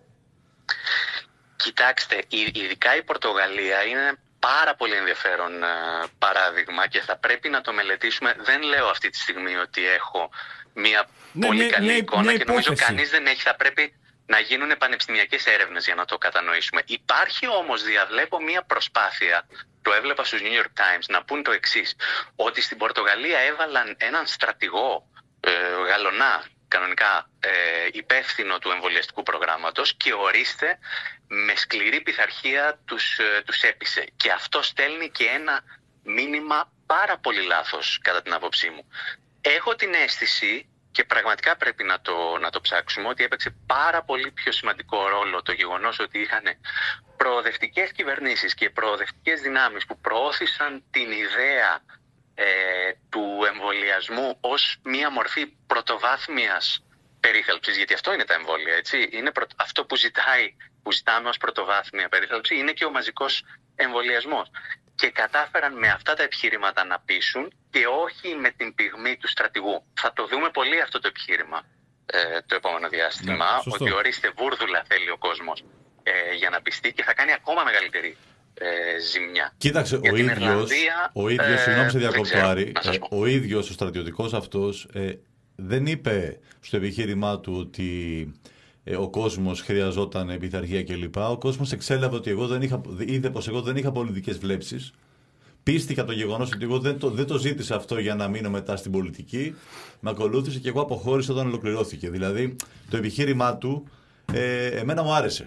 Κοιτάξτε, η- ειδικά η Πορτογαλία είναι ένα πάρα πολύ ενδιαφέρον ε, παράδειγμα και θα πρέπει να το μελετήσουμε. Δεν λέω αυτή τη στιγμή ότι έχω μια Ναι, πολύ μια- καλή μια- εικόνα μια και νομίζω υπόθεση. κανείς δεν έχει. Θα πρέπει να γίνουν πανεπιστημιακές έρευνες για να το κατανοήσουμε. Υπάρχει όμως, διαβλέπω, μια προσπάθεια, το έβλεπα στους New York Times, να πούν το εξής, ότι στην Πορτογαλία έβαλαν έναν στρατηγό ε, γαλονά, κανονικά ε, υπεύθυνο του εμβολιαστικού προγράμματος και ορίστε με σκληρή πειθαρχία τους, ε, τους έπεισε. Και αυτό στέλνει και ένα μήνυμα πάρα πολύ λάθος κατά την άποψή μου. Έχω την αίσθηση, και πραγματικά πρέπει να το, να το ψάξουμε, ότι έπαιξε πάρα πολύ πιο σημαντικό ρόλο το γεγονός ότι είχαν προοδευτικές κυβερνήσεις και προοδευτικές δυνάμεις που προώθησαν την ιδέα ε, του εμβολιασμού ως μία μορφή πρωτοβάθμιας περίθαλψης, γιατί αυτό είναι τα εμβόλια, έτσι. Είναι προ... αυτό που, ζητάει, που ζητάμε ως πρωτοβάθμια περίθαλψη είναι και ο μαζικός εμβολιασμός. Και κατάφεραν με αυτά τα επιχείρηματα να πείσουν και όχι με την πυγμή του στρατηγού. Θα το δούμε πολύ αυτό το επιχείρημα ε, το επόμενο διάστημα, Ναι, ότι ορίστε βούρδουλα θέλει ο κόσμος ε, για να πιστεί και θα κάνει ακόμα μεγαλύτερη ε, ζημιά. Κοίταξε, Για ο την ίδιος, Ιρλανδία, ο ίδιος, ε, συγγνώμη σε δεν διακόπτω ξέρω, Άρη, να σας ε, πω. ο ίδιος ο στρατιωτικός αυτός ε, δεν είπε στο επιχείρημά του ότι ε, ο κόσμος χρειαζόταν πειθαρχία κλπ. Ο κόσμος εξέλαβε ότι εγώ δεν είχα, είδε πως εγώ δεν είχα πολιτικές βλέψεις. Πίστηκα το γεγονός ότι εγώ δεν το, δεν το ζήτησα αυτό για να μείνω μετά στην πολιτική. Με ακολούθησε και εγώ αποχώρησα όταν ολοκληρώθηκε. Δηλαδή το επιχείρημά του ε, εμένα μου άρεσε.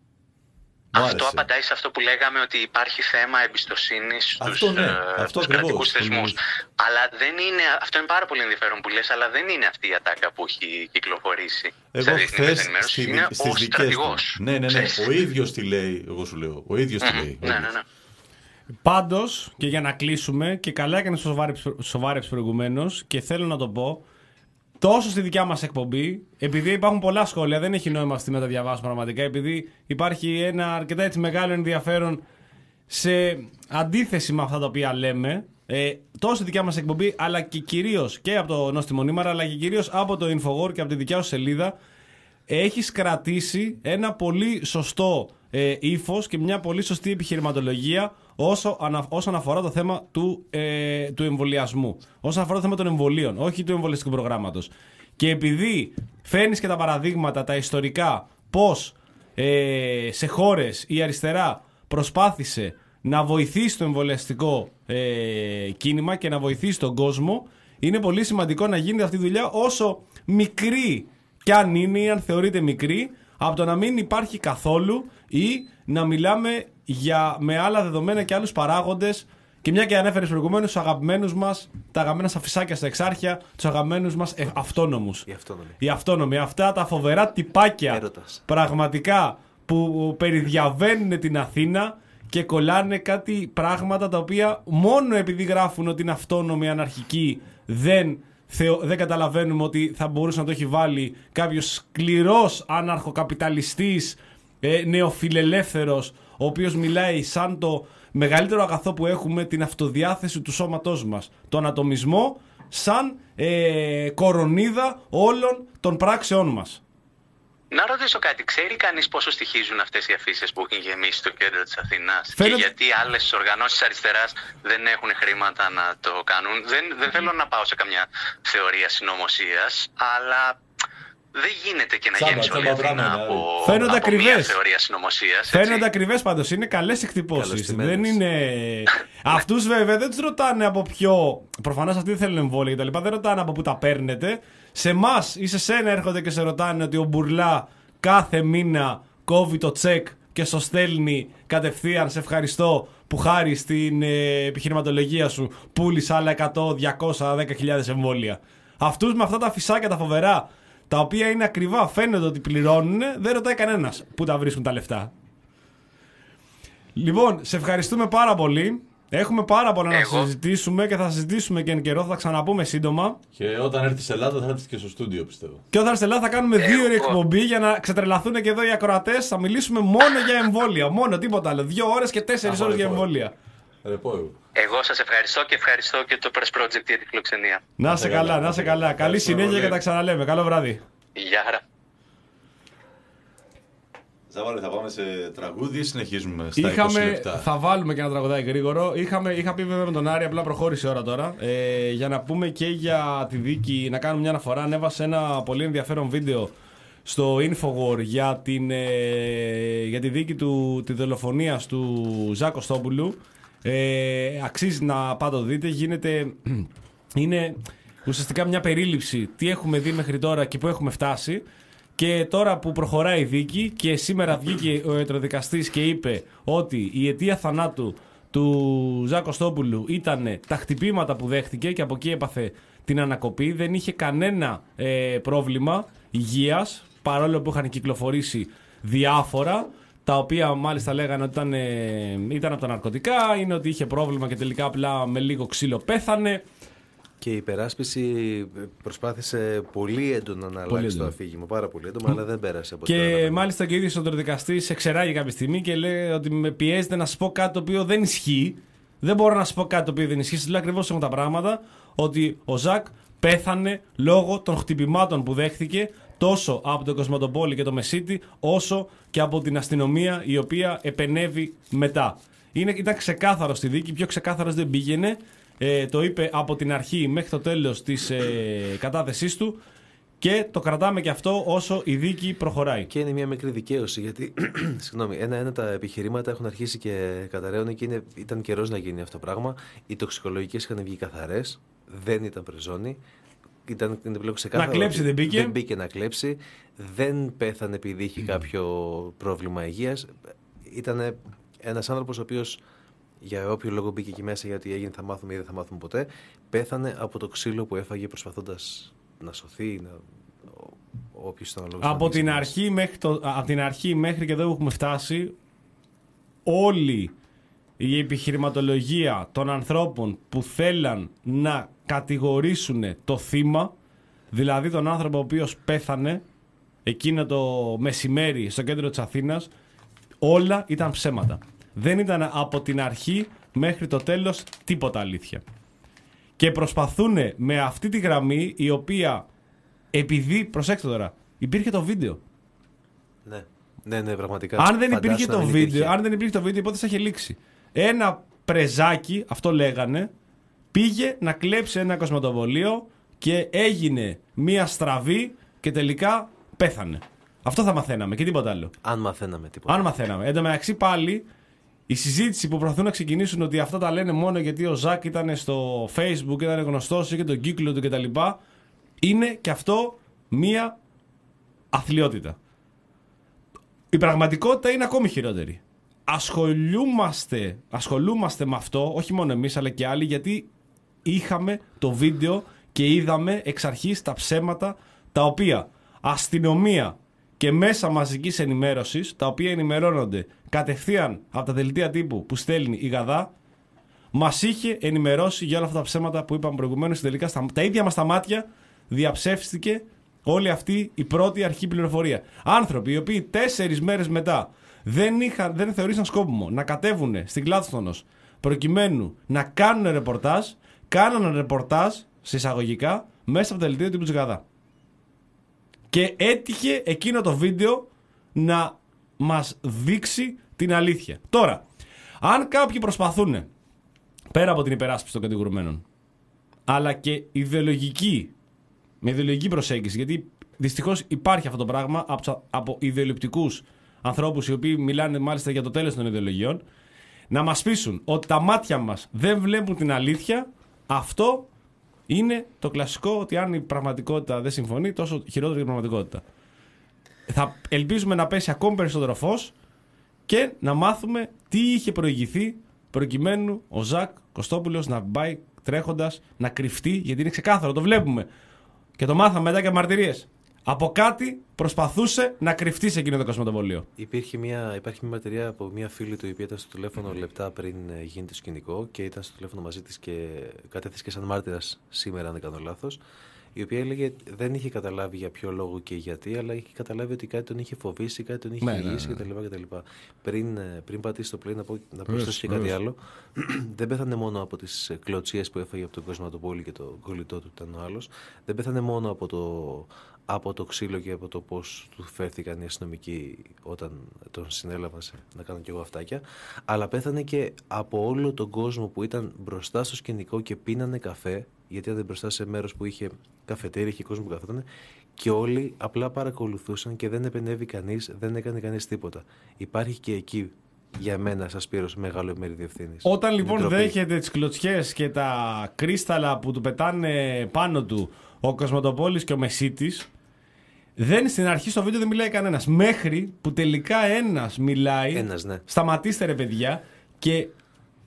Μου Αυτό άρεσε. απαντάει σε αυτό που λέγαμε, ότι υπάρχει θέμα εμπιστοσύνης στους, Αυτό, ναι. ε, Αυτό στους ακριβώς. κρατικούς θεσμούς. Ακριβώς. Αλλά δεν είναι, αυτό είναι πάρα πολύ ενδιαφέρον που λες, αλλά δεν είναι αυτή η ατάκα που έχει κυκλοφορήσει Εγώ στα διεθνή χθες ενημέρωση. στη, Είναι στις ο δικές του. στρατηγός. Ναι, ναι, ναι. Ξέρεις. Ο ίδιος τη λέει, εγώ σου λέω. Ο ίδιος τη Μμμ. λέει. ο Ναι, ίδιος. ναι, ναι. Πάντως, και για να κλείσουμε, και καλά έκανε σοβάρεψε προηγουμένως, και θέλω να το πω, τόσο στη δικιά μας εκπομπή, επειδή υπάρχουν πολλά σχόλια, δεν έχει νόημα αυτή να τα διαβάσω πραγματικά, επειδή υπάρχει ένα αρκετά έτσι μεγάλο ενδιαφέρον σε αντίθεση με αυτά τα οποία λέμε, ε, τόσο στη δικιά μας εκπομπή, αλλά και κυρίως και από το Νόστιμο Νήμαρα, αλλά και κυρίως από το Infowar και από τη δικιά σου σελίδα, έχεις κρατήσει ένα πολύ σωστό ε, ύφος και μια πολύ σωστή επιχειρηματολογία όσο ανα, όσον αφορά το θέμα του, ε, του εμβολιασμού. Όσον αφορά το θέμα των εμβολίων, όχι του εμβολιαστικού προγράμματος. Και επειδή φέρνεις και τα παραδείγματα, τα ιστορικά, πώς ε, σε χώρες η αριστερά προσπάθησε να βοηθήσει το εμβολιαστικό ε, κίνημα και να βοηθήσει τον κόσμο, είναι πολύ σημαντικό να γίνεται αυτή η δουλειά, όσο μικρή κι αν είναι ή αν θεωρείται μικρή, από το να μην υπάρχει καθόλου ή να μιλάμε για, με άλλα δεδομένα και άλλους παράγοντες. Και μια και ανέφερες προηγουμένως τους αγαπημένους μας, τα αγαπημένα σαφισάκια στα εξάρχεια, τους αγαπημένους μας ε, αυτόνομους. Οι αυτόνομοι. Οι αυτόνομοι, αυτά τα φοβερά τυπάκια Έρωτας. πραγματικά που περιδιαβαίνουν την Αθήνα και κολλάνε κάτι πράγματα τα οποία μόνο επειδή γράφουν ότι είναι αυτόνομοι, αναρχικοί, δεν, θεω, δεν καταλαβαίνουμε ότι θα μπορούσε να το έχει βάλει κάποιος σκληρός αναρχοκαπιταλιστής, ε, νεοφιλελεύθερος, ο οποίος μιλάει σαν το μεγαλύτερο αγαθό που έχουμε, την αυτοδιάθεση του σώματός μας, τον ατομισμό, σαν ε, κορονίδα όλων των πράξεών μας. Να ρωτήσω κάτι, ξέρει κανείς πόσο στοιχίζουν αυτές οι αφήσεις που έχουν γεμίσει στο κέντρο της Αθηνάς? Φαίνεται- Και γιατί άλλες οργανώσεις αριστεράς δεν έχουν χρήματα να το κάνουν? Δεν, δεν θέλω να πάω σε καμιά θεωρία συνωμοσίας, αλλά δεν γίνεται και να Τσάμπα, γέμισε όλη η τσάμπα Αθήνα πράγματα, από, Φαίνονται από μια ακριβές. θεωρία συνωμοσίας. έτσι. Φαίνονται ακριβές πάντως, είναι καλές εκτυπώσεις. Καλωστημένες. Δεν είναι. Αυτούς βέβαια δεν τους ρωτάνε από ποιο. Προφανώς αυτοί δεν θέλουν εμβόλια κτλ. Δεν ρωτάνε από πού τα παίρνετε. Σε εμάς ή σε σένα έρχονται και σε ρωτάνε ότι ο Μπουρλά κάθε μήνα κόβει το τσεκ και στο στέλνει κατευθείαν. Σε ευχαριστώ που χάρη στην ε, επιχειρηματολογία σου πούλησε άλλα εκατό, διακόσια, δέκα χιλιάδες εμβόλια. Αυτούς με αυτά τα φυσάκια τα φοβερά, τα οποία είναι ακριβά, φαίνεται ότι πληρώνουν, δεν ρωτάει κανένας πού τα βρίσκουν τα λεφτά. Λοιπόν, σε ευχαριστούμε πάρα πολύ. Έχουμε πάρα πολλά να Εγώ. συζητήσουμε και θα συζητήσουμε και εν καιρό, θα τα ξαναπούμε σύντομα. Και όταν έρθει στην Ελλάδα θα έρθει και στο στούντιο, πιστεύω. Και όταν στην Ελλάδα θα κάνουμε δύο ώρες Εγώ. εκπομπή για να ξετρελαθούν και εδώ οι ακροατές. Θα μιλήσουμε μόνο για εμβόλια. Μόνο, τίποτα άλλο. Δύο ώρες και τέσσερις Αχ, ώρες για ωραία. εμβόλια. Ρεπό εγώ. Εγώ σας ευχαριστώ και ευχαριστώ και το Press Project για τη φιλοξενία. Να σε καλά, να σε καλά. Καλή Ευχαριστούμε συνέχεια πολύ. και τα ξαναλέμε. Καλό βράδυ. Γεια χαρά. Ζαβάλε, θα πάμε σε τραγούδι, συνεχίζουμε στα είκοσι Είχαμε, λεπτά. θα βάλουμε και ένα τραγουδάκι γρήγορο. Είχαμε, είχα πει βέβαια με τον Άρη, απλά προχώρησε η ώρα τώρα. Ε, για να πούμε και για τη δίκη, να κάνουμε μια αναφορά. Ανέβασε ένα πολύ ενδιαφέρον βίντεο στο Infowar για, την, ε, για τη δίκη του, τη δολοφονίας του Ζακ Κωστόπουλου. Ε, αξίζει να πάτε το δείτε. Γίνεται, είναι ουσιαστικά μια περίληψη τι έχουμε δει μέχρι τώρα και πού έχουμε φτάσει. Και τώρα που προχωράει η δίκη και σήμερα βγήκε ο ιατροδικαστής και είπε ότι η αιτία θανάτου του Ζακ Κωστόπουλου ήταν τα χτυπήματα που δέχτηκε και από εκεί έπαθε την ανακοπή. Δεν είχε κανένα ε, πρόβλημα υγείας, παρόλο που είχαν κυκλοφορήσει διάφορα, τα οποία μάλιστα λέγανε ότι ήταν, ε, ήταν από τα ναρκωτικά, είναι ότι είχε πρόβλημα και τελικά απλά με λίγο ξύλο πέθανε. Και η υπεράσπιση προσπάθησε πολύ έντονα να αλλάξει έντονα. το αφήγημα, πάρα πολύ έντονα, αλλά δεν πέρασε από Και το μάλιστα και ο ίδιος ο δικαστής εξεράγει κάποια στιγμή και λέει ότι με πιέζεται να σου πω κάτι το οποίο δεν ισχύει. Δεν μπορώ να σου πω κάτι το οποίο δεν ισχύει. Σου λέει ακριβώς έχουν τα πράγματα, ότι ο Ζακ πέθανε λόγω των χτυπημάτων που δέχθηκε τόσο από τον Κοσμοτοπόλη και το Μεσίτη, όσο και από την αστυνομία η οποία επενέβη μετά. Είναι, ήταν ξεκάθαρο στη δίκη, πιο ξεκάθαρος δεν πήγαινε. Ε, το είπε από την αρχή μέχρι το τέλος της ε, κατάθεσής του και το κρατάμε και αυτό όσο η δίκη προχωράει. Και είναι μια μικρή δικαίωση, γιατί συγγνώμη, ένα-ένα τα επιχειρήματα έχουν αρχίσει και καταραίωνε και είναι, ήταν καιρός να γίνει αυτό το πράγμα. Οι τοξικολογικές είχαν βγει καθαρές, δεν ήταν πρεζόνι. Ήταν πλέον ξεκάθαρο. Να κλέψει δεν μπήκε. Δεν μπήκε να κλέψει. Δεν πέθανε επειδή είχε κάποιο πρόβλημα υγείας. Ήταν ένας άνθρωπος ο οποίος, για όποιο λόγο μπήκε εκεί μέσα, γιατί έγινε θα μάθουμε ή δεν θα μάθουμε ποτέ, πέθανε από το ξύλο που έφαγε προσπαθώντας να σωθεί, να... όποιος ήταν ο λόγος. Από την, αρχή μέχρι το, από την αρχή μέχρι και εδώ που έχουμε φτάσει, όλη η επιχειρηματολογία των ανθρώπων που θέλαν να κατηγορήσουν το θύμα, δηλαδή τον άνθρωπο ο οποίος πέθανε εκείνο το μεσημέρι στο κέντρο της Αθήνας, όλα ήταν ψέματα. Δεν ήταν από την αρχή μέχρι το τέλος τίποτα αλήθεια. Και προσπαθούν με αυτή τη γραμμή, η οποία, επειδή, προσέξτε τώρα, υπήρχε το βίντεο. Ναι, ναι, ναι, πραγματικά. Αν δεν Φαντάσου υπήρχε να το μην βίντεο, υπήρχε. αν δεν υπήρχε το βίντεο, η υπόθεση θα είχε λήξει. Ένα πρεζάκι, αυτό λέγανε, πήγε να κλέψει ένα κοσμοτοβολείο και έγινε μία στραβή και τελικά πέθανε. Αυτό θα μαθαίναμε και τίποτα άλλο. Αν μαθαίναμε τίποτα. Αν μαθαίναμε. Εν τω μεταξύ πάλι η συζήτηση που προσπαθούν να ξεκινήσουν ότι αυτά τα λένε μόνο γιατί ο Ζακ ήταν στο Facebook, ήταν γνωστός και τον κύκλο του κτλ. Είναι και αυτό μία αθλιότητα. Η πραγματικότητα είναι ακόμη χειρότερη. Ασχολούμαστε, ασχολούμαστε με αυτό, όχι μόνο εμείς αλλά και άλλοι, γιατί είχαμε το βίντεο και είδαμε εξ αρχής τα ψέματα, τα οποία αστυνομία και μέσα μαζικής ενημέρωσης, τα οποία ενημερώνονται κατευθείαν από τα δελτία τύπου που στέλνει η Γαδά, μας είχε ενημερώσει για όλα αυτά τα ψέματα που είπαμε προηγουμένως και τελικά στα τα ίδια μας τα μάτια διαψεύστηκε όλη αυτή η πρώτη αρχή πληροφορία. Άνθρωποι οι οποίοι τέσσερις μέρες μετά δεν, είχαν, δεν θεωρήσαν σκόπιμο να κατέβουν στην Κλάδστονος προκειμένου να κάνουν ρεπορτάζ, κάνανε ρεπορτάζ σε εισαγωγικά μέσα από τα δελτία τύπου της Γαδά. Και έτυχε εκείνο το βίντεο να μας δείξει την αλήθεια. Τώρα, αν κάποιοι προσπαθούν, πέρα από την υπεράσπιση των κατηγορουμένων, αλλά και ιδεολογική, με ιδεολογική προσέγγιση, γιατί δυστυχώς υπάρχει αυτό το πράγμα από, από ιδεολειπτικούς ανθρώπους οι οποίοι μιλάνε μάλιστα για το τέλος των ιδεολογιών, να μας πείσουν ότι τα μάτια μας δεν βλέπουν την αλήθεια, αυτό είναι το κλασικό ότι αν η πραγματικότητα δεν συμφωνεί, τόσο χειρότερη η πραγματικότητα. Θα ελπίζουμε να πέσει ακόμη περισσότερο φως και να μάθουμε τι είχε προηγηθεί προκειμένου ο Ζακ Κωστόπουλος να πάει τρέχοντας, να κρυφτεί, γιατί είναι ξεκάθαρο, το βλέπουμε. Και το μάθαμε μετά και από μαρτυρίες. Από κάτι προσπαθούσε να κρυφτεί σε εκείνο το κοσμοτοβολείο. Υπήρχε μια, υπάρχει μια μαρτυρία από μια φίλη του η οποία ήταν στο τηλέφωνο λεπτά πριν ε, γίνει το σκηνικό και ήταν στο τηλέφωνο μαζί της και κατέθεσε και σαν μάρτυρας σήμερα, αν δεν κάνω λάθος. Η οποία έλεγε δεν είχε καταλάβει για ποιο λόγο και γιατί, αλλά είχε καταλάβει ότι κάτι τον είχε φοβήσει, κάτι τον είχε Ναι, γυρίσει ναι, ναι. κτλ. κτλ. Πριν, ε, πριν πατήσει το play, να, πω, να προσθέσω και κάτι άλλο. Δεν πέθανε μόνο από τις κλωτσίες που έφαγε από τον Κοσματοπόλη και το κολλητό του ήταν ο άλλος. Δεν πέθανε μόνο από το, από το ξύλο και από το πώς του φέρθηκαν οι αστυνομικοί όταν τον συνέλαβαν σε, να κάνω κι εγώ αυτάκια, αλλά πέθανε και από όλο τον κόσμο που ήταν μπροστά στο σκηνικό και πίνανε καφέ, γιατί ήταν μπροστά σε μέρος που είχε καφετέρια, είχε κόσμο που καθόταν και όλοι απλά παρακολουθούσαν και δεν επενέβη κανείς, δεν έκανε κανείς τίποτα. Υπάρχει και εκεί για μένα, σας πήρω μεγάλο μερίδιο ευθύνης. Όταν Είναι λοιπόν ντροπή. δέχεται τις κλωτσιές και τα κρίσταλα που του πετάνε πάνω του ο Κοσμοτοπόλης και ο Μεσίτης, δεν, στην αρχή στο βίντεο δεν μιλάει κανένας. Μέχρι που τελικά ένας μιλάει. Ένας, ναι. Σταματήστε ρε παιδιά. Και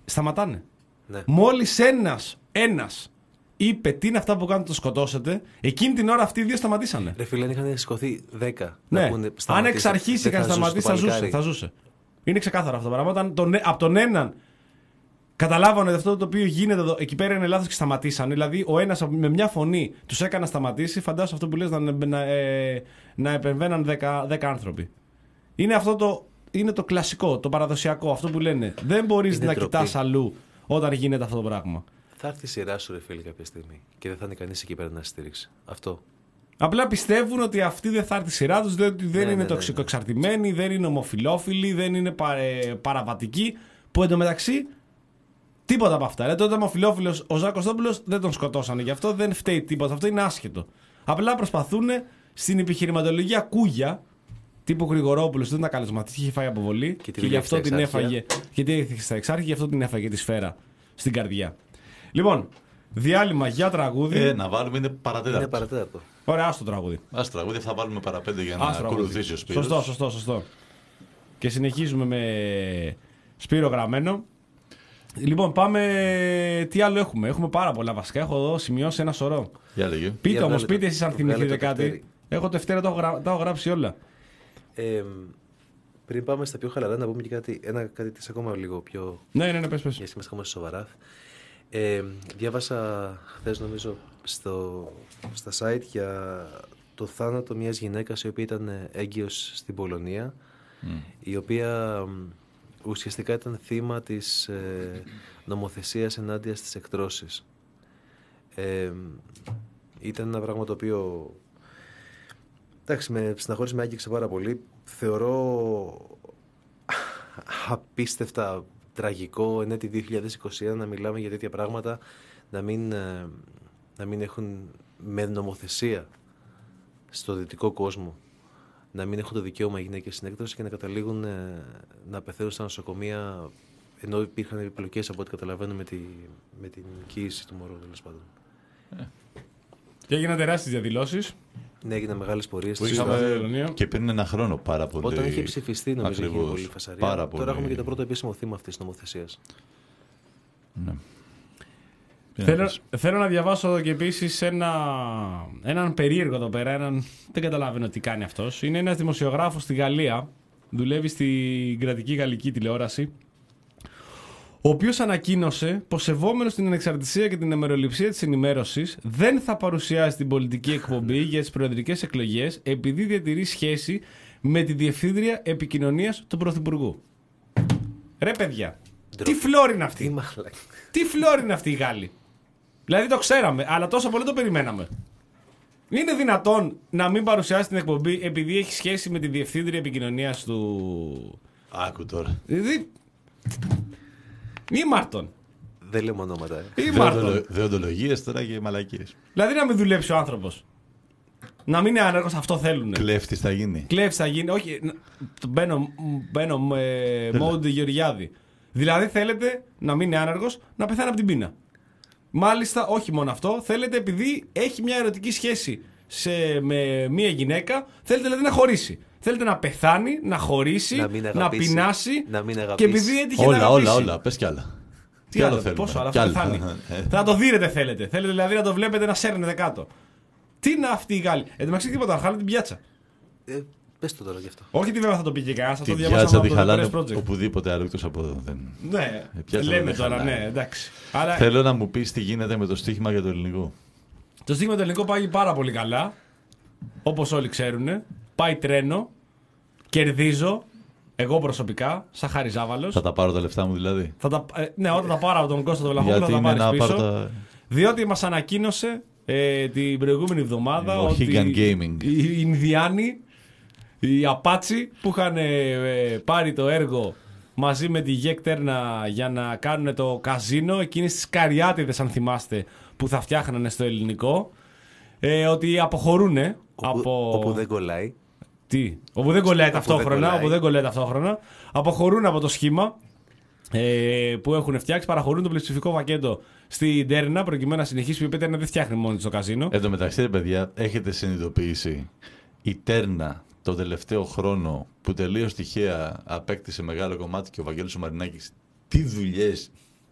σταματάνε. Ναι. Μόλις ένας, ένας είπε τι είναι αυτά που κάνετε, το σκοτώσετε, εκείνη την ώρα αυτοί οι δύο σταματήσανε. Ρε φίλε, αν είχαν σηκωθεί δέκα. Ναι. Να πούνε, Αν σταματήστε, εξ αρχής δεν είχαν θα ζούσε σταματήσει, το θα ζούσε, παλικάρι. θα ζούσε. Είναι ξεκάθαρο αυτό το πράγμα. Όταν τον, από τον έναν καταλάβανε ότι αυτό το οποίο γίνεται εδώ, εκεί πέρα είναι λάθος και σταματήσανε. Δηλαδή, ο ένας με μια φωνή τους έκανε να σταματήσει. Φαντάσου αυτό που λες να, να, ε, να επεμβαίναν δέκα άνθρωποι. Είναι αυτό το, είναι το κλασικό, το παραδοσιακό, αυτό που λένε. Δεν μπορείς Είναι να ντροπή. κοιτάς αλλού όταν γίνεται αυτό το πράγμα. Θα έρθει η σειρά σου, ρε φίλε, κάποια στιγμή. Και δεν θα είναι κανείς εκεί πέρα να σε στηρίξει. Αυτό. Απλά πιστεύουν ότι αυτή δεν θα έρθει η σειρά τους, διότι δεν Ναι, είναι ναι, ναι, τοξικοεξαρτημένοι, δεν είναι ομοφυλόφιλοι, δεν είναι παρε, παραβατικοί. Που εντωμεταξύ τίποτα από αυτά. Δηλαδή, τότε ομοφυλόφιλος ο Ζάκος Κωστόπουλος δεν τον σκοτώσανε, γι' αυτό δεν φταίει τίποτα. Αυτό είναι άσχετο. Απλά προσπαθούν στην επιχειρηματολογία κούγια τύπου Γρηγορόπουλος, δεν ήταν καλεσματής, είχε φάει αποβολή Και τη και γι' αυτό δουλεύει την στα εξάρχεια. έφαγε. Γιατί έδειξε στα εξάρχεια, γι' αυτό την έφαγε τη σφαίρα στην καρδιά. Λοιπόν, διάλειμμα για τραγούδι. Ε, να βάλουμε είναι παρατέταρτο. Είναι παρατέταρτο. Ωραία, άστο τραγούδι. Ας τραγούδι θα βάλουμε παραπέντε για να Άστο τραγούδι. ακολουθήσει ο Σπύρος. Σωστό, σωστό, σωστό. Και συνεχίζουμε με Σπύρο Γραμμένο. Λοιπόν, πάμε. Τι άλλο έχουμε. Έχουμε πάρα πολλά βασικά. Έχω εδώ σημειώσει ένα σωρό. Για λέγε. Πείτε Για όμως, βγάλε πείτε το- εσείς αν το βγάλε θυμηθείτε το κάτι. τευτέρι. Έχω Δευτέρα, τα έχω, γρα... τα έχω γράψει όλα. Ε, πριν πάμε στα πιο χαλαρά, να πούμε και κάτι, ένα, κάτι της ακόμα λίγο πιο. Ναι, ναι, ναι, πες, πες. Γιατί είμαστε ακόμα σοβαρά. Ε, διάβασα χθες, νομίζω, στο, στα site για το θάνατο μιας γυναίκας η οποία ήταν έγκυος στην Πολωνία, η οποία μ, ουσιαστικά ήταν θύμα της ε, νομοθεσίας ενάντια στις εκτρώσεις. Ε, ήταν ένα πράγμα το οποίο, εντάξει, με στεναχώρησε, με άγγιξε πάρα πολύ. Θεωρώ απίστευτα τραγικό εν έτη δύο χιλιάδες είκοσι ένα να μιλάμε για τέτοια πράγματα, να μην, ε, να μην έχουν με νομοθεσία στο δυτικό κόσμο, να μην έχουν το δικαίωμα οι γυναίκες στην έκτρωση και να καταλήγουν ε, να πεθαίνουν στα νοσοκομεία, ενώ υπήρχαν επιπλοκές από ό,τι καταλαβαίνω με, τη, με την κοίηση του μωρού, τέλος πάντων. Και έγιναν τεράστιες διαδηλώσεις. Ναι, έγιναν μεγάλες πορείες. Που στη είχαμε- Σουδάν. Στη Πολωνία. Και πριν ένα χρόνο πάρα πολύ. Όταν είχε ψηφιστεί, νομίζω, είχε Ακριβώς. πολύ φασαρία. Πάρα Τώρα πολύ. έχουμε και το πρώτο επίσημο θύμα αυτής της νομοθεσίας. Ναι. Τι να Θέλω, πεις. θέλω να διαβάσω και επίση ένα, έναν περίεργο εδώ πέρα. Έναν, δεν καταλαβαίνω τι κάνει αυτός. Είναι ένας δημοσιογράφος στη Γαλλία. Δουλεύει στην κρατική γαλλική τηλεόραση. Ο οποίος ανακοίνωσε πως σεβόμενος την ανεξαρτησία και την αμεροληψία της ενημέρωσης δεν θα παρουσιάσει την πολιτική εκπομπή για τις προεδρικές εκλογές επειδή διατηρεί σχέση με τη διευθύντρια επικοινωνίας του Πρωθυπουργού. Ρε παιδιά, τι φλόρ είναι αυτή. Τι μαλάκα. Τι φλόρ είναι αυτή η Γάλλη. Δηλαδή το ξέραμε, αλλά τόσο πολύ το περιμέναμε. Είναι δυνατόν να μην παρουσιάσει την εκπομπή επειδή έχει σχέση με τη διευθύντρια επικοινωνίας του. Άκου τώρα. Δηλαδή. Ήμαρτον. Δεν λέμε ονόματα. Ε. Ήμαρτον. Δεοντολογίες τώρα και μαλακίες. Δηλαδή να μην δουλέψει ο άνθρωπος. Να μην είναι άνεργος, αυτό θέλουν. Κλέφτης θα γίνει. Κλέφτης θα γίνει. Όχι, να- το μπαίνω, μπαίνω με mode Γεωργιάδη. Δηλαδή θέλετε να μην είναι άνεργος, να πεθάνει από την πείνα. Μάλιστα, όχι μόνο αυτό, θέλετε επειδή έχει μια ερωτική σχέση σε, με μια γυναίκα, θέλετε δηλαδή να χωρίσει. Θέλετε να πεθάνει, να χωρίσει, Να μην να αγαπήσει, πεινάσει. να μην και αγαπήσει. επειδή έτυχε να Όλα, αγαπήσει. όλα, όλα. Πες κι άλλα. Τι άλλο, θέλουμε. πόσο άλλο, Κι αυτό άλλα. πεθάνει. Ε, Θα το δίνετε θέλετε. Θέλετε δηλαδή να το βλέπετε να σέρνετε κάτω. Τι είναι αυτή η Γάλλη. Εν τω μεταξύ τίποτα, χάλα την πιάτσα. Ε, πες το τώρα γι' αυτό. Όχι ότι βέβαια θα το πήγε κανένα, θα Τη το πιάτσα διαβάσαμε τη από το χαλάνε Press Project. οπουδήποτε άλλο εκτός από εδώ. Δεν... Ναι, πιάτσα λέμε δεν τώρα, χαλάει. ναι, εντάξει. Αλλά Θέλω να μου πεις τι γίνεται με το στοίχημα για το ελληνικό. το στοίχημα του ελληνικού πάει πάρα πολύ καλά. Όπως όλοι ξέρουν. Πάει τρένο. Κερδίζω. Εγώ προσωπικά, σαν Χάρη Ζάβαλος. Θα τα πάρω τα λεφτά μου δηλαδή. Θα τα, ε, ναι, όταν τα πάρω από τον Κώστα τον Βλαχόπουλο θα Γιατί τα είναι πάρεις να πίσω. πάρω τα... Διότι μας ανακοίνωσε ε, την προηγούμενη εβδομάδα Ο ότι Higan Gaming. οι Ινδιάνοι, οι Απάτσι που είχαν ε, πάρει το έργο μαζί με τη Γεκ Τέρνα για να κάνουν το καζίνο, εκείνες τις καριάτιδες αν θυμάστε που θα φτιάχνανε στο ελληνικό, ε, ότι αποχωρούν Όπου, από... όπου δεν κολλάει. Τι, όπου δεν κολλάει Όπου ταυτόχρονα, δεν κολλάει. όπου δεν κολλάει ταυτόχρονα, αποχωρούν από το σχήμα ε, που έχουν φτιάξει, παραχωρούν το πλειοψηφικό πακέτο στην Τέρνα προκειμένου να συνεχίσει, η οποία Τέρνα δεν φτιάχνει μόνη της το καζίνο. Εν τω μεταξύ, ρε παιδιά, έχετε συνειδητοποιήσει η Τέρνα το τελευταίο χρόνο που τελείως τυχαία απέκτησε μεγάλο κομμάτι και ο Βαγγέλης ο Μαρινάκης, τι δουλειές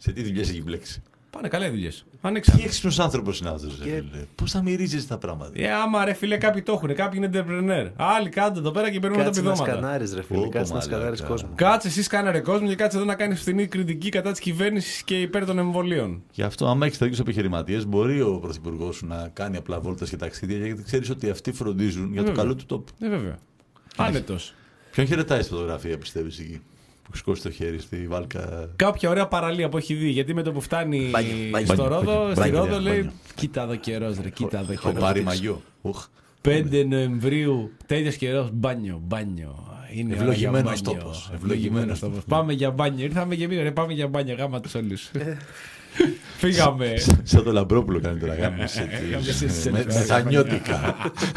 Σε τι δουλειές έχει μπλέξει. Πάνε καλά οι δουλειές. Τι Ανοίξανε. έξυπνος άνθρωπος είναι αυτός, ρε Και- φίλε. Πώς θα μυρίζεις τα πράγματα. Ε, άμα ρε φίλε, κάποιοι το έχουν. Κάποιοι είναι entrepreneur. Άλλοι κάτω εδώ πέρα και παίρνουν τα Κάτσε να επιδόματα. σκανάρεις ρε φίλε, Όπο, κάτσε να μαλάκα. σκανάρεις κόσμο. Κάτσε εσύ κάνε ρε κόσμο και κάτσε εδώ να κάνει φθηνή κριτική κατά τη κυβέρνηση και υπέρ των εμβολίων. Γι' αυτό, άμα έχει τέτοιου επιχειρηματίες, μπορεί ο πρωθυπουργός σου να κάνει απλά βόλτες και ταξίδια, γιατί ξέρεις ότι αυτοί φροντίζουν για το Βέβαια. καλό του τόπου. Ε, βέβαια. Άνετο. Ποιον χαιρετάει στη φωτογραφία, πιστεύεις εκεί, που σηκώσει το χέρι στη βάλκα. Κάποια ωραία παραλία που έχει δει. Γιατί με το που φτάνει Μπάνιο, μπάνιο. στο Μπάνιο, Ρόδο, μπάνιο, στη μπάνιο, Ρόδο λέει: μπάνιο. Κοίτα εδώ καιρό, ρε, κοίτα εδώ Έχω καιρό. πάρει μαγιό. Ουχ. πέντε Νοεμβρίου, τέτοιο καιρό, μπάνιο, μπάνιο. Είναι ώρα για Ευλογημένος μπάνιο. τόπος, Ευλογημένος ευλογημένος τόπος. Πάμε για μπάνιο. Ήρθαμε και εμείς, ρε, πάμε για μπάνιο. Γάμα του όλου. Φύγαμε. Σαν το Λαμπρόπουλο κάνει τώρα γάμισε. Γάμισε τις Με ελευθερίες. μεθανιώτικα.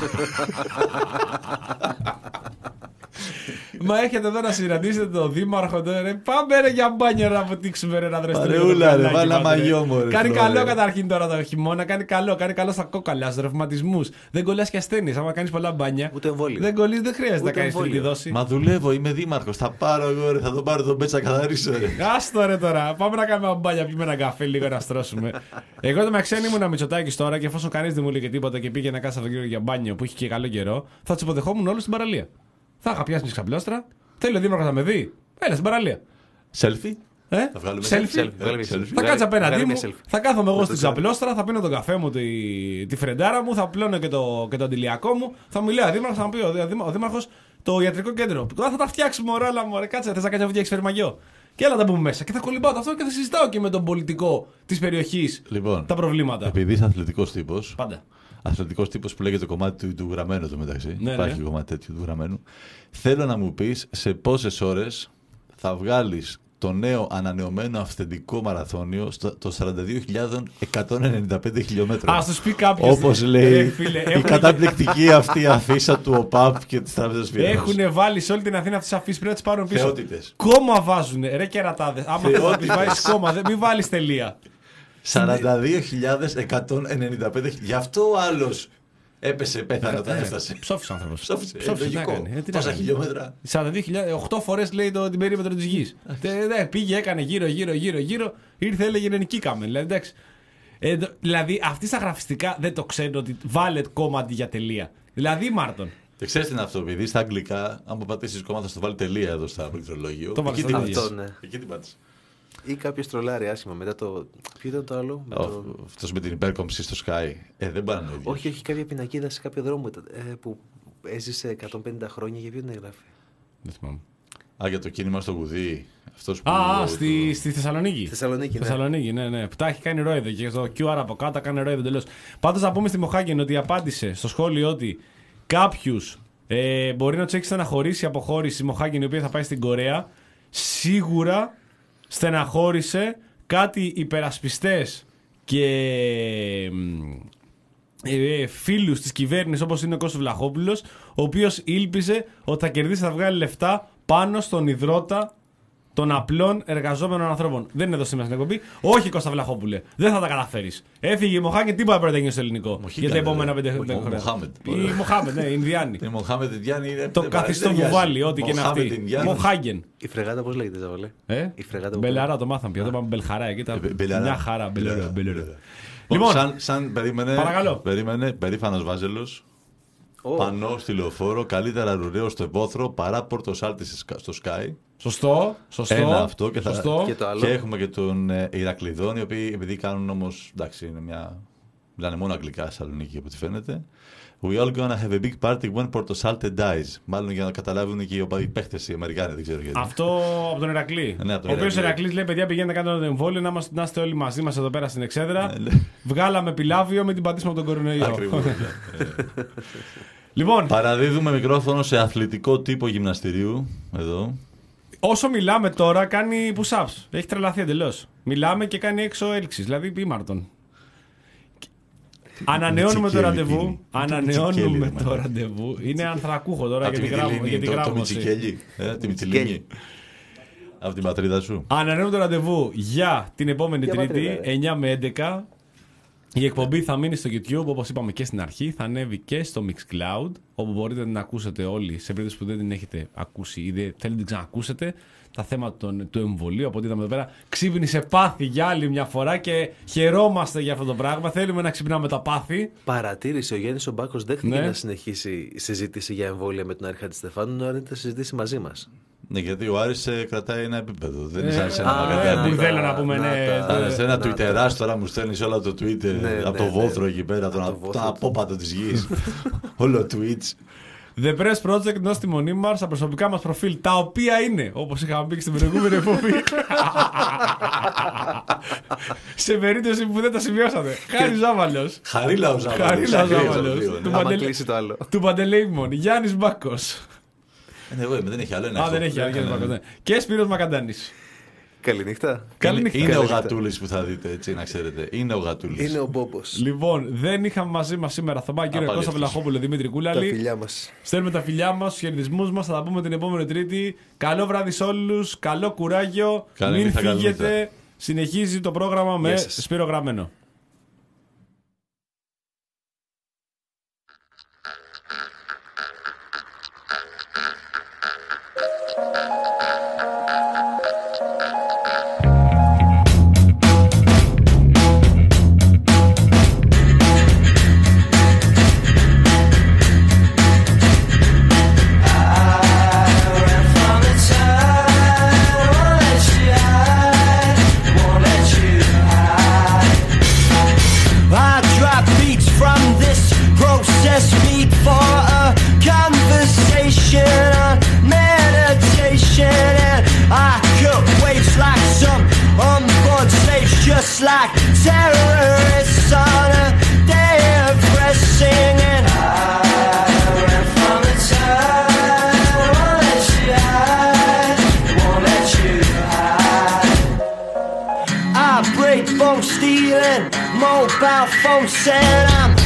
Μα έχετε εδώ να συναντήσετε τον Δήμαρχο τώρα, ρε. Πάμε ρε για μπάνιο να αποτύξουμε ρε να δραστούμε. Παρεούλα, ρε, βάλα μαγιό μου, ρε, Κάνει φίλε. καλό καταρχήν τώρα το χειμώνα, κάνει καλό, κάνει καλό στα κόκαλα, στους ρευματισμούς. Δεν κολλάς και ασθένειες. Άμα κάνεις πολλά μπάνια. Ούτε εμβόλιο. Δεν κολλείς, δεν χρειάζεται Ούτε να κάνεις εμβόλιο. τρίτη δόση. Μα δουλεύω, είμαι δήμαρχος. Θα πάρω εγώ, ρε, θα τον πάρω τον πέτσα καθαρίσω, ρε. Άστο ρε τώρα. Πάμε να κάνουμε μπάνια, πιούμε ένα καφέ, λίγο να στρώσουμε. Εγώ το μεταξύ αν ήμουν Μητσοτάκης τώρα και εφόσον κανείς δεν μου έλεγε τίποτα και πήγε να κάνει αυτό για μπάνιο που είχε και καλό καιρό, θα του υποδεχόμουν όλους στην παραλία. Θα είχα πιάσει μια ξαπλώστρα. Θέλει ο Δήμαρχος να με δει. Έλα στην παραλία. Selfie. Ε? Θα βγάλουμε Selfie. Selfie, βγάλε μια selfie. Θα Βγάλε- κάτσει απέναντί βγάλε μου, μια selfie. θα κάθομαι εγώ Με στην το ξαπλώστρα, θα πίνω τον καφέ μου, τη, τη φρεντάρα μου, θα πλώνω και το, και το αντιλιακό μου, θα μου λέει ο Δήμαρχος, θα μου πει ο, Δήμα- ο Δήμαρχος το ιατρικό κέντρο. Α, θα τα φτιάξουμε, ωραία, αλλά μωρέ, κάτσε, θες να κάνεις αυτή εξπερμαγιό. Και έλα τα πούμε μέσα. Και θα κολυμπάω το αυτό και θα συζητάω και με τον πολιτικό τη περιοχή Λοιπόν, τα προβλήματα. επειδή είσαι αθλητικός τύπος, Πάντα. αθλητικός τύπος που λέγεται το κομμάτι του, του γραμμένου του μεταξύ. Ναι, Υπάρχει ναι. κομμάτι τέτοιο του γραμμένου. Θέλω να μου πεις σε πόσες ώρες θα βγάλεις το νέο ανανεωμένο αυθεντικό μαραθώνιο στο, το σαράντα δύο χιλιάδες εκατόν ενενήντα πέντε χιλιόμετρα. Α του πει κάποιο. Όπως λέει η καταπληκτική αυτή αφίσα του ΟΠΑΠ και της Τράπεζας Φιέρωσης. Έχουν βάλει σε όλη την Αθήνα αυτέ τι αφήσει πρέπει να τι πάρουν πίσω. Θεότητες. Κόμμα βάζουν, ρε κερατάδε. Άμα θε να τι βάζει κόμμα, δεν- μην βάλει τελεία. σαράντα δύο χιλιάδες εκατόν ενενήντα πέντε. Γι' αυτό ο άλλος έπεσε, πέθανε όταν έφτασε. Ψόφι άνθρωπο. Ψόφισε. Ε, λογικό. Ε, Τόσα χιλιόμετρα. σαράντα δύο χιλιάδες, οκτώ φορές λέει το, την περίμετρο τη γη. Πήγε, έκανε γύρω, γύρω, γύρω, γύρω. Ήρθε, έλεγε είναι νικήκαμε. Δηλαδή, εντάξει. Ε, το- δηλαδή, αυτοί στα γραφιστικά δεν το ξέρουν ότι βάλε κόμμα αντί για τελεία. Δηλαδή, Μάρτον. Και ξέρεις τι είναι αυτό, επειδή στα αγγλικά, αν πατήσεις κόμμα θα στο βάλει τελεία εδώ στα πληκτρολόγιο. Το βάλεις Εκεί στα την ίδια. πάτησες. Αυτό, ναι. Εκεί την πάτησες. Ή κάποιο τρολάρει άσχημα μετά το. Ποιο ήταν το άλλο? Με το... Αυτός με την υπέρκομψη στο Sky. Ε, δεν πάνε ο ίδιος. Όχι, όχι, κάποια πινακίδα σε κάποιο δρόμο ήταν, ε, που έζησε εκατόν πενήντα χρόνια. Για ποιον έγραφε? Δεν θυμάμαι. Α, για το κίνημα στο γουδί. Αυτός που... Α, α, το- στη, στη Θεσσαλονίκη. Θεσσαλονίκη, ναι. Θεσσαλονίκη, ναι, ναι. Τα έχει κάνει ρόιδο και στο κιου αρ από κάτω κάνει ρόιδο εντελώ. Πάντω να πούμε στη Μοχάγεν ότι απάντησε στο σχόλιο ότι κάποιου ε, μπορεί να του έχει στεναχωρήσει η αποχώρηση η Μοχάγεν η οποία θα πάει στην Κορέα. Σίγουρα στεναχώρησε κάτι υπερασπιστές και ε, ε, φίλους της κυβέρνησης όπως είναι ο Κώστας Βλαχόπουλος, ο οποίος ήλπιζε ότι θα κερδίσει, θα βγάλει λεφτά πάνω στον ιδρώτα των απλών εργαζόμενων ανθρώπων. Δεν είναι εδώ σήμερα στην εκπομπή. Όχι, Κώστα Βλαχόπουλε. Δεν θα τα καταφέρει. Έφυγε η Μοχάγεν, τίποτα πρέπει να γίνει στο ελληνικό. Μοχίγαν, Για τα επόμενα ρε. πέντε Μο- χρόνια. Μοχάμεντ. Η Μοχάμεντ, ναι, η Ινδιάνη. Η Μοχάμεντ Ινδιάνη είναι. Το δεν- καθιστό δεν που μοιάζει. βάλει, ό,τι και είναι Μοχάμεντ αυτή. Ινδιάνη. Μοχάγεν. Η φρεγάτα πώ λέγεται, Ζαβαλέ? Ε? Η φρεγάτα που Μπελαρά το μάθαμε πια. Το είπαμε Μπελχαρά εκεί. Ε, Ήταν μπε- Μπελαρά. μια χαρά. Μπελαρά, Μπελαρά, Μπελαρά. Μπελαρά. Λοιπόν, σαν, σαν περίμενε, παρακαλώ. περίμενε περήφανος Βάζελος, Ω, πανό στη λεωφόρο, καλύτερα ρουραίο στο Επόθρο παρά Πορτοσάλτη στο Sky. σωστό. Σωστό. Ένα αυτό και, θα- σωστό. Και το άλλο. και έχουμε και τον ε, Ηρακλειδόν, οι οποίοι επειδή κάνουν όμως, εντάξει, είναι μια, μιλάνε μόνο αγγλικά στη Θεσσαλονίκη από ό,τι φαίνεται. We all gonna have a big party when Portosalte dies. Μάλλον για να καταλάβουν και οι οπαδοί παίχτες οι Αμερικάνοι, δεν ξέρω γιατί. Αυτό από τον Ηρακλή. Ναι, από τον ο οποίο Ηρακλή. Ηρακλή λέει: Παιδιά, πηγαίνετε να κάνετε το εμβόλιο, να, είμαστε, να είστε όλοι μαζί μα εδώ πέρα στην Εξέδρα. Ναι, ναι. Βγάλαμε πιλάβιο με την πατήσουμε από τον κορονοϊό. Ακριβώς. Λοιπόν, Παραδίδουμε μικρόφωνο σε αθλητικό τύπο γυμναστηρίου. Εδώ. όσο μιλάμε τώρα, κάνει push-ups. Έχει τρελαθεί εντελώ. Μιλάμε και κάνει έξω έλξεις, δηλαδή ήμαρτον. Ανανεώνουμε το Μητσικέλη ραντεβού. είναι. Ανανεώνουμε Μητσικέλη, το ρε, ραντεβού. Είναι ανθρακούχο τώρα Από για τη την γράμμα- για Μυτιλίνη, την το, το γράμμωση. Μητσικέλη. Ε, τη Μυτιλίνη. Από την πατρίδα σου. Ανανεώνουμε το ραντεβού για την επόμενη Για Τρίτη, πατρίδα, ρε. εννιά με έντεκα. Η εκπομπή θα μείνει στο YouTube, όπως είπαμε και στην αρχή, θα ανέβει και στο Mixcloud, όπου μπορείτε να την ακούσετε όλοι, σε περίπτωση που δεν την έχετε ακούσει ή δεν θέλετε να την ξανακούσετε, τα θέματα των, του εμβολίου. Από ό,τι είδαμε εδώ πέρα, ξύπνησε πάθη για άλλη μια φορά και χαιρόμαστε για αυτό το πράγμα. Θέλουμε να ξυπνάμε τα πάθη. Παρατήρησε ο Γιάννης ο Μπάκος, δέχτηκε Ναι. να συνεχίσει η συζήτηση για εμβόλια με τον Άρη Χατζηστεφάνου, ενώ αρνείται να συζητήσει μαζί μας. Ναι, γιατί ο Άρης ε, κρατάει ένα επίπεδο. Δεν Ε, είναι σαν σε α, ένα ναι, μαγαζί. που τα- θέλω να πούμε, να ναι. τα- Α, σε ένα να τα- Twitterάς τώρα μου στέλνεις όλα το Twitter Ναι, από ναι, το ναι. βόθρο εκεί πέρα, Από τον, το το, βόθρο. τον απόπατο της γης. Όλο Twitch. The Press Project ενώ στη μονή μας, στα προσωπικά μας προφίλ, τα οποία είναι, όπως είχαμε πει και στην προηγούμενη εκπομπή. Σε περίπτωση που δεν τα σημειώσατε. Χάρη Ζάβαλος. Χαρίλα ο Ζάβαλος. Χαρίλα ο Ακριβώς, Ζάβαλος. ακριβώς, ναι. Του Άμα Παντελή- κλείσει το άλλο. Του Παντελεήμων. Γιάννης Μπάκος. Ε, ναι, εγώ είμαι, δεν έχει άλλο. είναι Α, αυτό. δεν έχει άλλο. Ναι, Γιάννης ναι, Μπάκος, ναι. ναι. Και Σπύρος Μακαντάνης. Καληνύχτα. Καληνύχτα. Είναι ο Καληνύχτα. Γατούλης που θα δείτε, έτσι να ξέρετε. Είναι ο Γατούλης. Είναι ο Μπόμπος. Λοιπόν, δεν είχαμε μαζί μας σήμερα Θωμά, κύριο πάλι Κώστα αυτός. Βλαχόπουλο, Δημήτρη Τα Κούλαλη. φιλιά μας. Στέλνουμε τα φιλιά μας, τους χαιρετισμούς μας. Θα τα πούμε την επόμενη Τρίτη. Καλό βράδυ σε όλους. Καλό κουράγιο. Καλή Μην νύχτα, καλή φύγετε. νύχτα. Συνεχίζει το πρόγραμμα με Γεια σας. Σπύρο Γραμμένο. I drop beats from this processed beat for a conversation on meditation, and I cook waves like some unborn slaves, just like terrorists on a day of rest, singing. I ran from the tide, won't let you hide, won't let you hide. I break phone stealing, mobile phone set. I'm